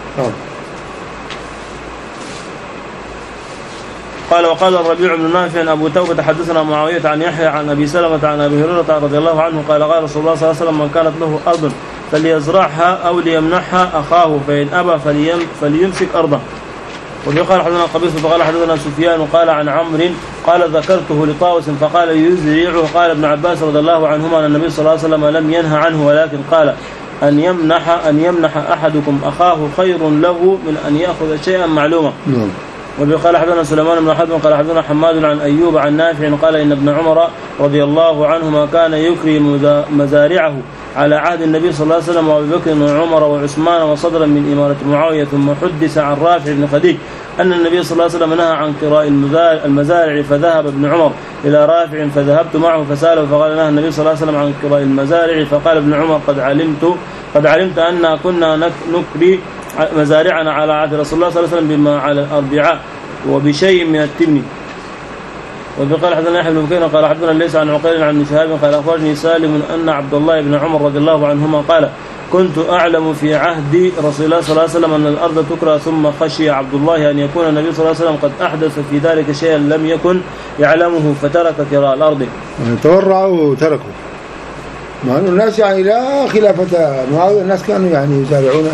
قال وقال الربيع بن نافع أبو توبة حدثنا معاوية عن يحيى عن أبي سلمة عن أبي هريرة رضي الله عنه قال قال رسول الله صلى الله عليه وسلم من كانت له أرض فليزرعها أو ليمنحها أخاه فإن أبى فليم فليمسك أرضه. وقال حدثنا قبيصة فقال حدثنا سفيان قال عن عمرو قال ذكرته لطاوس فقال يزرعه. قال ابن عباس رضي الله عنهما أن النبي صلى الله عليه وسلم لم ينهى عنه ولكن قال أن يمنح أن يمنح أحدكم أخاه خير له من أن يأخذ شيئا معلوما. وقال حدثنا سليمان بن حرب قال حدثنا حماد عن أيوب عن نافع قال إن ابن عمر رضي الله عنهما كان يكرم مزارعه على عهد النبي صلى الله عليه وسلم وأبي بكر وعمر وعثمان وصدرا من إمارة معاوية. ثم حدث عن رافع بن خديج أن النبي صلى الله عليه وسلم نهى عن قراء المزارع فذهب ابن عمر إلى رافع فذهبت معه فسأله فقال نهى النبي صلى الله عليه وسلم عن قراء المزارع. فقال ابن عمر قد علمت قد علمت أننا كنا نكري مزارعنا على عهد رسول الله صلى الله عليه وسلم بما على الأربعاء وبشيء من التبن. وقال حدثنا يحيى بن بكير قال حدثنا ليس عن عقيل عن شهاب قال أخبرني سالم أن عبد الله بن عمر رضي الله عنهما قال كنت أعلم في عهد رسول الله صلى الله عليه وسلم أن الأرض تكرى ثم خشي عبد الله أن يكون النبي صلى الله عليه وسلم قد أحدث في ذلك شيئا لم يكن يعلمه فترك كراء الأرض. تورعوا وتركوا مع أن الناس يعني لا خلافة معاوية، الناس كانوا يعني يزارعون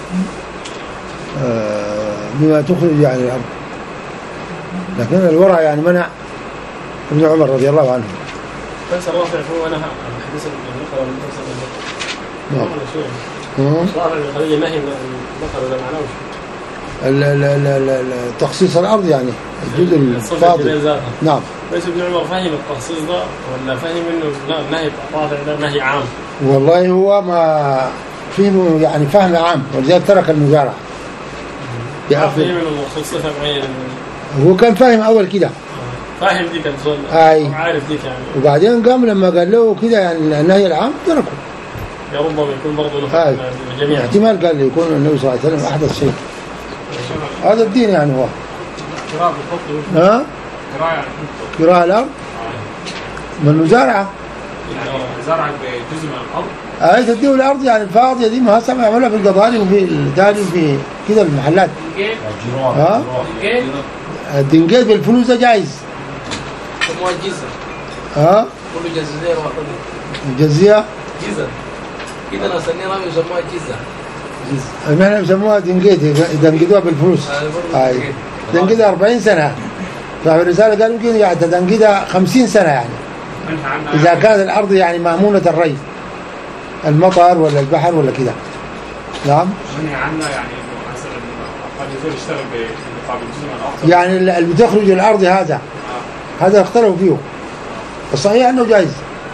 بما تخرج يعني الأرض، لكن الورع يعني منع ابن عمر رضي الله عنه. بس الرافع هو نهى عن حديث البقرة من تفسد البقرة. نعم. الرافع من خليج النهي البقرة ده معناه تخصيص الأرض يعني الجزء الفاضل. نعم. بس ابن عمر فهم التخصيص ده ولا فهم إنه لا نهي الرافع ده نهي عام؟ والله هو ما فيه يعني فهم عام ولذلك ترك المزارع. فهم إنه مخصوص معين. هو كان فاهم أول كده. فاهم دي كان صول. أي. عارف دي يعني. وبعدين قام لما قال له كده يعني النهي العام تركه. يا ربما يكون برضه له جميع. احتمال قال لي يكون النبي صلى الله عليه وسلم أحدث شيء. هذا الدين يعني هو. قراءة بالفضل. ها؟ قراءة. قراءة الأرض. من المزارعة. يعني زرع بجزء من الأرض. أي تديه الأرض يعني الفاضية دي ما هسه يعملها في القضاري وفي الداري وفي كده المحلات. ها؟ الدنجيت بالفلوس ده جايز. سموها جزة. ها؟ كله جزيرة واحدة. الجزية؟ جزة. كده ناس النيران يسموها جزة. جزة. احنا بيسموها دنجيت يدنجدوها بالفلوس. أي. دنجدها أربعين سنة. ففي الرسالة قال يمكن يعني تدنجدها خمسين سنة يعني. إذا كانت الأرض يعني مأمونة الري. المطر ولا البحر ولا كده. نعم. منهي عنا يعني مثلا قد يزول يشتغل بمقابل جزء من الأرض. يعني اللي بتخرج الأرض هذا. آه. هذا اختلفوا فيه. الصحيح أنه جائز.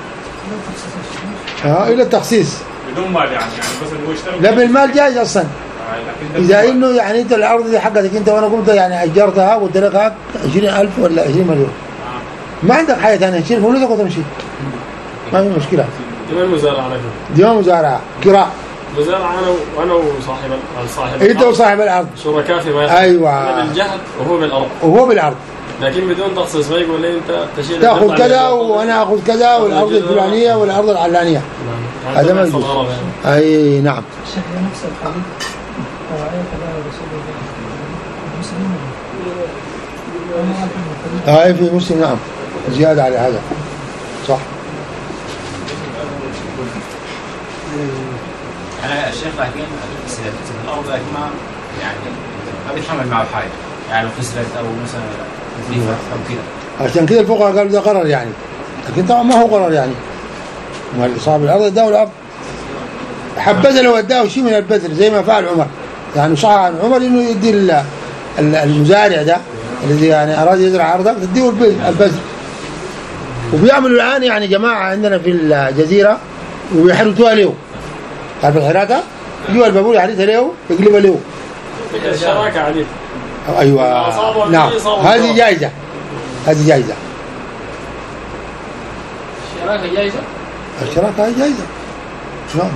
ها إلى التخصيص. بدون مال يعني يعني بس هو يشتغل. لا بالمال جائز أصلا. إذا إنه يعني أنت الأرض دي حقتك أنت وأنا قمت يعني أجرتها وقلت لك عشرين ألف ولا عشرين مليون. ما عندك حاجة ثانية تشيل فلوسك وتمشي. ما في مشكلة. دي مزارعة على دي مزارعة كراء. مزارعة أنا وأنا وصاحب الصاحب. أنت وصاحب الأرض. شركاء في ما. أيوة. أنا بالجهد وهو بالأرض. وهو بالأرض. لكن بدون تخصيص ما يقول لي أنت تشيل. تأخذ كذا وأنا أخذ كذا والأرض الفلانية والأرض العلانية. هذا ما يجوز. أي نعم. الشيخ نفس الحديث وعليك الله ورسوله المسلمين. هاي في مسلم نعم زيادة على هذا صح. أنا الشيخ لكن خسرت الأرض لكن ما يعني ما بيتحمل معه حاجة يعني لو خسرت أو مثلا تلفت أو كده. عشان كده الفقهاء قالوا ده قرر يعني لكن طبعا ما هو قرار يعني، ما اللي صاحب الأرض اداه الأرض، حبذا لو اداه شيء من البذر زي ما فعل عمر. يعني صح عن عمر انه يدي المزارع ده الذي يعني اراد يزرع ارضك تديه البذر. وبيعملوا الان يعني جماعه عندنا في الجزيره وبيحرثوها له، عارف الحراثه؟ يجوا البابول يحرثها له يقلبها له. الشراكه عليه. ايوه نعم، هذه جائزه، هذه جائزه. الشراكه جائزه؟ الشراكه هي جائزه. نعم.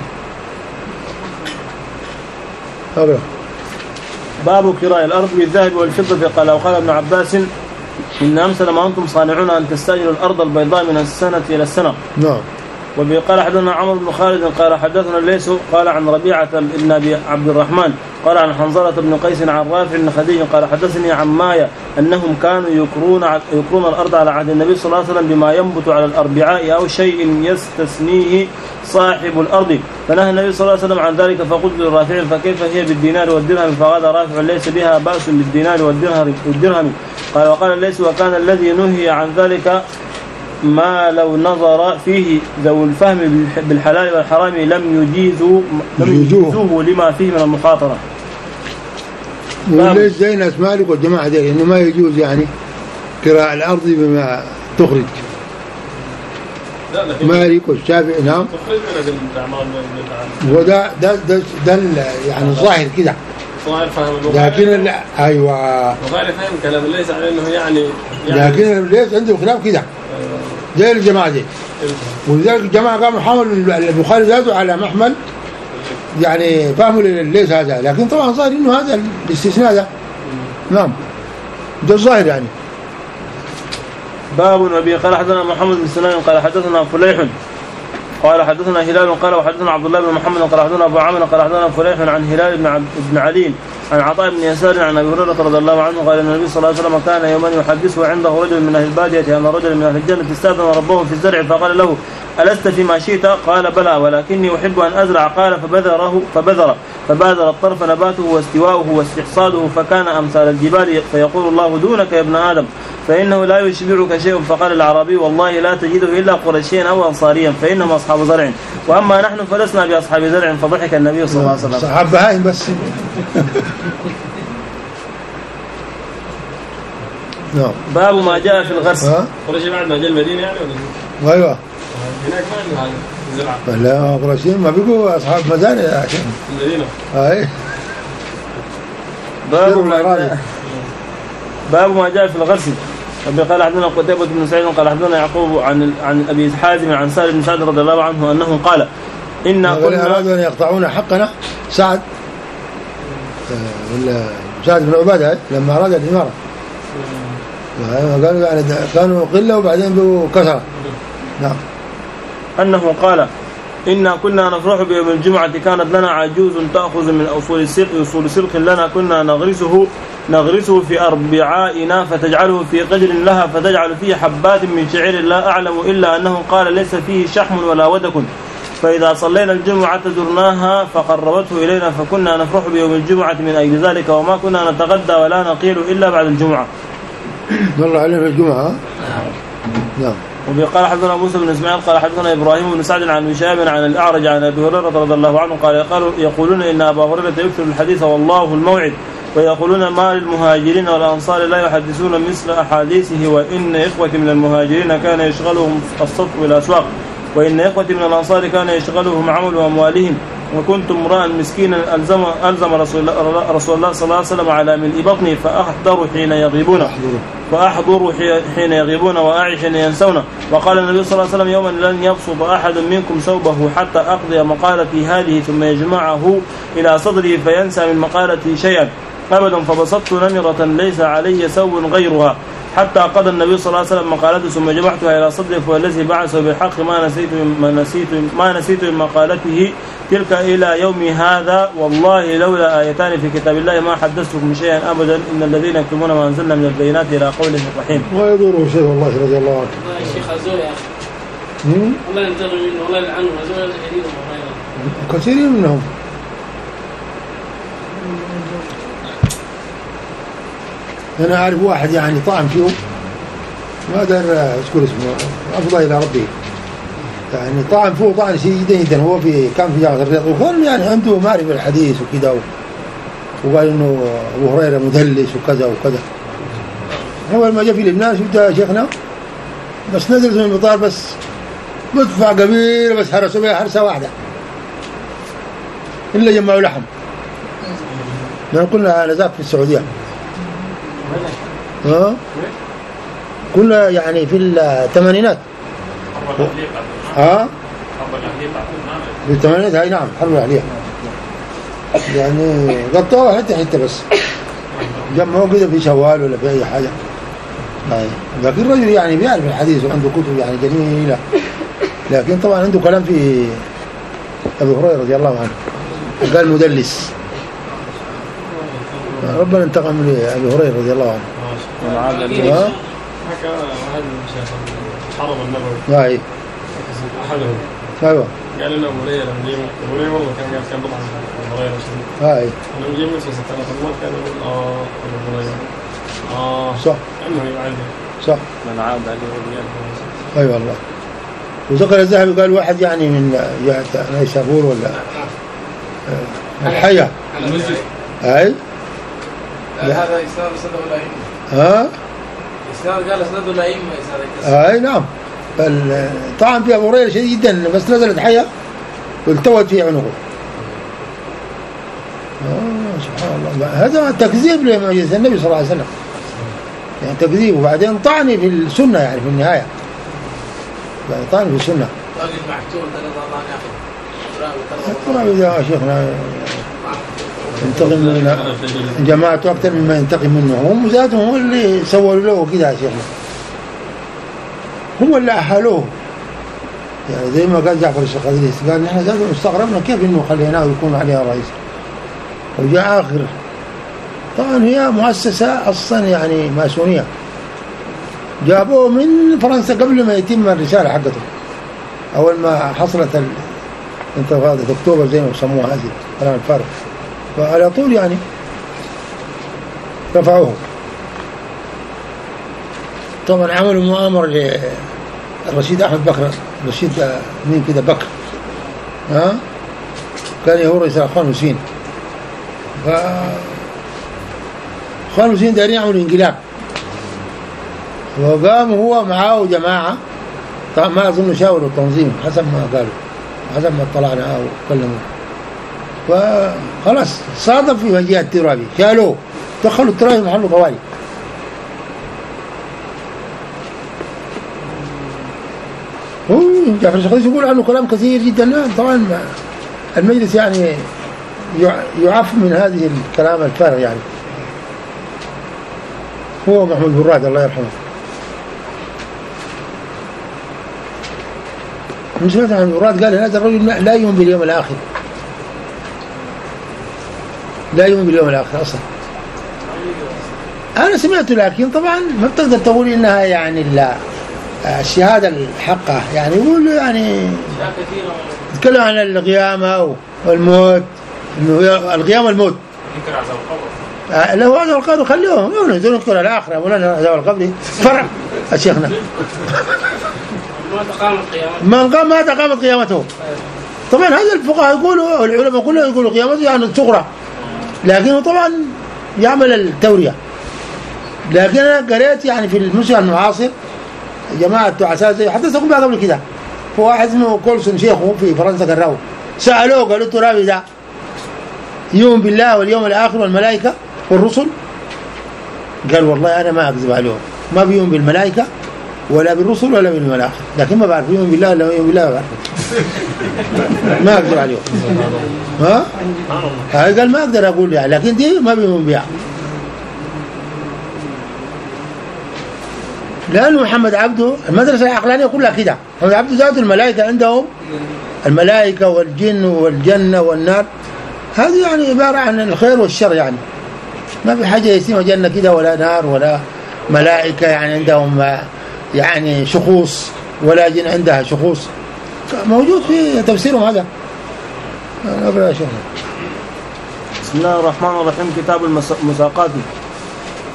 أوكي. باب كراء الأرض بالذهب والفضة. قال وقال ابن عباس إن أمثل ما أنتم صانعون أن تستأجروا الأرض البيضاء من السنة إلى السنة. نعم. وقال حدثنا عمرو بن خالد قال حدثنا الليث قال عن ربيعة بن أبي عبد الرحمن قال عن حنظلة بن قيس عن رافع بن خديج قال حدثني عن مايا أنهم كانوا يكرون يكرون الأرض على عهد النبي صلى الله عليه وسلم بما ينبت على الأربعاء أو شيء يستثنيه صاحب الأرض، فنهى النبي صلى الله عليه وسلم عن ذلك. فقلت للرافع فكيف هي بالدينار والدرهم؟ فقال رافع ليس بها بأس بالدينار والدرهم. قال وقال ليس وكان الذي نهي عن ذلك ما لو نظر فيه ذو الفهم بالحلال والحرام لم يجيزوا لم يجيزوه لما فيه من المخاطرة. وليس زي ناس مالك والجماعة دي إنه ما يجوز يعني كراء الأرض بما تخرج. مالك والشافعي نعم. وده ده ده ده يعني ظاهر كده. ظاهر فهم. لكن أيوة. ظاهر فهم كلام ليس على إنه يعني. يعني لكن ليس عنده خلاف كده. زي الجماعة دي. ولذلك الجماعة قاموا حملوا البخاري ذاته على محمل يعني فهموا ليس هذا، لكن طبعا ظاهر إنه هذا الاستثناء ده. نعم. ده الظاهر يعني. باب النبي قال حدثنا محمد بن سنان قال حدثنا فليح قال حدثنا هلال قال وحدثنا عبد الله بن محمد قال حدثنا ابو عامر قال حدثنا فليح عن هلال بن عبد بن علي عن عطاء بن يسار عن ابي هريره رضي الله عنه قال النبي صلى الله عليه وسلم كان يوما يحدثه عنده رجل من اهل الباديه ان رجلا من اهل الجنه استاذن ربه في الزرع فقال له ألست فيما شئت؟ قال بلى ولكني أحب أن أزرع. قال فبذره فبذر فبادر الطرف نباته واستواؤه واستحصاده فكان أمثال الجبال. فيقول الله دونك يا ابن آدم فإنه لا يشبعك شيء. فقال العربي والله لا تجده إلا قرشيا أو أنصاريا فإنهم أصحاب زرع وأما نحن فلسنا بأصحاب زرع. فضحك النبي صلى الله عليه وسلم. صحاب بهائم بس. باب ما جاء في الغرس. قرشي بعد ما جاء المدينة يعني ولا؟ أيوة. هناك ما عنده زرعة. لا قرشين ما بيقوا أصحاب مزارع عشان. المدينة. أي. باب ما جاء باب ما جاء في الغرس. قال حدثنا قتيبة بن سعيد قال حدثنا يعقوب عن عن أبي حازم عن سالم بن سعد رضي الله عنه أنه قال إن كنا أرادوا أن يقطعون حقنا سعد ولا سعد بن عبادة لما أراد الإمارة قالوا يعني كانوا قلة وبعدين بقوا كثرة. نعم. أنه قال إنا كنا نفرح بيوم الجمعة كانت لنا عجوز تأخذ من أصول السلق أصول سلق لنا كنا نغرسه نغرسه في أربعائنا فتجعله في قدر لها فتجعل فيه حبات من شعير لا أعلم إلا أنه قال ليس فيه شحم ولا ودك. فإذا صلينا الجمعة زرناها فقربته إلينا فكنا نفرح بيوم الجمعة من أجل ذلك وما كنا نتغدى ولا نقيل إلا بعد الجمعة. والله علينا الجمعة. نعم. وقال حدثنا موسى بن اسماعيل قال حدثنا ابراهيم بن سعد عن هشام عن الاعرج عن ابي هريره رضي الله عنه قال يقولون ان ابا هريره يكثر الحديث والله الموعد ويقولون ما للمهاجرين والانصار لا يحدثون مثل احاديثه وان اخوه من المهاجرين كان يشغلهم الصف بالاسواق وان اخوه من الانصار كان يشغلهم عمل اموالهم وكنت امرا مسكينا الزم الزم رسول الله رسول الله صلى الله عليه وسلم على ملء بطني فاحضر حين يغيبون فاحضر حين يغيبون واعي حين ينسون. وقال النبي صلى الله عليه وسلم يوما لن يبسط احد منكم ثوبه حتى اقضي مقالتي هذه ثم يجمعه الى صدري فينسى من مقالتي شيئا ابدا فبسطت نمره ليس علي ثوب غيرها حتى قضى النبي صلى الله عليه وسلم مقالته ثم جمعتها الى صدري فالذي بعثه بالحق ما نسيت ما نسيت ما نسيت من مقالته تلك الى يوم هذا والله لولا ايتان في كتاب الله ما حدثتكم شيئا ابدا ان الذين يكتمون ما انزلنا من البينات الى قوله الرحيم. ما يضره شيء والله رضي الله عنه. والله يا شيخ هزول يا اخي. والله ينتظر منه والله يلعنهم هزول كثيرين منهم. أنا أعرف واحد يعني طعن فيه ما دار اذكر اسمه، افضى الى ربه يعني. طعن فوق طعن شديد جدا جدا. هو في كان في جامعه الرياض وكان يعني عنده معرفه بالحديث وكذا، وقال انه ابو هريره مدلس وكذا وكذا. اول ما جاء في لبنان شفت شيخنا بس نزلت من المطار بس مدفع كبير بس حرسوا بها حرسه واحده الا جمعوا لحم. يعني كلها نزاك في السعوديه. ها كلها يعني في الثمانينات. ها في الثمانينات هاي نعم حرب الاهليه يعني قطعوها حتى حتى بس جمعوه كده في شوال ولا في اي حاجه. هاي لكن الرجل يعني بيعرف الحديث وعنده كتب يعني جميله، لكن طبعا عنده كلام في ابي هريره رضي الله عنه قال مدلس. ربنا انتقم لابي هريره رضي الله عنه. ها حرم النبوي هاي احدهم ايوه قال لنا ابو هريره لما جينا ابو هريره والله كان قال كان بضع ابو هريره هاي لما جينا نفس الثلاث مرات كان يقول اه ابو هريره اه صح انه يعلم صح من عاد عليه اي أيوة والله. وذكر الذهبي قال واحد يعني من جهه نيسابور ولا الحيه اي هذا اسناد اسناد الائمه. ها اسناد قال اسناد الائمه اسناد اي نعم. طعن في ابو هريره شديد جدا بس نزلت حيه والتوت في عنقه. آه سبحان الله. هذا تكذيب لمعجزه النبي صلى الله عليه وسلم يعني تكذيب. وبعدين طعن في السنه يعني في النهايه يعني طعن في السنه. راجل محتول الترابي يا شيخنا ينتقم من جماعته اكثر مما ينتقم منه. هم ذاتهم هم اللي سووا له كده يا شيخنا، هم اللي أحالوه يعني زي ما قال جعفر الشقادريس قال نحن ذاتهم استغربنا كيف انه خليناه يكون عليها رئيس. وجاء آخر طبعا هي مؤسسة أصلا يعني ماسونية جابوه من فرنسا قبل ما يتم الرسالة حقته. أول ما حصلت الانتفاضة أكتوبر زي ما يسموها هذه كلام الفارق، فعلى طول يعني رفعوه. طبعا عملوا مؤامرة للرشيد أحمد بكر، الرشيد مين كده بكر ها كان هو رئيس الأخوان المسلمين. ف الأخوان المسلمين دارين يعملوا انقلاب، وقام هو معاه جماعة طبعا ما أظن شاوروا التنظيم حسب ما قالوا حسب ما اطلعنا أو كلموا. فخلاص صادف في وجهة الترابي شالوه دخلوا الترابي محله طوالي. هو جعفر الشقادريس يقول عنه كلام كثير جدا. طبعا المجلس يعني يعف من هذه الكلام الفارغ يعني. هو محمود براد الله يرحمه من سمعت عن براد قال هذا الرجل لا يؤمن باليوم الآخر، لا يؤمن باليوم الآخر أصلا. أنا سمعته لكن طبعا ما بتقدر تقول إنها يعني لا الشهادة الحقة يعني. يقول يعني يتكلم عن القيامة والموت، إنه القيامة والموت. ينكر عذاب القبر. آه لو عذاب القبر خليهم يقولون يذكر الآخرة ولا عذاب القبر فرع الشيخنا. ما تقامت قيامته. ما قام ما تقامت قيامته. طبعا هذا الفقهاء يقولوا العلماء كلهم يقولوا قيامته يعني الصغرى، لكنه طبعا يعمل التورية. لكن أنا قريت يعني في المسلم المعاصر جماعة تعساء زي حتى تقول بها قبل كده. فواحد اسمه كولسون شيخه في فرنسا قرأه سألوه قالوا الترابي ده يؤمن بالله واليوم الآخر والملائكة والرسل؟ قال والله أنا ما أكذب عليهم، ما بيؤمن بالملائكة ولا بالرسل ولا باليوم الآخر، لكن ما بعرف يؤمن بالله ولا يؤمن بالله ما بعرف. ما أكذب عليهم. ها؟ قال ما أقدر أقول يعني، لكن دي ما بيؤمن بها. لأنه محمد عبده المدرسة العقلانية كلها كده. محمد عبده ذات الملائكة عندهم الملائكة والجن والجنة والنار، هذه يعني عبارة عن الخير والشر يعني. ما في حاجة يسمى جنة كده ولا نار ولا ملائكة يعني عندهم يعني شخوص ولا جن عندها شخوص. موجود في تفسيرهم هذا. أبرا يا شيخنا. بسم الله الرحمن الرحيم. كتاب المساقات.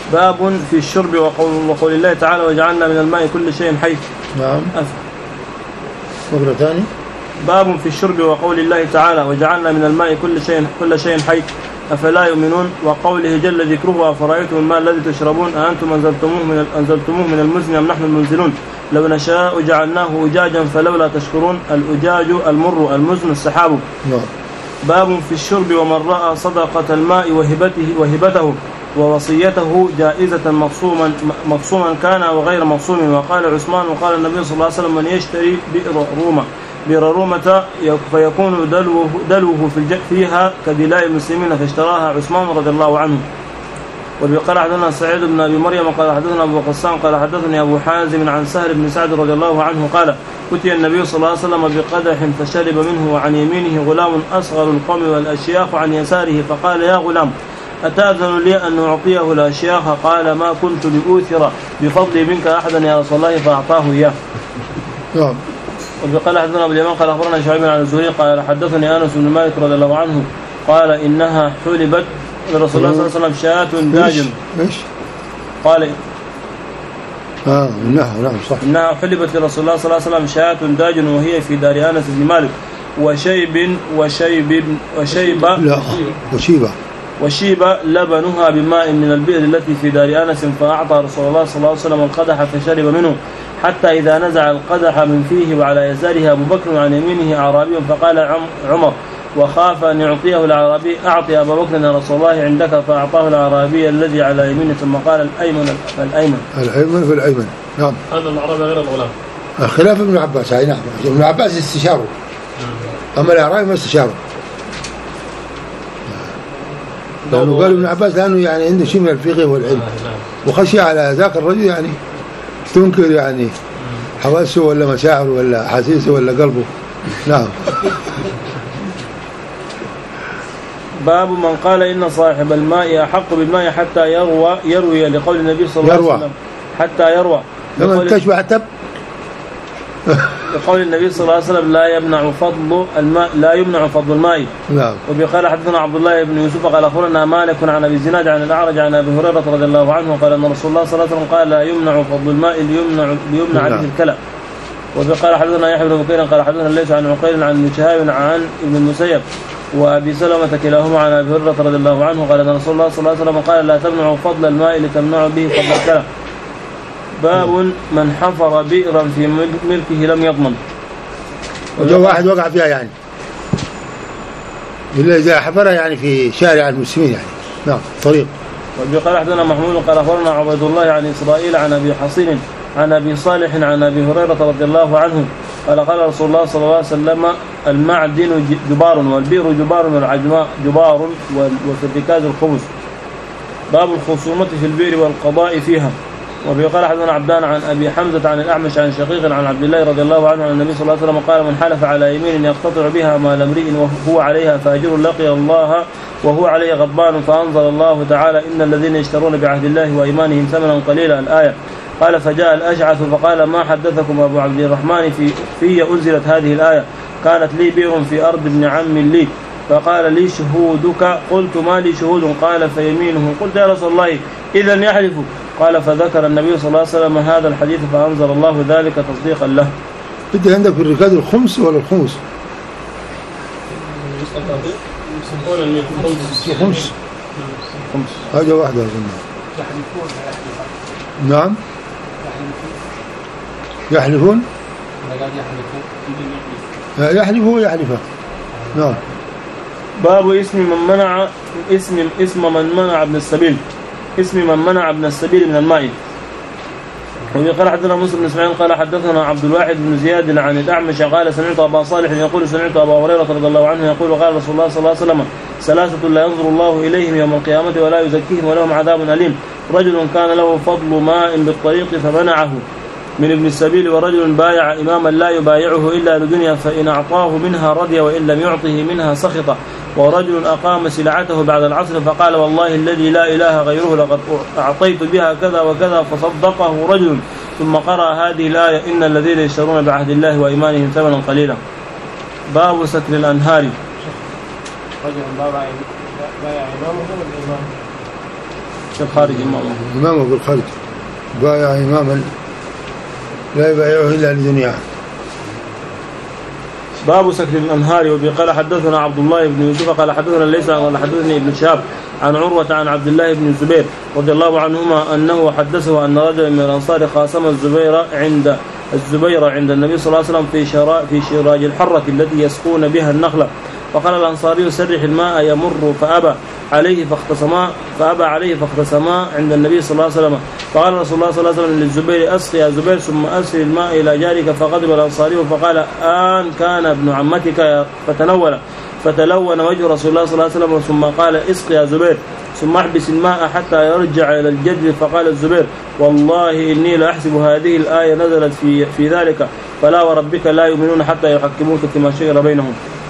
باب في الشرب وقول, وقول الله تعالى وجعلنا من الماء كل شيء حي. نعم. مرة ثانية. باب في الشرب وقول الله تعالى وجعلنا من الماء كل شيء كل شيء حي أفلا يؤمنون وقوله جل ذكره أفرأيتم الماء الذي تشربون أأنتم أنزلتموه من أنزلتموه من المزن أم نحن المنزلون لو نشاء جعلناه أجاجا فلولا تشكرون الأجاج المر المزن السحاب. باب في الشرب ومن رأى صدقة الماء وهبته وهبته ووصيته جائزة مقسوما مقسوما كان وغير مقسوم. وقال عثمان وقال النبي صلى الله عليه وسلم من يشتري بئر روما بئر رومة فيكون دلوه, دلوه في فيها كدلاء المسلمين فاشتراها عثمان رضي الله عنه. وقال حدثنا سعيد بن أبي مريم قال حدثنا أبو غسان قال حدثني أبو حازم عن سهل بن سعد رضي الله عنه قال أتي النبي صلى الله عليه وسلم بقدح فشرب منه وعن يمينه غلام أصغر القوم والأشياخ عن يساره فقال يا غلام أتأذن لي أن أعطيه الأشياخ؟ قال ما كنت لأوثر بفضل منك أحدا يا رسول الله فأعطاه إياه. نعم. وقال حدثنا أبو اليمان قال أخبرنا شعيب عن الزهري قال حدثني أنس بن مالك رضي الله عنه قال إنها حلبت لرسول الله صلى الله عليه وسلم شاة داجن. إيش؟ قال آه نعم نعم صح. إنها حلبت لرسول الله صلى الله عليه وسلم شاة داجن وهي في دار أنس بن مالك وشيب وشيب وشيب لا وشيبة وشيب لبنها بماء من البئر التي في دار أنس فأعطى رسول الله صلى الله عليه وسلم القدح فشرب منه حتى إذا نزع القدح من فيه وعلى يساره أبو بكر وعن يمينه أعرابي فقال عمر وخاف أن يعطيه الأعرابي أعطي أبا بكر يا رسول الله عندك فأعطاه الأعرابي الذي على يمينه ثم قال الأيمن الأيمن الأيمن في الأيمن. نعم. هذا الأعرابي غير الغلام. خلاف ابن عباس. أي نعم. ابن عباس استشاره أما الأعرابي ما استشاره لأنه قال ابن عباس لأنه يعني عنده شيء من الفقه والعلم وخشي على ذاك الرجل يعني تنكر يعني حواسه ولا مشاعره ولا حسيسه ولا قلبه. نعم. باب من قال إن صاحب الماء أحق بالماء حتى يروى يروي لقول النبي صلى الله عليه وسلم حتى يروى لما تشبع تب لقول النبي صلى الله عليه وسلم لا يمنع فضل الماء لا يمنع فضل الماء. نعم. وبقال حدثنا عبد الله بن يوسف قال أخبرنا مالك عن أبي زناد عن الأعرج عن أبي هريرة رضي الله عنه قال أن رسول الله صلى الله عليه وسلم قال لا يمنع فضل الماء ليمنع ليمنع به الكلى. وبقال حدثنا يحيى بن بكير قال حدثنا ليس عن عقيل عن ابن شهاب عن ابن المسيب وأبي سلمة كلاهما عن أبي هريرة رضي الله عنه قال أن رسول الله صلى الله عليه وسلم قال لا تمنعوا فضل الماء لتمنعوا به فضل الكلى. باب من حفر بئرا في ملكه لم يضمن. وجو واحد وقع فيها يعني إلا إذا حفرها يعني في شارع المسلمين يعني. نعم طريق. وقال حدثنا محمود قال أخبرنا عبيد الله عن إسرائيل عن أبي حصين عن أبي صالح عن أبي هريرة رضي الله عنه قال قال رسول الله صلى الله عليه وسلم المعدن جبار والبئر جبار والعجماء جبار وفي الركاز الخبز. باب الخصومة في البئر والقضاء فيها. وبيقال حدثنا عبدان عن أبي حمزة عن الأعمش عن شقيق عن عبد الله رضي الله عنه عن النبي صلى الله عليه وسلم قال من حلف على يمين يقتطع بها مال امرئ وهو عليها فأجر لقي الله وهو عليه غضبان فأنزل الله تعالى إن الذين يشترون بعهد الله وإيمانهم ثمنا قليلا الآية. قال فجاء الأشعث فقال ما حدثكم أبو عبد الرحمن في في أنزلت هذه الآية كانت لي بئر في أرض ابن عم لي فقال لي شهودك قلت ما لي شهود قال فيمينه قلت يا رسول الله إذن يحلف قال فذكر النبي صلى الله عليه وسلم هذا الحديث فأنزل الله ذلك تصديقا له. أنت عندك في الركاز الخمس ولا الخمس؟ الخمس خمس هذا واحدة يحلفون نعم يحلفون يحلفون يحلفون نعم. باب اسم من منع اسم اسم من منع ابن السبيل اسم من منع ابن السبيل من الماء. وقال حدثنا موسى بن اسماعيل قال حدثنا عبد الواحد بن زياد عن الأعمش قال سمعت أبا صالح يقول سمعت أبا هريرة رضي الله عنه يقول قال رسول الله صلى الله عليه وسلم ثلاثة لا ينظر الله إليهم يوم القيامة ولا يزكيهم ولهم عذاب أليم رجل كان له فضل ماء بالطريق فمنعه من ابن السبيل ورجل بايع إماما لا يبايعه إلا لدنيا فإن أعطاه منها رضي وإن لم يعطه منها سخط ورجل أقام سلعته بعد العصر فقال والله الذي لا إله غيره لقد أعطيت بها كذا وكذا فصدقه رجل ثم قرأ هذه الآية إن الذين يشترون بعهد الله وإيمانهم ثمنا قليلا. باب ستر الأنهار. رجل بايع إمامه والإمام في الخارج إمامه إمامه في الخارج بايع إماما لا يبايعه إلا لدنياه. باب سكن الأنهار. وبه قال حدثنا عبد الله بن يوسف قال حدثنا ليس قال حدثني ابن شهاب عن عروة عن عبد الله بن الزبير رضي الله عنهما أنه حدثه أن رجلا من الأنصار خاصم الزبير عند الزبير عند النبي صلى الله عليه وسلم في شراء في شراج الحرة التي يسقون بها النخلة، فقال الأنصاري سرح الماء يمر فأبى عليه فاختصما فأبى عليه فاختصما عند النبي صلى الله عليه وسلم. فقال رسول الله صلى الله عليه وسلم للزبير أسقي يا زبير ثم أرسل الماء إلى جارك، فغضب الأنصاري فقال آن كان ابن عمتك فتنول فتلون وجه رسول الله صلى الله عليه وسلم ثم قال اسقي يا زبير ثم احبس الماء حتى يرجع إلى الجدر. فقال الزبير والله إني لأحسب هذه الآية نزلت في في ذلك فلا وربك لا يؤمنون حتى يحكموك فيما شجر بينهم.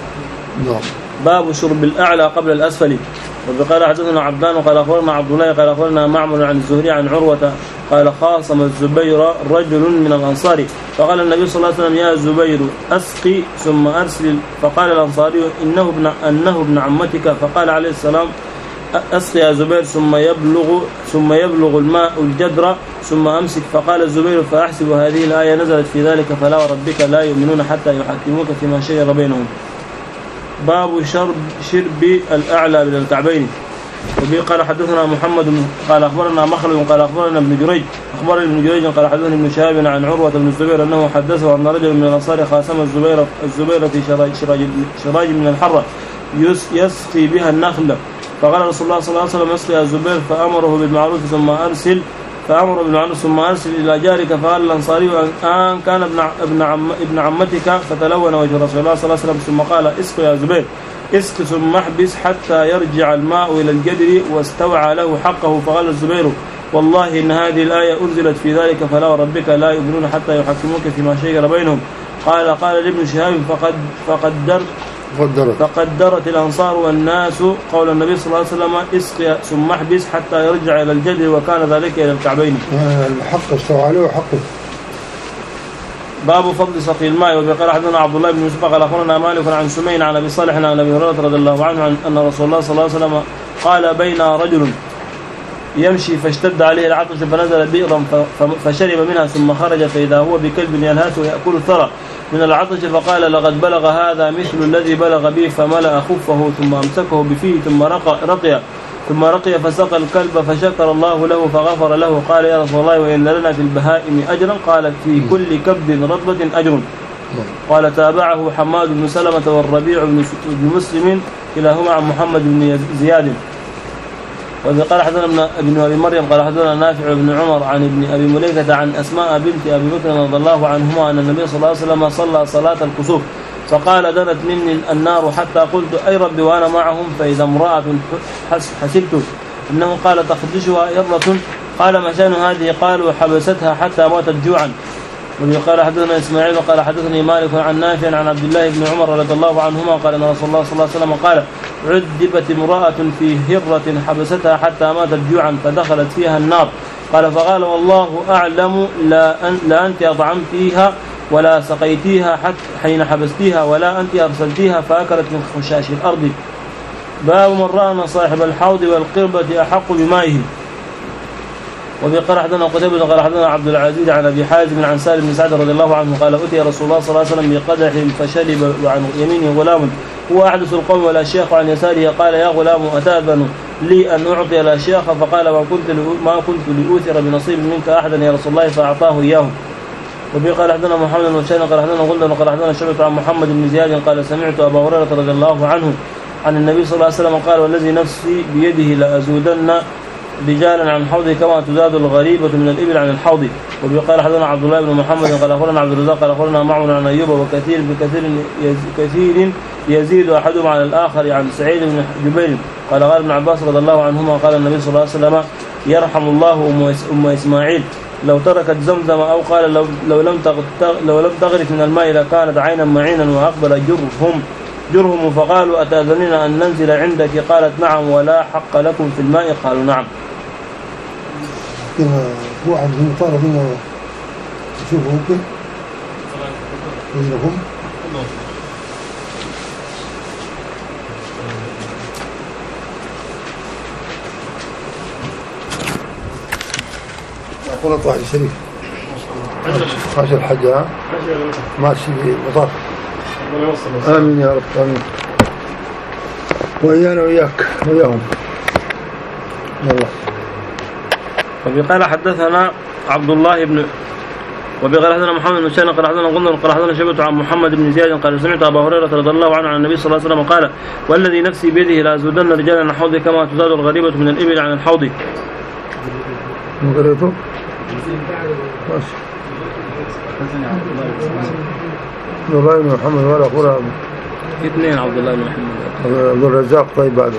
باب شرب الأعلى قبل الأسفل. وقال حدثنا عبدان قال أخبرنا عبد الله قال أخبرنا معمر عن الزهري عن عروة قال خاصم الزبير رجل من الأنصار فقال النبي صلى الله عليه وسلم يا زبير أسقي ثم أرسل. فقال الأنصاري إنه ابن أنه ابن عمتك. فقال عليه السلام أسقي يا زبير ثم يبلغ ثم يبلغ الماء الجدر ثم أمسك. فقال الزبير فأحسب هذه الآية نزلت في ذلك فلا وربك لا يؤمنون حتى يحكموك فيما شجر بينهم. باب شرب شرب الأعلى من الكعبين. وبه قال حدثنا محمد قال أخبرنا مخلد قال أخبرنا ابن جريج أخبرنا ابن جريج قال حدثني ابن شهاب عن عروة بن الزبير أنه حدثه أن رجل من الأنصار خاصم الزبير الزبير في شراج, شراج, شراج من الحرة يسقي بها النخل. فقال رسول الله صلى الله عليه وسلم اسقي الزبير فأمره بالمعروف ثم أرسل فأمر بالمعروف ثم أرسل إلى جارك. فقال الأنصاري آن كان ابن ابن عم ابن عمتك فتلون وجه رسول الله صلى الله عليه وسلم ثم قال اسقي يا زبير اسق ثم احبس حتى يرجع الماء إلى الجدر واستوعى له حقه. فقال الزبير والله إن هذه الآية أنزلت في ذلك فلا وربك لا يؤمنون حتى يحكموك فيما شجر بينهم. قال قال لابن شهاب فقد فقدر فقدرت الأنصار والناس قول النبي صلى الله عليه وسلم اسقي ثم احبس حتى يرجع إلى الجدر وكان ذلك إلى الكعبين. الحق استوى عليه وحقه. باب فضل سقي الماء. وقال حدثنا عبد الله بن يوسف قال أخبرنا مالك عن سمين عن أبي صالح عن أبي هريرة رضي الله عنه أن رسول الله صلى الله عليه وسلم قال بين رجل يمشي فاشتد عليه العطش فنزل بئرا فشرب منها ثم خرج فإذا هو بكلب يلهث يأكل الثرى من العطش فقال لقد بلغ هذا مثل الذي بلغ به فملأ خفه ثم أمسكه بفيه ثم رقى, رقي ثم رقي فسقى الكلب فشكر الله له فغفر له. قال يا رسول الله وإن لنا في البهائم أجرا؟ قال في كل كبد رطبة أجر. قال تابعه حماد بن سلمة والربيع بن مسلم كلاهما عن محمد بن زياد. وقال حدثنا ابن أبي مريم قال حدثنا نافع بن عمر عن ابن أبي مليكة عن أسماء بنت أبي بكر رضي الله عنهما أن النبي صلى الله عليه وسلم صلى صلاة الكسوف فقال دنت مني النار حتى قلت أي رب وأنا معهم فإذا امرأة حسبت إنه قال تخدشها إرة. قال ما شأن هذه؟ قالوا حبستها حتى ماتت جوعا. وقال حدثنا إسماعيل وقال حدثني مالك عن نافع عن عبد الله بن عمر رضي الله عنهما قال أن رسول الله صلى الله عليه وسلم قال عذبت امرأة في هرة حبستها حتى ماتت جوعا فدخلت فيها النار. قال فقال والله أعلم لا, أن لا أنت أطعمتيها ولا سقيتيها حتى حين حبستيها ولا أنت أرسلتيها فأكلت من خشاش الأرض. باب من رأى أن صاحب الحوض والقربة أحق بمائه. وبقال حدثنا قتيبة قال حدثنا عبد العزيز عن أبي حازم عن سالم بن سعد رضي الله عنه قال أتي رسول الله صلى الله عليه وسلم بقدح فشرب وعن يمينه غلام هو أحدث القوم والأشياخ عن يساره قال يا غلام أتأذن لي أن أعطي الأشياخ؟ فقال ما كنت ما كنت لأوثر بنصيب منك أحدا يا رسول الله فأعطاه إياه. وبقال حدثنا محمد بن بشير قال حدثنا غلد قال حدثنا شعبة عن محمد بن زياد قال سمعت أبا هريرة رضي الله عنه عن النبي صلى الله عليه وسلم قال والذي نفسي بيده لأزودن رجالا عن حوضه كما تزاد الغريبة من الإبل عن الحوض. وبقال حدثنا عبد الله بن محمد قال أخبرنا عبد الرزاق قال أخبرنا معمر عن أيوب وكثير بكثير كثير يزيد أحدهم على الآخر عن سعيد بن جبير قال قال ابن عباس رضي الله عنهما قال النبي صلى الله عليه وسلم يرحم الله أم إسماعيل لو تركت زمزم أو قال لو, لو لم لو لم تغرف من الماء لكانت عينا معينا وأقبل جرهم جرهم فقالوا أتأذنين أن ننزل عندك؟ قالت نعم ولا حق لكم في الماء قالوا نعم. واحد من طارق هنا شوفوا ممكن يجرهم يقول طه الشريف ماشي الحج ها ماشي مطار. آمين يا رب آمين وإيانا وإياك وإياهم. الله. وبقال حدثنا عبد الله بن وبقال حدثنا محمد بن شان قال حدثنا غندر قال حدثنا شعبة عن محمد بن زياد قال سمعت أبا هريرة رضي الله عنه عن النبي صلى الله عليه وسلم قال والذي نفسي بيده لا أزودن رجالا عن حوضي كما تزاد الغريبة من الإبل عن الحوض. مغريته ماشي عبد الله بن محمد ولا أخونا اثنين عبد الله بن محمد عبد الرزاق. طيب بعده.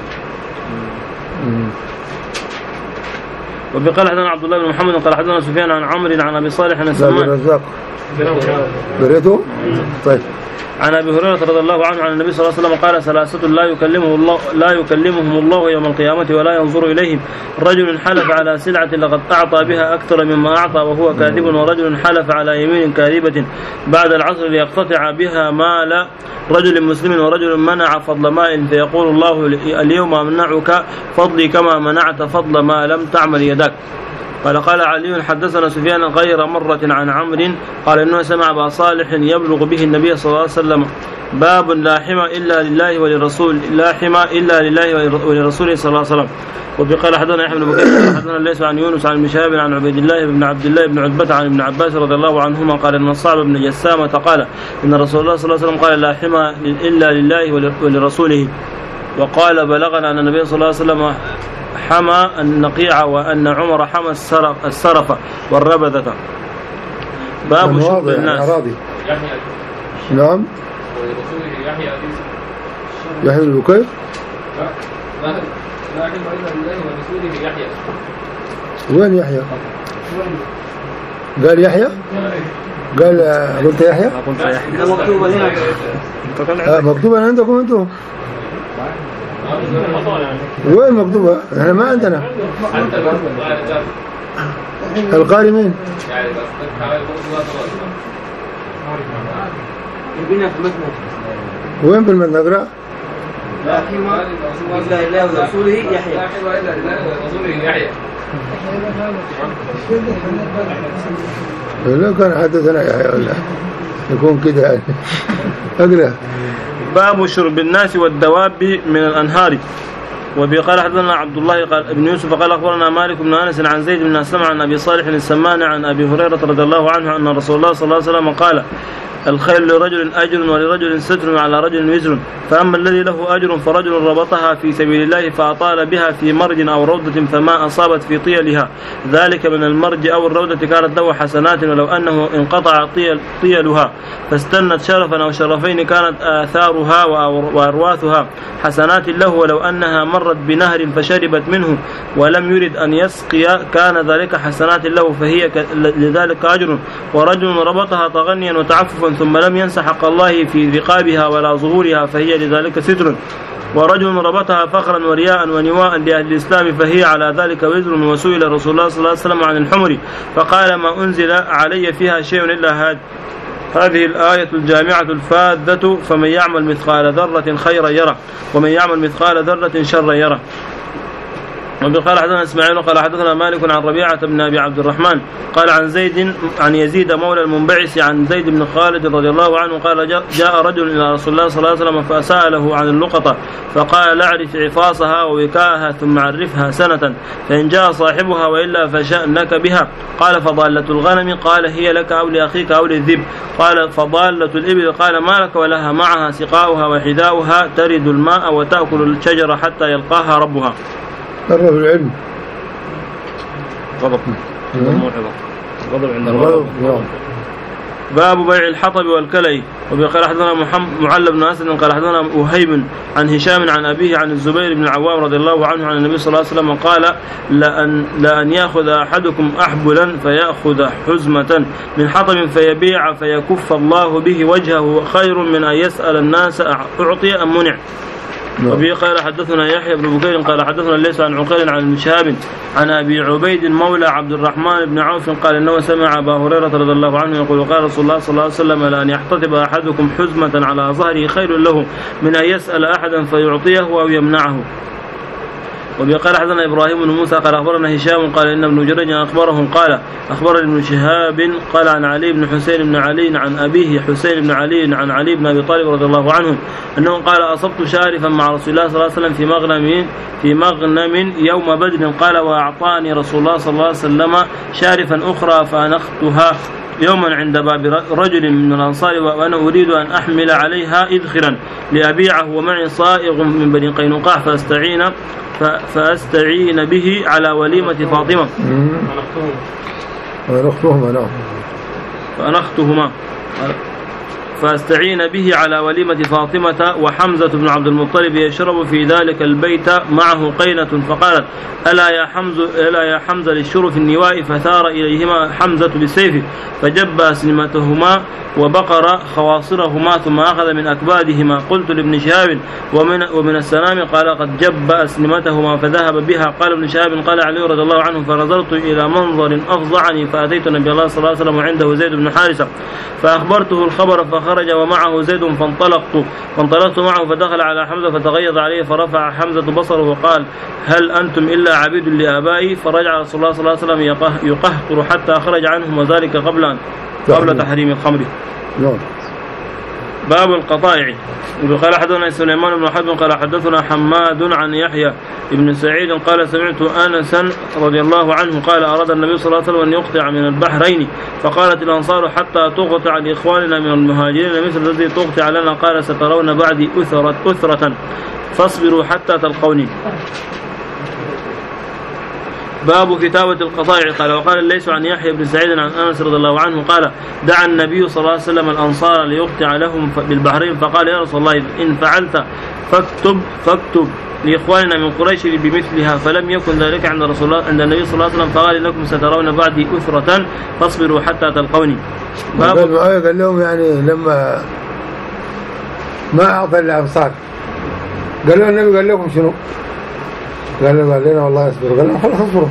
وبقال حدثنا عبد الله بن محمد قال حدثنا سفيان عن عمرو عن ابي صالح عن السمان. عبد الرزاق بريته. طيب. عن ابي هريره رضي الله عنه عن النبي صلى الله عليه وسلم قال ثلاثه لا يكلمه الله لا يكلمهم الله يوم القيامه ولا ينظر اليهم رجل حلف على سلعه لقد اعطى بها اكثر مما اعطى وهو كاذب ورجل حلف على يمين كاذبه بعد العصر ليقتطع بها مال رجل مسلم ورجل منع فضل ماء فيقول الله اليوم امنعك فضلي كما منعت فضل ما لم تعمل يدك. قال قال علي حدثنا سفيان غير مرة عن عمرو قال إنه سمع أبا صالح يبلغ به النبي صلى الله عليه وسلم باب لا حمى إلا لله وللرسول لا حمى إلا لله ولرسوله صلى الله عليه وسلم. وبقال حدثنا يحيى بن بكير حدثنا ليس عن يونس عن مشاب عن عبيد الله بن عبد الله بن عتبة عن ابن عباس رضي الله عنهما قال إن الصعب بن جسامة قال إن رسول الله صلى الله عليه وسلم قال لا حمى إلا لله ولرسوله. وقال بلغنا أن النبي صلى الله عليه وسلم حمى النقيع وأن عمر حمى السرف والربذة. باب شرب الناس. نعم يحيى بن بكير وين يحيى؟ قال يحيى؟ قال قلت يحيى؟ قلت يحيى مكتوبة هنا مكتوبة عندكم انتم؟ وين مكتوبة؟ احنا ما عندنا. القاري مين؟ وين بالمتن نقرأ؟ لا حمى إلا لله ورسوله يحيى. لا كان حدثنا يحيى ولا يكون كده يعني. اقرأ. باب شرب الناس والدواب من الأنهار. وبقال حدثنا عبد الله قال ابن يوسف قال أخبرنا مالك بن أنس عن زيد بن أسلم عن أبي صالح السمان عن أبي هريرة رضي الله عنه أن رسول الله صلى الله عليه وسلم قال الخيل لرجل أجر ولرجل ستر وعلى رجل وزر فأما الذي له أجر فرجل ربطها في سبيل الله فأطال بها في مرج أو روضة فما أصابت في طيلها ذلك من المرج أو الروضة كانت له حسنات ولو أنه انقطع طيل طيلها فاستنت شرفا أو شرفين كانت آثارها وأرواثها حسنات له ولو أنها مرت بنهر فشربت منه ولم يرد أن يسقي كان ذلك حسنات له فهي لذلك أجر. ورجل ربطها تغنيا وتعففا ثم لم ينس حق الله في رقابها ولا ظهورها فهي لذلك ستر. ورجل ربطها فخرا ورياء ونواء لأهل الإسلام فهي على ذلك وزر. وسئل رسول الله صلى الله عليه وسلم عن الحمر فقال ما أنزل علي فيها شيء إلا هذا هذه الآية الجامعة الفاذة فمن يعمل مثقال ذرة خيرا يره ومن يعمل مثقال ذرة شرا يره. وقال حدثنا اسماعيل قال حدثنا مالك عن ربيعة بن أبي عبد الرحمن قال عن زيد عن يزيد مولى المنبعث عن زيد بن خالد رضي الله عنه قال جاء رجل إلى رسول الله صلى الله عليه وسلم فسأله عن اللقطة فقال لا اعرف عفاصها ووكاءها ثم عرفها سنة فإن جاء صاحبها وإلا فشأنك بها. قال فضالة الغنم قال هي لك أو لأخيك أو للذئب. قال فضالة الإبل قال ما لك ولها معها سقاؤها وحذاؤها ترد الماء وتأكل الشجرة حتى يلقاها ربها. قرب العلم غضب غضب عند الغضب. باب بيع الحطب والكلي. وقال حدثنا محمد معل بن اسد قال حدثنا وهيب عن هشام عن ابيه عن الزبير بن العوام رضي الله عنه عن النبي صلى الله عليه وسلم قال لأن, لأن يأخذ أحدكم أحبلا فيأخذ حزمة من حطب فيبيع فيكف الله به وجهه خير من أن يسأل الناس أعطي أم منع. وبه قال حدثنا يحيى بن بكير قال حدثنا ليس عن عقيل عن المشهاب عن أبي عبيد مولى عبد الرحمن بن عوف قال إنه سمع أبا هريرة رضي الله عنه يقول قال رسول الله صلى الله عليه وسلم لأن يحتطب أحدكم حزمة على ظهره خير له من أن يسأل أحدا فيعطيه أو يمنعه. وبقال حدثنا إبراهيم بن موسى قال أخبرنا هشام قال إن ابن جريج أخبرهم قال أخبرني ابن شهاب قال عن علي بن حسين بن علي عن أبيه حسين بن علي عن علي بن أبي طالب رضي الله عنه أنه قال أصبت شارفا مع رسول الله صلى الله عليه وسلم في مغنم في مغنم يوم بدر قال وأعطاني رسول الله صلى الله عليه وسلم شارفا أخرى فأنختها يوما عند باب رجل من الأنصار وأنا أريد أن أحمل عليها إذخرا لأبيعه ومعي صائغ من بني قينقاع فأستعين فأستعين به على وليمة فاطمة فأنختهما فأنختهما فأستعين به على وليمة فاطمة وحمزة بن عبد المطلب يشرب في ذلك البيت معه قينة فقالت ألا يا حمزة ألا يا حمزة للشرف النواء فثار إليهما حمزة بالسيف فجب أسنمتهما وبقر خواصرهما ثم أخذ من أكبادهما قلت لابن شهاب ومن, ومن السلام قال قد جب أسنمتهما فذهب بها قال ابن شهاب قال علي رضي الله عنه فنظرت إلى منظر أفظعني فأتيت النبي الله صلى الله عليه وسلم وعنده زيد بن حارثة فأخبرته الخبر فخرج ومعه زيد فانطلقت فانطلقت معه فدخل على حمزة فتغيظ عليه فرفع حمزة بصره وقال هل أنتم إلا عبيد لآبائي فرجع رسول الله صلى الله عليه وسلم يقهقر حتى خرج عنهم وذلك قبل أن قبل تحريم الخمر. باب القطائع. وقال حدثنا سليمان بن حرب قال حدثنا حماد عن يحيى بن سعيد قال سمعت أنسا رضي الله عنه قال أراد النبي صلى الله عليه وسلم أن يقطع من البحرين فقالت الأنصار حتى تقطع لإخواننا من المهاجرين مثل الذي تقطع لنا قال سترون بعدي أثرة, أثرة فاصبروا حتى تلقوني. باب كتابة القطائع. قال وقال الليث عن يحيى بن سعيد عن أنس رضي الله عنه قال دعا النبي صلى الله عليه وسلم الأنصار ليقطع لهم بالبحرين فقال يا رسول الله إن فعلت فاكتب فاكتب لإخواننا من قريش بمثلها فلم يكن ذلك عند رسول الله عند النبي صلى الله عليه وسلم فقال لكم سترون بعدي أثرة فاصبروا حتى تلقوني. باب قال لهم يعني لما ما أعطى الأنصار قالوا النبي قال لكم شنو؟ قال له قال لنا والله اصبروا قال لهم خلاص اصبروا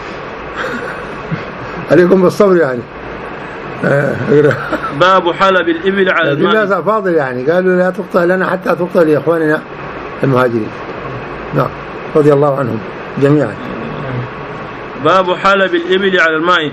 عليكم بالصبر يعني. باب حلب الإبل على الماء. الناس فاضل يعني قالوا لا تقطع لنا حتى تقطع لإخواننا المهاجرين نعم رضي الله عنهم جميعا. باب حلب الإبل على الماء.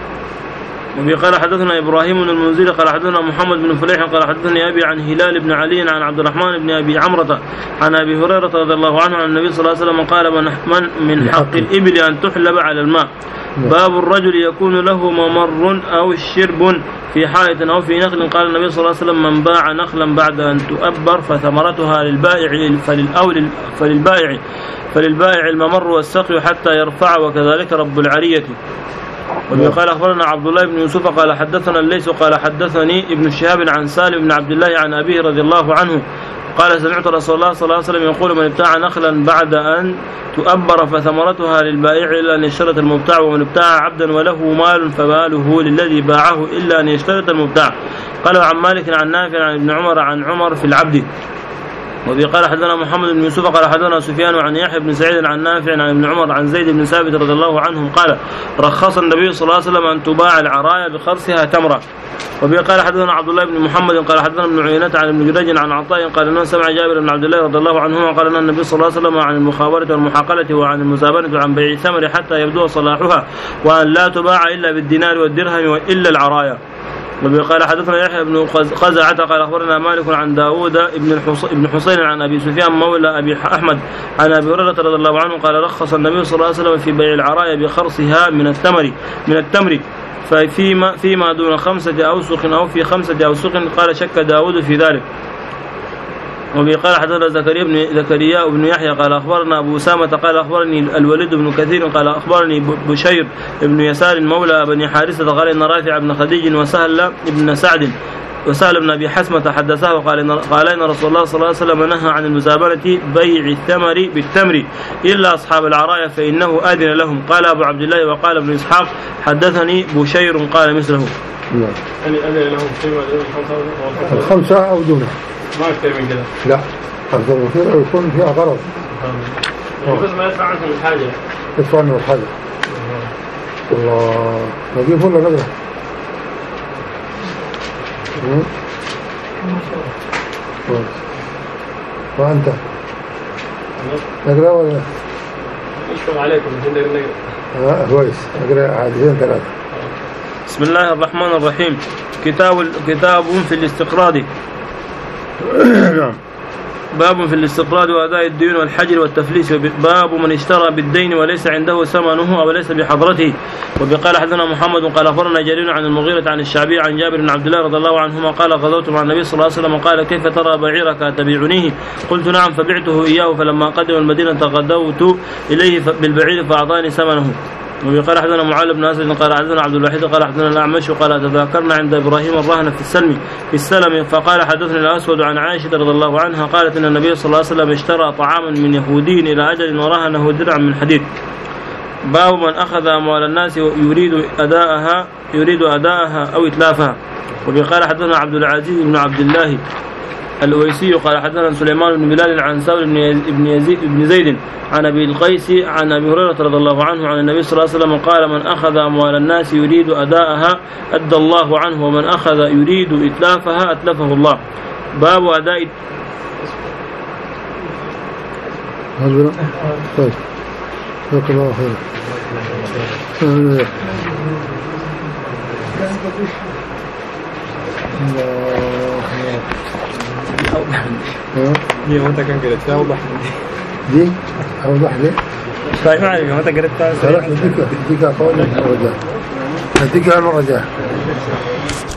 وقال حدثنا إبراهيم بن المنذر قال حدثنا محمد بن فليح قال حدثني أبي عن هلال بن علي عن عبد الرحمن بن أبي عمرة عن أبي هريرة رضي الله عنه عن النبي صلى الله عليه وسلم قال من من حق الإبل أن تحلب على الماء. باب الرجل يكون له ممر أو شرب في حائط أو في نخل قال النبي صلى الله عليه وسلم من باع نخلا بعد أن تؤبر فثمرتها للبائع فللأول فللبائع فللبائع الممر والسقي حتى يرفع وكذلك رب العرية. وقال أخبرنا عبد الله بن يوسف قال حدثنا الليث قال حدثني ابن شهاب عن سالم بن عبد الله عن أبيه رضي الله عنه قال سمعت رسول الله صلى الله عليه وسلم يقول من ابتاع نخلا بعد أن تؤبر فثمرتها للبائع إلا أن يشترط المبتاع ومن ابتاع عبدا وله مال فماله للذي باعه إلا أن يشترط المبتاع. قال عن مالك عن نافع عن ابن عمر عن عمر في العبد. وقال حدثنا محمد بن يوسف قال حدثنا سفيان عن يحيى بن سعيد عن نافع عن ابن عمر عن زيد بن ثابت رضي الله عنهم قال رخص النبي صلى الله عليه وسلم أن تباع العرايا بخرسها تمرة. وقال حدثنا عبد الله بن محمد قال حدثنا ابن عيينة عن ابن جريج عن عطاء قال انه سمع جابر بن عبد الله رضي الله عنهما قال ان النبي صلى الله عليه وسلم عن المخابرة والمحاقلة وعن المزابنة وعن بيع الثمر حتى يبدو صلاحها وأن لا تباع إلا بالدينار والدرهم وإلا العرايا. وقال حدثنا يحيى بن قزعة قال أخبرنا مالك عن داود ابن حسين عن أبي سفيان مولى أبي أحمد عن أبي هريرة رضي الله عنه قال رخص النبي صلى الله عليه وسلم في بيع العرايا بخرصها من التمر من التمر فيما فيما دون خمسة أوسق أو في خمسة أوسق قال شك داود في ذلك. وقال حدثنا زكريا بن زكريا بن يحيى قال أخبرنا أبو أسامة قال أخبرني الوليد بن كثير قال أخبرني بشير بن يسار مولى بني حارثة قال إن رافع بن خديج وسهل بن سعد وسهل بن أبي حسمة حدثاه قال إن قال إن رسول الله صلى الله عليه وسلم نهى عن المزابنة بيع الثمر بالتمر إلا أصحاب العرايا فإنه آذن لهم. قال أبو عبد الله وقال ابن إسحاق حدثني بشير قال مثله. أذن لهم الخمسة أو دونه ما أكثر من كذا. لا أكثر من كذا يكون فيها غرض بس ما يدفع عنكم الحاجة يدفع عنه الحاجة. الله نجيب ولا نقرأ وأنت نقرأ ولا يشفع عليكم الجندر النقر. اه كويس اقرا حديثين ثلاثه. بسم الله الرحمن الرحيم. كتاب كتاب في الاستقراض. نعم. باب في الاستقراض وأداء الديون والحجر والتفليس. باب من اشترى بالدين وليس عنده ثمنه أو ليس بحضرته. وبقال حدثنا محمد قال أخبرنا جرير عن المغيرة عن الشعبي عن جابر بن عبد الله رضي الله عنهما قال غزوت مع النبي صلى الله عليه وسلم قال كيف ترى بعيرك تبيعنيه؟ قلت نعم فبعته إياه فلما قدم المدينة تغدوت إليه بالبعير فأعطاني ثمنه. وقال حدثنا معاذ بن اسد قال حدثنا عبد الوحيد قال حدثنا الاعمش وقال تذاكرنا عند ابراهيم الرهن في السلم في السلم فقال حدثني الاسود عن عائشه رضي الله عنها قالت ان النبي صلى الله عليه وسلم اشترى طعاما من يهودي الى اجل ورهنه درعا من حديد. باب من اخذ اموال الناس يريد اداءها يريد اداءها او اتلافها. وقال حدثنا عبد العزيز بن عبد الله الأويسي قال حدثنا سليمان بن بلال عن ثور بن يزيد بن زيد عن أبي القيس عن أبي هريرة رضي الله عنه عن النبي صلى الله عليه وسلم قال من أخذ أموال الناس يريد أداءها أدى الله عنه ومن أخذ يريد إتلافها أتلفه الله. باب أداء طيب جزاك الله خير. دي متى كان قريتها أوضح دي أوضح لي طيب ما عليك متى قريتها خلاص نديك نديك أقول لك مرة جاء نديك المرة جاء